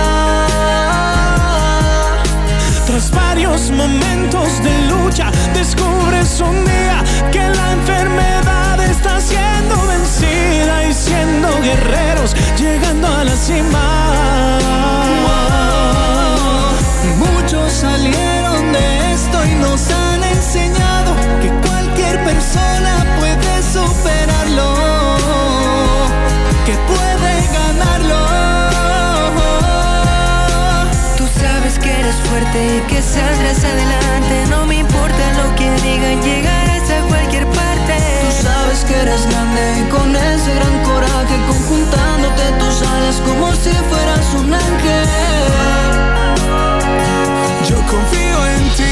vida. Tras varios momentos de lucha, descubres un día que la enfermedad está siendo vencida y siendo guerreros, llegando a la cima. Muchos salieron de esto y nos han enseñado que cualquier persona puede superarlo, que puede ganarlo. Tú sabes que eres fuerte y que saldrás adelante. No me importa lo que digan, llegarás a cualquier parte. Tú sabes que eres grande y con ese gran coraje, conjuntándote tus alas como si fueras un ángel. Yo confío en ti,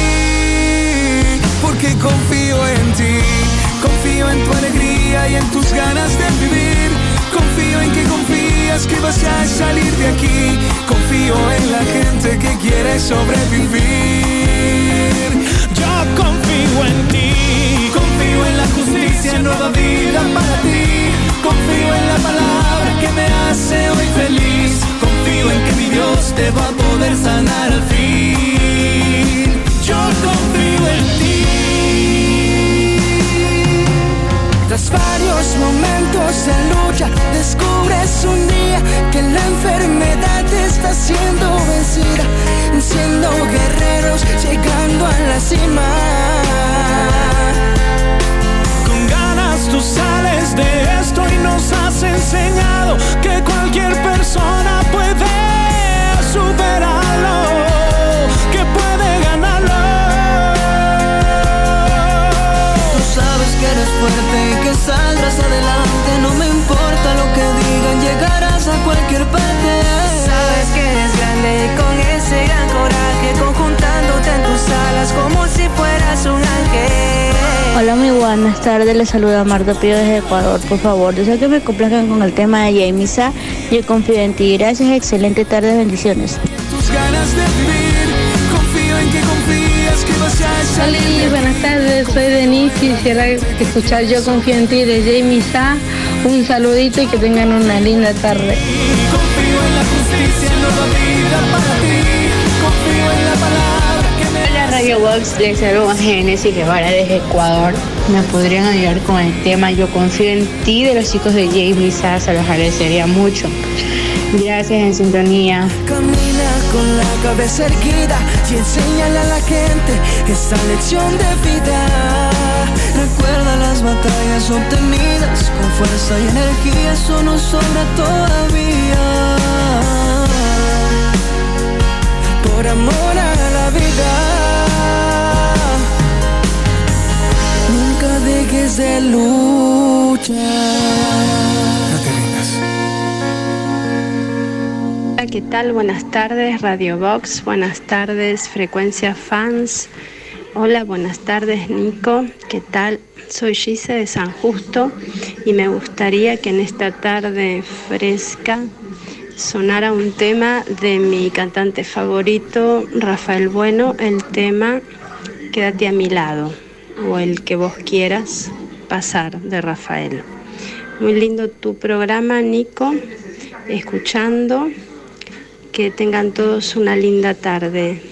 porque confío en ti. Confío en tu alegría y en tus ganas de vivir. Confío en que confías que vas a salir de aquí. Confío en la gente que quiere sobrevivir. Yo confío en ti. Confío en la justicia, nueva vida para ti. Confío en la palabra que me hace hoy feliz. Confío en que mi Dios te va a poder sanar al fin. Yo confío en ti. Tras varios momentos de lucha, descubres un día que la enfermedad está siendo vencida, siendo guerreros, llegando a la cima. Con ganas tú sales de esto y nos has enseñado que cualquier persona puede superarlo, que puede ganarlo. Tú sabes que eres fuerte y que saldrás adelante. No me importa lo que digan, llegarás a cualquier parte. Sabes que eres grande y con ese gran coraje, conjuntándote en tus alas como si fueras un ángel. Hola, muy buenas tardes. Les saluda Marta Pío desde Ecuador. Por favor, deseo que me complazcan con el tema de Jamie Sa. Yo confío en ti. Gracias, excelente tarde, bendiciones. Tus ganas de vivir, confío en que confías que vas a salir. Hola, buenas tardes. Soy Denise. Quisiera escuchar Yo confío en ti de Jamie Sa. Un saludito y que tengan una linda tarde. Confío en la justicia, nueva vida para ti. Confío en la palabra que me... Hola Radio Box, les saludo a Génesis Guevara desde Ecuador. ¿Me podrían ayudar con el tema Yo confío en ti de los chicos de Jamie Sa? Se los agradecería mucho. Gracias, en sintonía. Camina con la cabeza erguida y enséñale a la gente esta lección de vida. Recuerda las batallas obtenidas con fuerza y energía, eso nos sobra todavía. Por amor a la vida, nunca dejes de luchar. ¿Qué tal? Buenas tardes Radio Box, buenas tardes Frecuencia Fans. Hola, buenas tardes, Nico. ¿Qué tal? Soy Gise de San Justo y me gustaría que en esta tarde fresca sonara un tema de mi cantante favorito, Rafael Bueno, el tema Quédate a mi lado o el que vos quieras pasar de Rafael. Muy lindo tu programa, Nico, escuchando. Que tengan todos una linda tarde.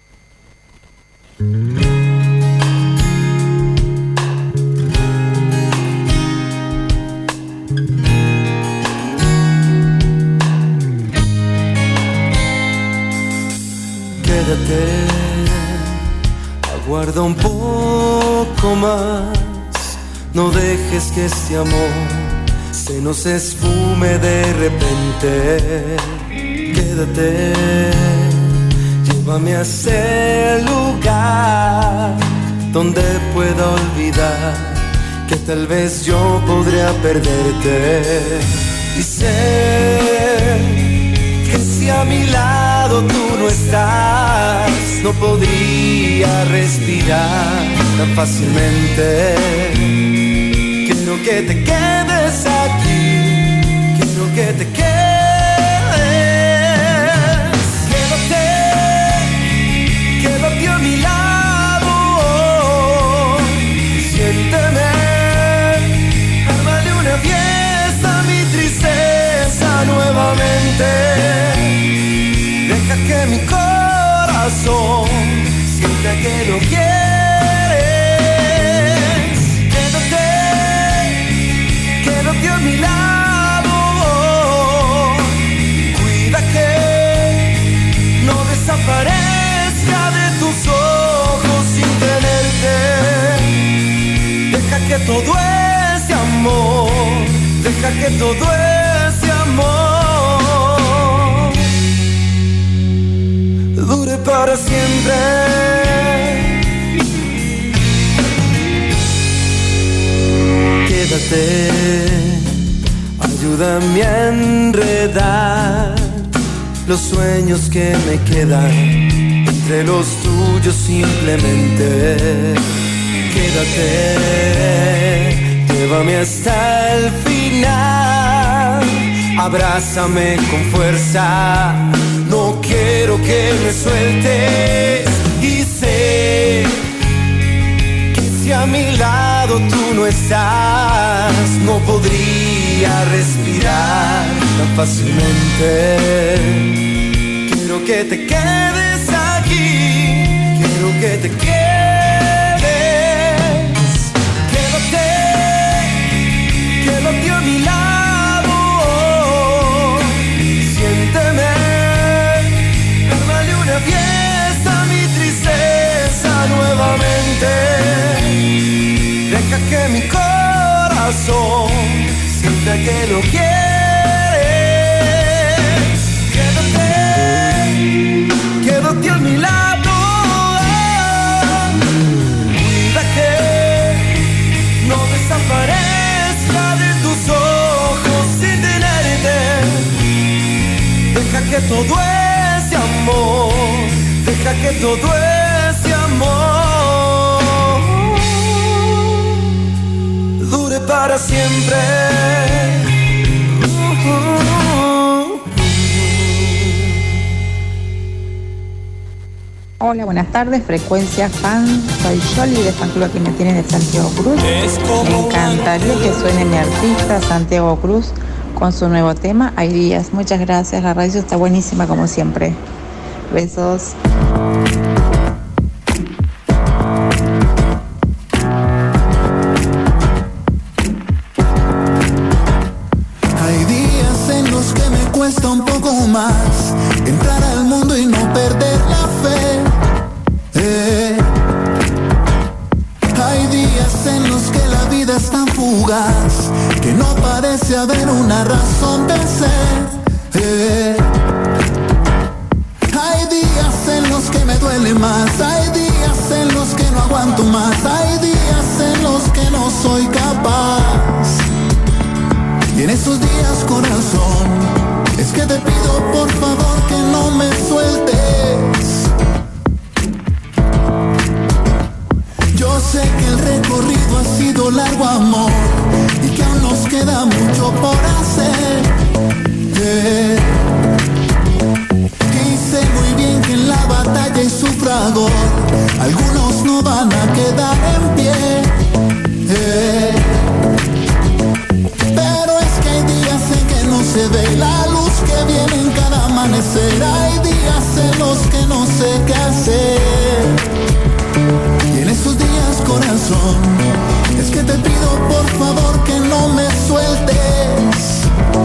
Quédate, aguarda un poco más, no dejes que este amor se nos esfume de repente. Quédate, llévame a ese lugar donde pueda olvidar que tal vez yo podría perderte. Y sé que si a mi lado tú no estás, no podría respirar tan fácilmente. Quiero que te quedes aquí, quiero que te quedes. Quédate a mi lado, siénteme, ármale una fiesta a mi tristeza nuevamente. Deja que mi corazón sienta que lo quieres. Quédate a mi lado. Cuida que no desaparezca de tus ojos sin tenerte. Deja que todo ese amor, deja que todo ese amor dure para siempre. Quédate, ayúdame a enredar los sueños que me quedan entre los tuyos simplemente. Quédate, llévame hasta el final, abrázame con fuerza, no quiero que me sueltes. Y sé que si a mi lado tú no estás, no podría respirar tan fácilmente. Quiero que te quedes aquí, quiero que te quedes. Quédate a mi lado, siénteme, ármale una fiesta a mi tristeza nuevamente. Deja que mi corazón sienta que lo quieres. Quédate a mi lado. Cuida que no desaparezca de tus ojos sin tenerte. Deja que todo ese amor, deja que todo ese amor dure para siempre. Hola, buenas tardes, Frecuencia Fan. Soy Yoli de Fan Club que me tiene de Santiago Cruz. Me encantaría que suene mi artista Santiago Cruz con su nuevo tema, Hay Días. Muchas gracias, la radio está buenísima como siempre. Besos. Hay días en los que me cuesta un poco más entrar al mundo y no perder la fe. Hay días en los que la vida es tan fugaz que no parece haber una razón de ser. Hay días en los que me duele más, hay días en los que no aguanto más, hay días en los que no soy capaz. Y en esos días, corazón, es que te pido por favor que no me sueltes. contigo, amor, y que aún nos queda mucho por hacer. Y sé muy bien que en la batalla hay su fragor, algunos no van a quedar en pie. Pero es que hay días en que no se ve la luz que viene en cada amanecer. Hay días en los que no sé qué hacer. Y en esos días, corazón, es que te pido por favor que no me sueltes.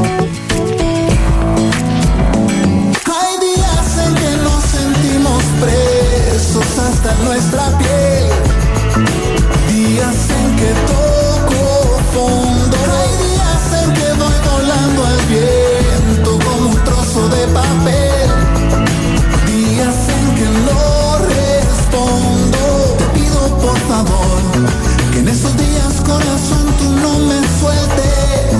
Hay días en que nos sentimos presos hasta en nuestra piel. Días en que toco fondo. Hay días en que voy volando al viento como un trozo de papel. Días en que no respondo. Te pido por favor que en esos días, corazón, tú no me sueltes.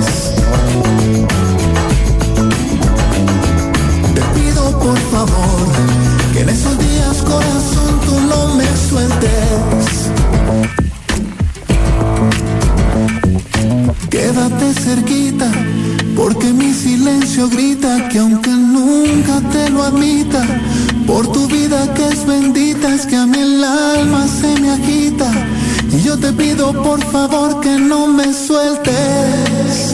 Te pido por favor que en esos días, corazón, tú no me sueltes. Quédate cerquita, porque mi silencio grita que aunque nunca te lo admita, por tu vida que es bendita, es que a mí el alma se me agita. Y yo te pido por favor que no me sueltes.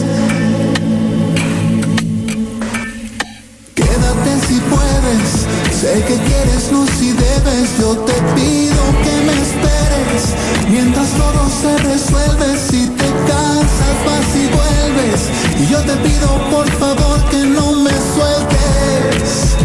Quédate si puedes, sé que quieres, no si debes. Yo te pido que me esperes, mientras todo se resuelve. Si te cansas vas y vuelves. Y yo te pido por favor que no me sueltes.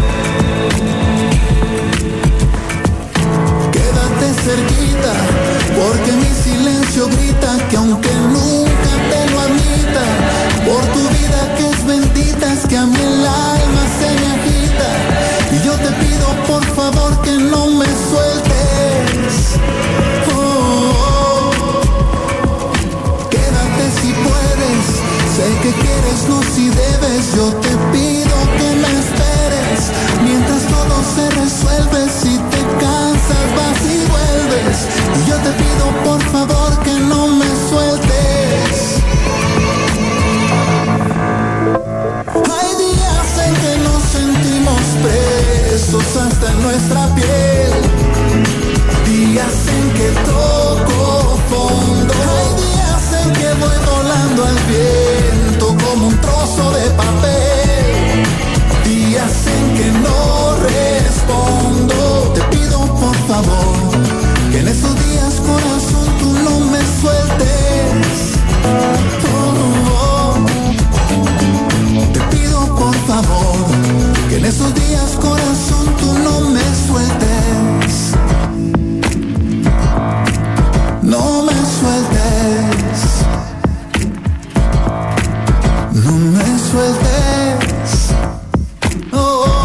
Quédate cerquita, porque mi silencio grita que aunque nunca te lo admita, por tu vida que es bendita, es que a mí el alma se me agita. Y yo te pido por favor que no me sueltes. Oh, oh, oh. Quédate si puedes, sé que quieres, no si debes. Yo te pido que me esperes, mientras todo se resuelve. Si te cansas vas y vuelves. Y yo te pido por favor que no me sueltes. Hay días en que nos sentimos presos hasta en nuestra piel. Días en que toco fondo. Hay días en que voy volando al viento como un trozo de papel. Días en que no respondo. Te pido por favor que en esos días, corazón, tú no me sueltes. Oh, oh. Te pido por favor que en esos días, corazón, tú no me sueltes. No me sueltes. No me sueltes. Oh, oh.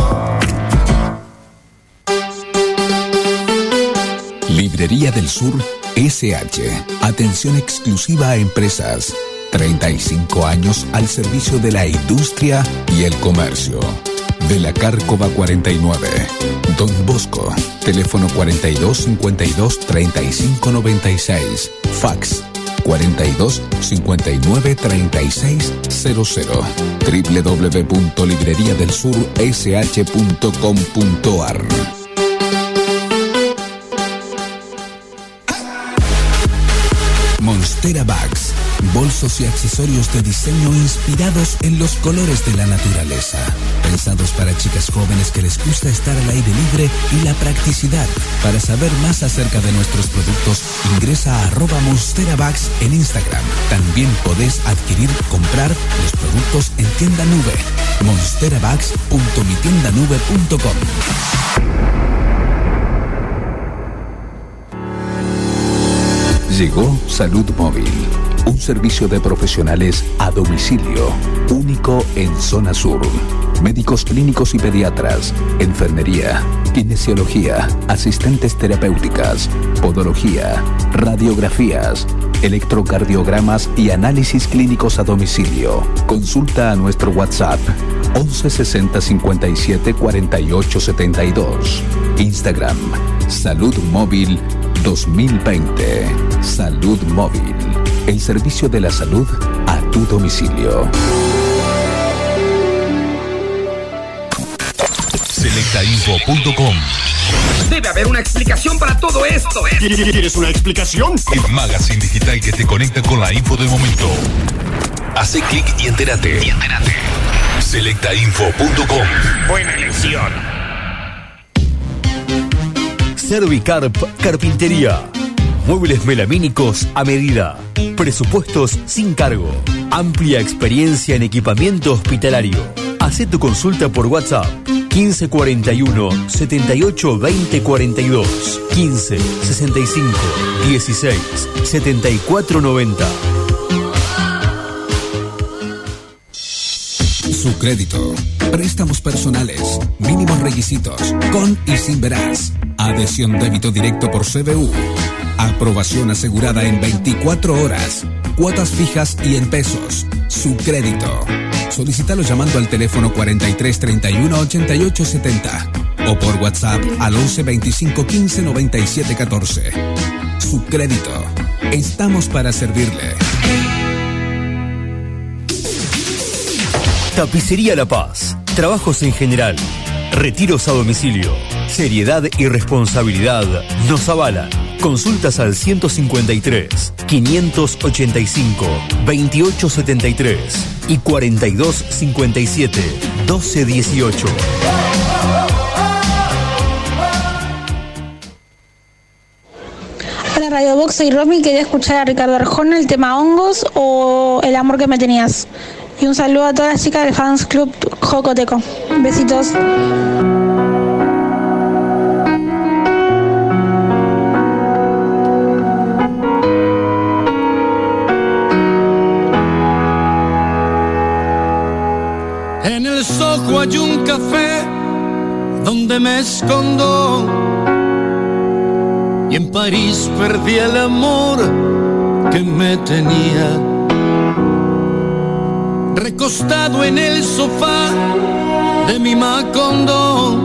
Librería del Sur SH. Atención exclusiva a empresas. 35 años al servicio de la industria y el comercio. De la Cárcova 49. Don Bosco. Teléfono 42 52 35 96. Fax 42 59 36 00. www.libreriadelsursh.com.ar. Monstera Bags. Bolsos y accesorios de diseño inspirados en los colores de la naturaleza. Pensados para chicas jóvenes que les gusta estar al aire libre y la practicidad. Para saber más acerca de nuestros productos, ingresa a @monsterabags en Instagram. También podés comprar los productos en tienda nube. monsterabags.mitiendanube.com. Llegó Salud Móvil, un servicio de profesionales a domicilio, único en zona sur. Médicos clínicos y pediatras, enfermería, kinesiología, asistentes terapéuticas, podología, radiografías, electrocardiogramas y análisis clínicos a domicilio. Consulta a nuestro WhatsApp 11 60 57 48 72. Instagram Salud Móvil 2020. Salud Móvil. El servicio de la salud a tu domicilio. Selectainfo.com. Debe haber una explicación para todo esto. ¿Quieres una explicación? El magazine digital que te conecta con la info del momento. Hace clic y entérate. Selectainfo.com. Buena elección. Servicarp Carpintería. Muebles melamínicos a medida. Presupuestos sin cargo. Amplia experiencia en equipamiento hospitalario. Hacé tu consulta por WhatsApp 1541 78 20 42 15 65 16 74 90. Su crédito. Préstamos personales. Mínimos requisitos. Con y sin verás. Adhesión débito directo por CBU. Aprobación asegurada en 24 horas. Cuotas fijas y en pesos. Su crédito. Solicítalo llamando al teléfono 43 31 88 70 o por WhatsApp al 11 25 15 97 14. Su crédito. Estamos para servirle. Tapicería La Paz. Trabajos en general. Retiros a domicilio. Seriedad y responsabilidad nos avalan. Consultas al 153 585 2873 y 4257 1218. Hola Radio Box, soy Romy, quería escuchar a Ricardo Arjona el tema Hongos o El amor que me tenías. Y un saludo a todas las chicas del Fans Club Jocoteco. Besitos. En el Soho hay un café donde me escondo y en París perdí el amor que me tenía. Recostado en el sofá de mi Macondo,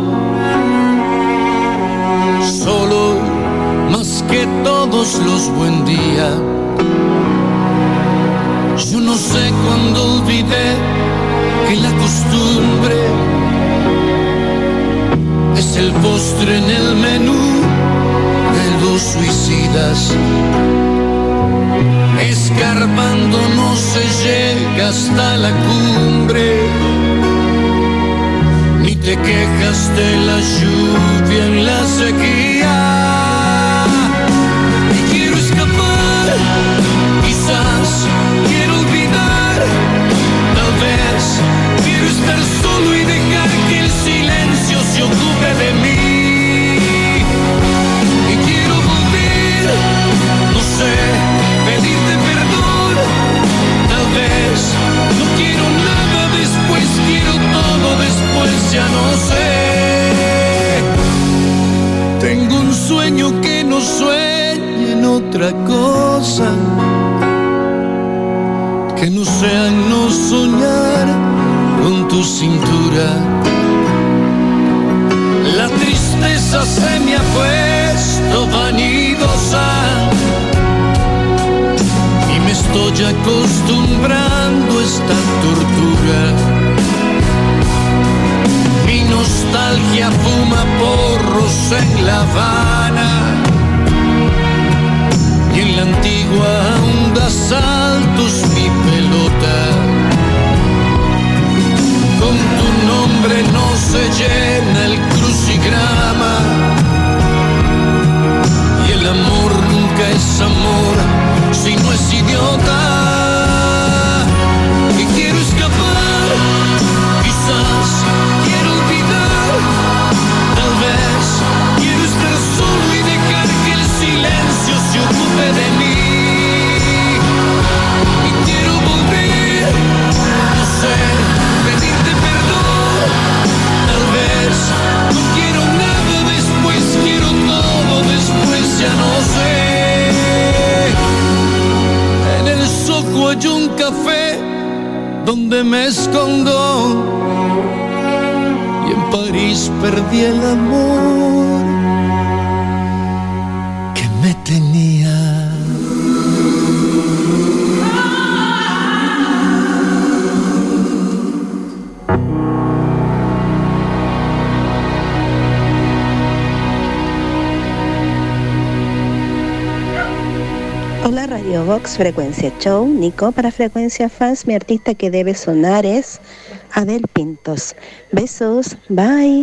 solo más que todos los buen día. Yo no sé cuándo olvidé que la costumbre es el postre en el menú de los suicidas. Escarbando no se llega hasta la cumbre, ni te quejas de la lluvia en la sequía. Y quiero escapar, quizás quiero olvidar, tal vez quiero estar solo y dejar que el silencio se ocupe de mí. Y quiero volver, no sé, pedirte perdón, tal vez no quiero nada después, quiero todo después, ya no sé. Tengo un sueño que no sueñe en otra cosa, que no sea no soñar con tu cintura. La tristeza se me ha puesto vanidosa y me estoy acostumbrando a esta tortura. Mi nostalgia fuma porros en La Habana y en la antigua aún da saltos mi pelota. Con tu nombre no se llena el crucigrama y el amor nunca es amor si no es idiota. Y quiero escapar, quizás quiero olvidar, tal vez quiero estar solo y dejar que el silencio se ocupe de mí. Y quiero volver, no sé, pedirte perdón, tal vez no quiero nada después, quiero todo después, ya no sé. En el Soho hay un café donde me escondo y en París perdí el amor que me tenía. Hola Radio Vox, Frecuencia Show, Nico para Frecuencia Fans. Mi artista que debe sonar es Adel Pintos. Besos, bye.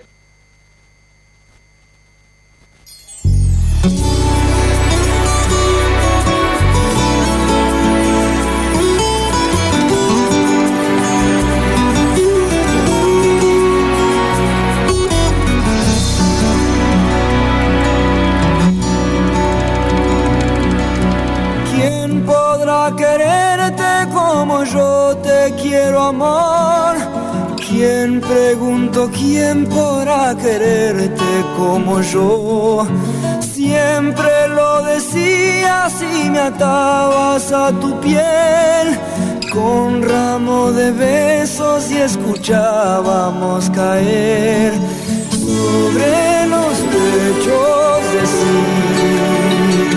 ¿Quién podrá quererte como yo te quiero, amor? ¿Quién, pregunto, quién podrá quererte como yo? Siempre lo decías y me atabas a tu piel con ramo de besos y escuchábamos caer sobre los pechos decir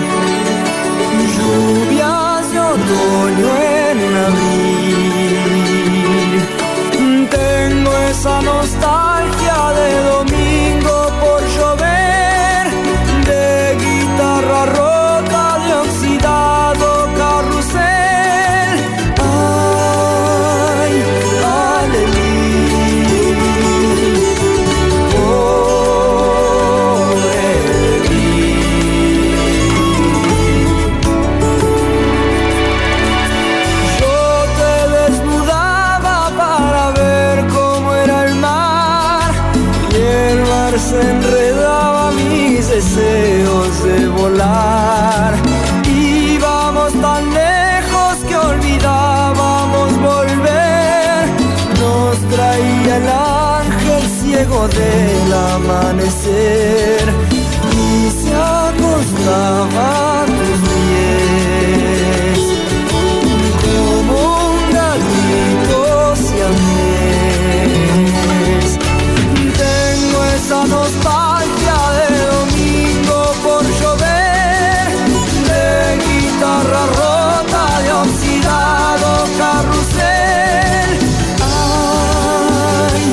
lluvias de otoño en abril. Tengo esa nostalgia de domingo por llover, de guitarra rota, de oxidado carrusel. Ay, se enredaba mis deseos de volar. Íbamos tan lejos que olvidábamos volver. Nos traía el ángel ciego del amanecer y se acostaba a tus pies como un gatito siamés. Tengo esa nostalgia de domingo por llover, de guitarra rota, de oxidado carrusel. Ay,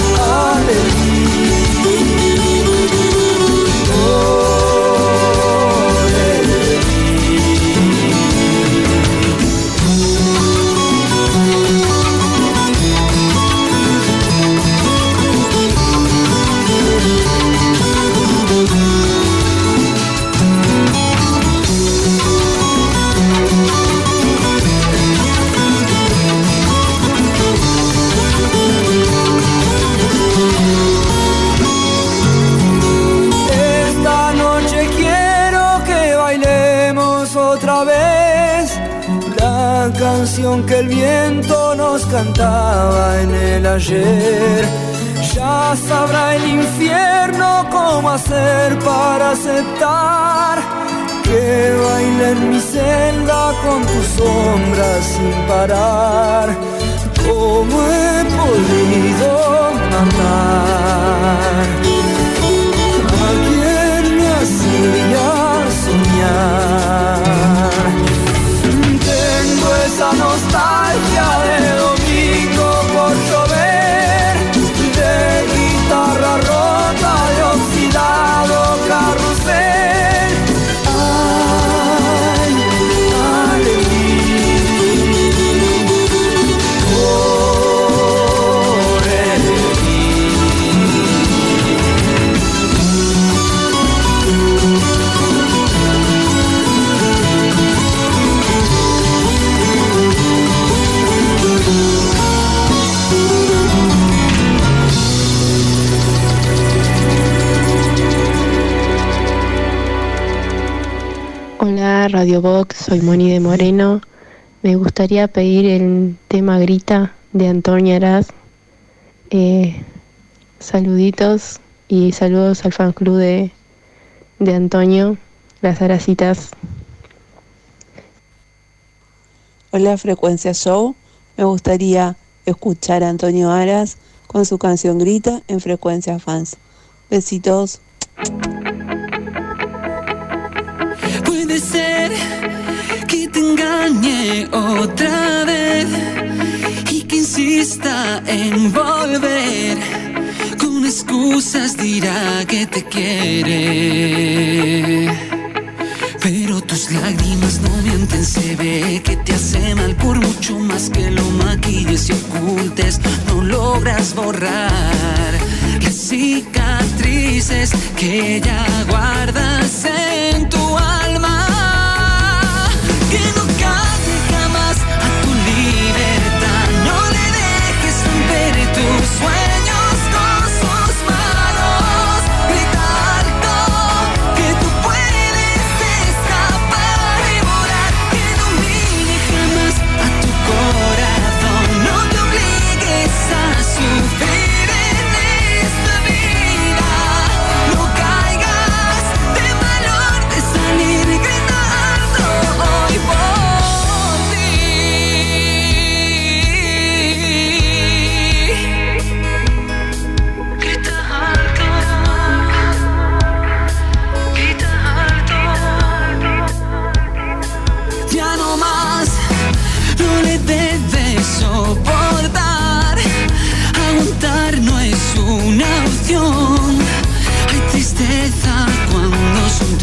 esta noche quiero que bailemos otra vez la canción que el viento nos cantaba en el ayer. Ya sabrá el infierno cómo hacer para aceptar que baile en mi celda con tus sombras sin parar. ¿Cómo he podido matar a quien me hacía soñar? Tengo esa nostalgia de domingo por llover, de guitarra rota, de oxidado carrusel. Ay, Hola Radio Vox, soy Moni de Moreno. Me gustaría pedir el tema Grita de Antonio Araz. Saluditos y saludos al fan club de Antonio, las Aracitas. Hola Frecuencia Show, me gustaría escuchar a Antonio Aras con su canción Grita en Frecuencia Fans. Besitos. Puede ser que te engañe otra vez y que insista en volver. Con excusas dirá que te quiere, pero tus lágrimas no mienten. Se ve que te hace mal por mucho más que lo maquilles y ocultes. No logras borrar las cicatrices que ya guardas en tu alma. Que no cambie jamás a tu libertad. No le dejes romper tus sueños con sus manos. Grita alto que tú puedes escapar y volar. Que no mire jamás a tu corazón. No te obligues a sufrir en esta vida. No caigas de valor de salir gritando hoy por ti. Grita alto, grita alto. Ya no más, no le debes soportar. Aguantar no es una opción. Hay tristeza cuando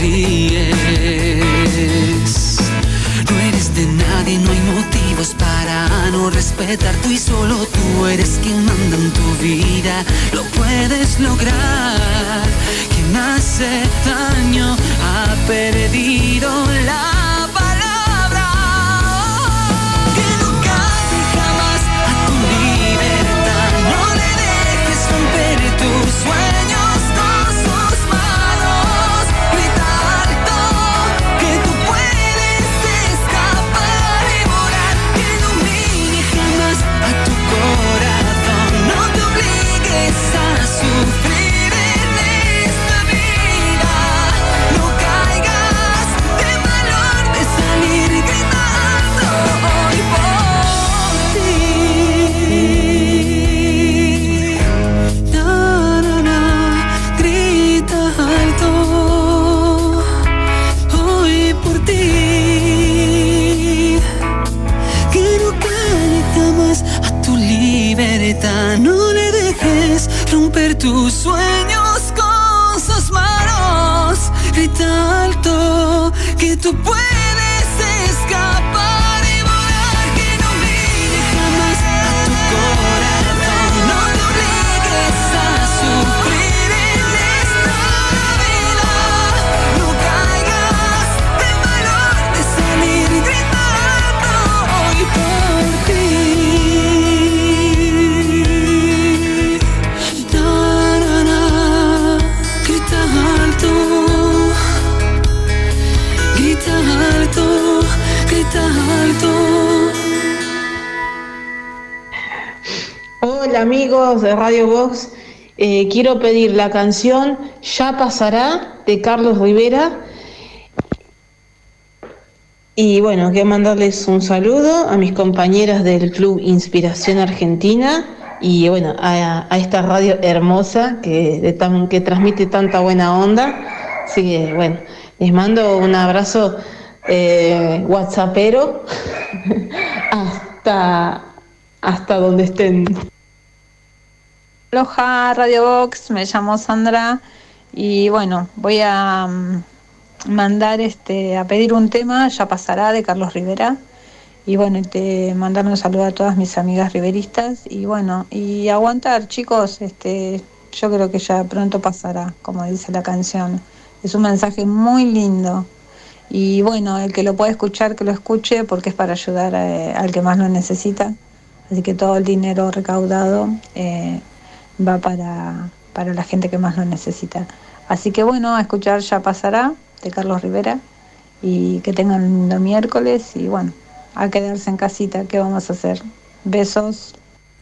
sonríes. No eres de nadie, no hay motivos para no respetar. Tú y solo tú eres quien manda en tu vida. Lo puedes lograr. Quien hace daño ha perdido la palabra. Que no cambie jamás a tu libertad. No le dejes romper tus sueños con sus manos. Grita alto que tú puedes escapar y volar. Que no mire jamás a tu corazón. No te obligues a sufrir en esta vida. No caigas de valor de salir gritando hoy por ti. Na, na, na, grita alto hoy por ti. Que no caiga jamás a tu libertad. No le dejes romper tus sueños con sus manos. Grita alto que tú puedes escapar y volar. Que no mire jamás a tu corazón. No te obligues a sufrir en esta vida. No caigas de valor de salir gritando hoy por ti. Na, na, na, grita alto, grita alto, grita alto. Hola amigos de Radio Box, quiero pedir la canción Ya Pasará de Carlos Rivera. Y bueno, quiero mandarles un saludo a mis compañeras del Club Inspiración Argentina y bueno, a esta radio hermosa que transmite tanta buena onda. Así que bueno, les mando un abrazo whatsappero hasta donde estén. Aloha Radio Box, me llamo Sandra y bueno, voy a mandar a pedir un tema, Ya Pasará, de Carlos Rivera. Y bueno, mandarme un saludo a todas mis amigas riveristas y bueno, y aguantar, chicos, yo creo que ya pronto pasará, como dice la canción. Es un mensaje muy lindo y bueno, el que lo pueda escuchar, que lo escuche, porque es para ayudar al que más lo necesita. Así que todo el dinero recaudado va para la gente que más lo necesita. Así que bueno, a escuchar Ya Pasará, de Carlos Rivera, y que tengan un lindo miércoles y bueno, a quedarse en casita, ¿qué vamos a hacer? Besos.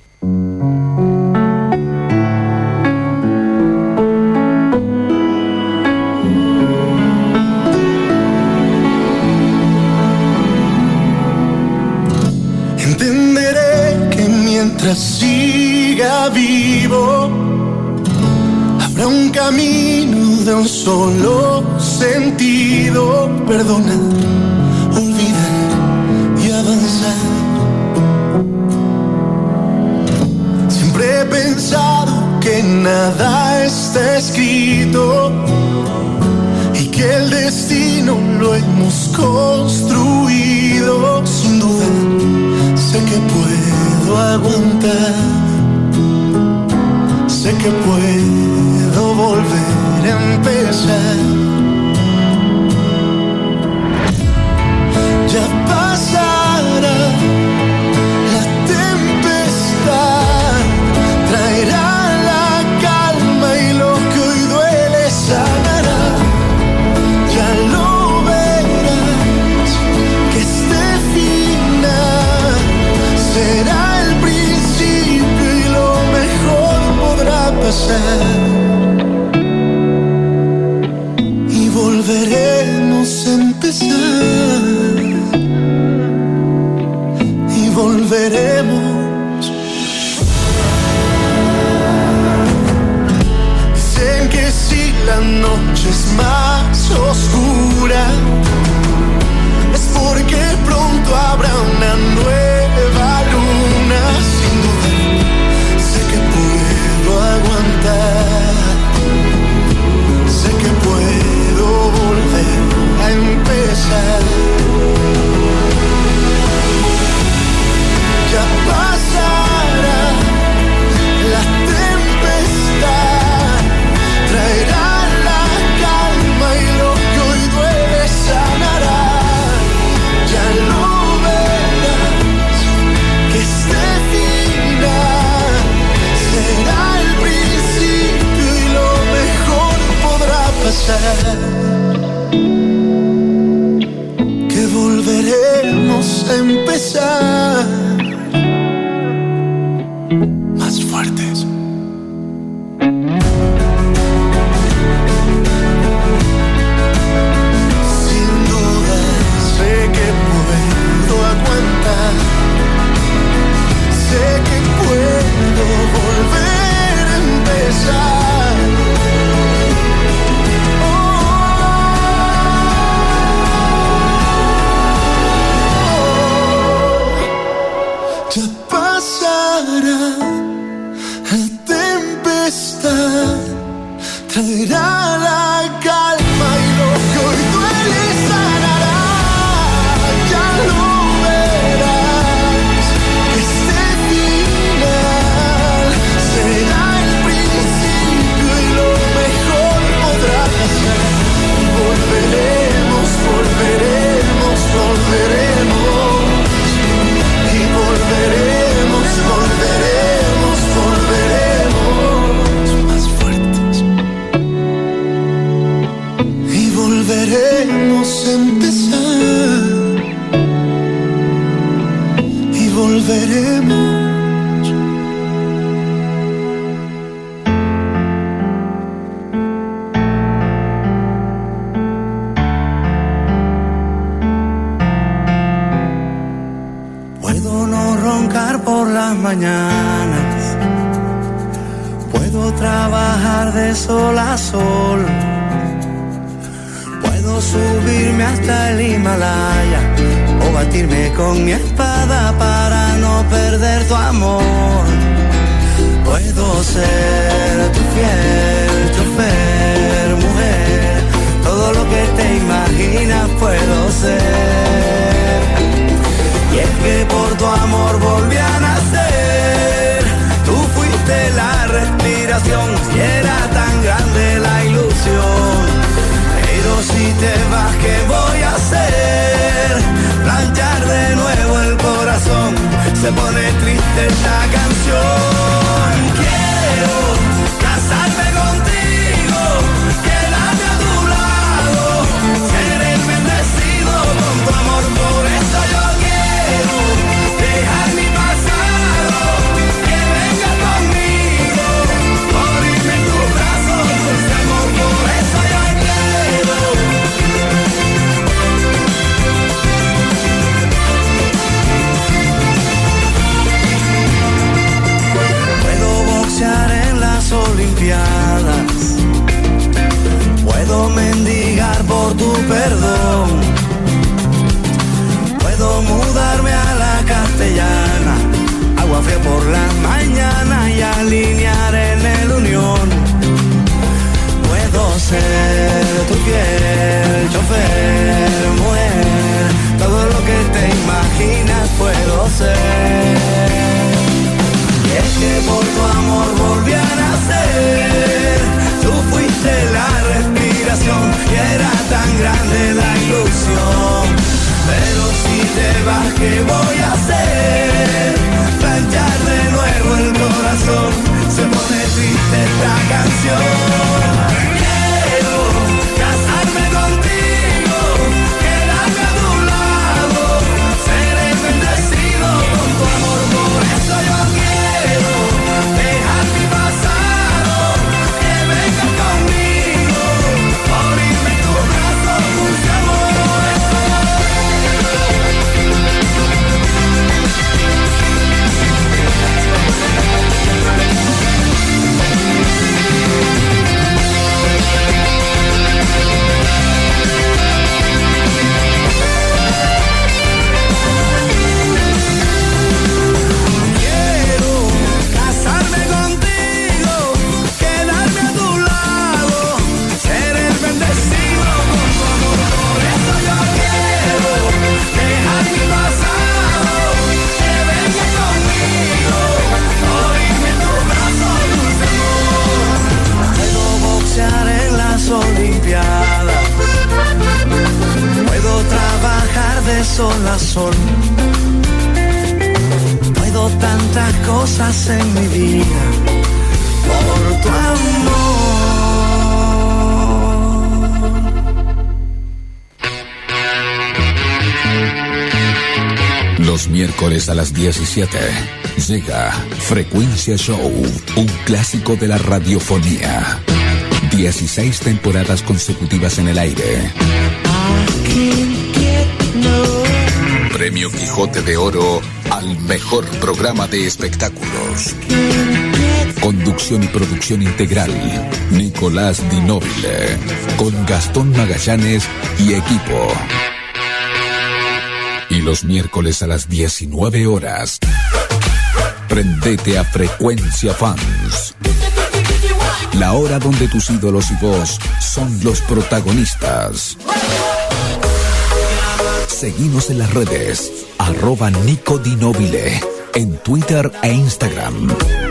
Entenderé que mientras siga vivo habrá un camino de un solo sentido. Perdona, olvidar y avanzar. Siempre he pensado que nada está escrito y que el destino lo hemos construido. Sin duda, sé que puedo aguantar, sé que puedo volver a empezar. Ya pasará la tempestad, traerá la calma y lo que hoy duele sanará. Ya lo verás, que este final será el principio y lo mejor podrá pasar. Y volveremos a empezar. Y volveremos. Dicen que si la noche es más oscura es porque pronto habrá una nueva luna. Sin duda, sé que puedo aguantar, sé que puedo volver a empezar. Ya pasará la tempestad, traerá la calma y lo que hoy duele sanará. Ya lo verás, que este final será el principio y lo mejor podrá pasar. Que volveremos a empezar. Más fuertes. Sin duda sé que puedo aguantar, sé que puedo volver a empezar. Ya pasará la tempestad, traerá la calma y lo que hoy duele sanará. Ya lo verás, este final será el principio y lo mejor podrá pasar. Volveremos, volveremos, volveremos. Y volveremos, volveremos, volveremos más fuertes. Y volveremos a empezar. Y volveremos. Puedo no roncar por las mañanas, puedo trabajar de sol a sol, puedo subirme hasta el Himalaya o batirme con mi espada para no perder tu amor. Puedo ser tu fiel chofer, mujer, todo lo que te imaginas puedo ser. Y es que por tu amor volví a nacer. Tú fuiste la respiración y era tan grande la ilusión. Pero si te vas, ¿qué voy a hacer? Planchar de nuevo el corazón, se pone triste esta canción. Quiero casarme contigo, quedarme a tu lado, ser el bendecido con tu amor, por eso yo quiero dejar mi pasado, que venga conmigo, morirme en tus brazos, dulce amor, por eso yo quiero. grande la ilusión. Pero si te vas, ¿qué voy a hacer? Planchar de nuevo el corazón, se pone triste esta canción. Quiero casarme contigo, quedarme a tu lado, seré bendecido con tu amor. Por eso yo quiero dejar mi pasado, que vengas conmigo, morirme en tu brazo, dulce amor. Olimpiadas, puedo trabajar de sol a sol, puedo tantas cosas en mi vida por tu amor. Los miércoles a las 17 llega Frecuencia Show, un clásico de la radiofonía. 16 temporadas consecutivas en el aire. Premio Quijote de Oro al mejor programa de espectáculos. Conducción y producción integral, Nicolás Di Nobile, con Gastón Magallanes y equipo. Y los miércoles a las 19 horas, prendete a Frecuencia Fans. La hora donde tus ídolos y vos son los protagonistas. Seguimos en las redes, @NicoDinobile, en Twitter e Instagram.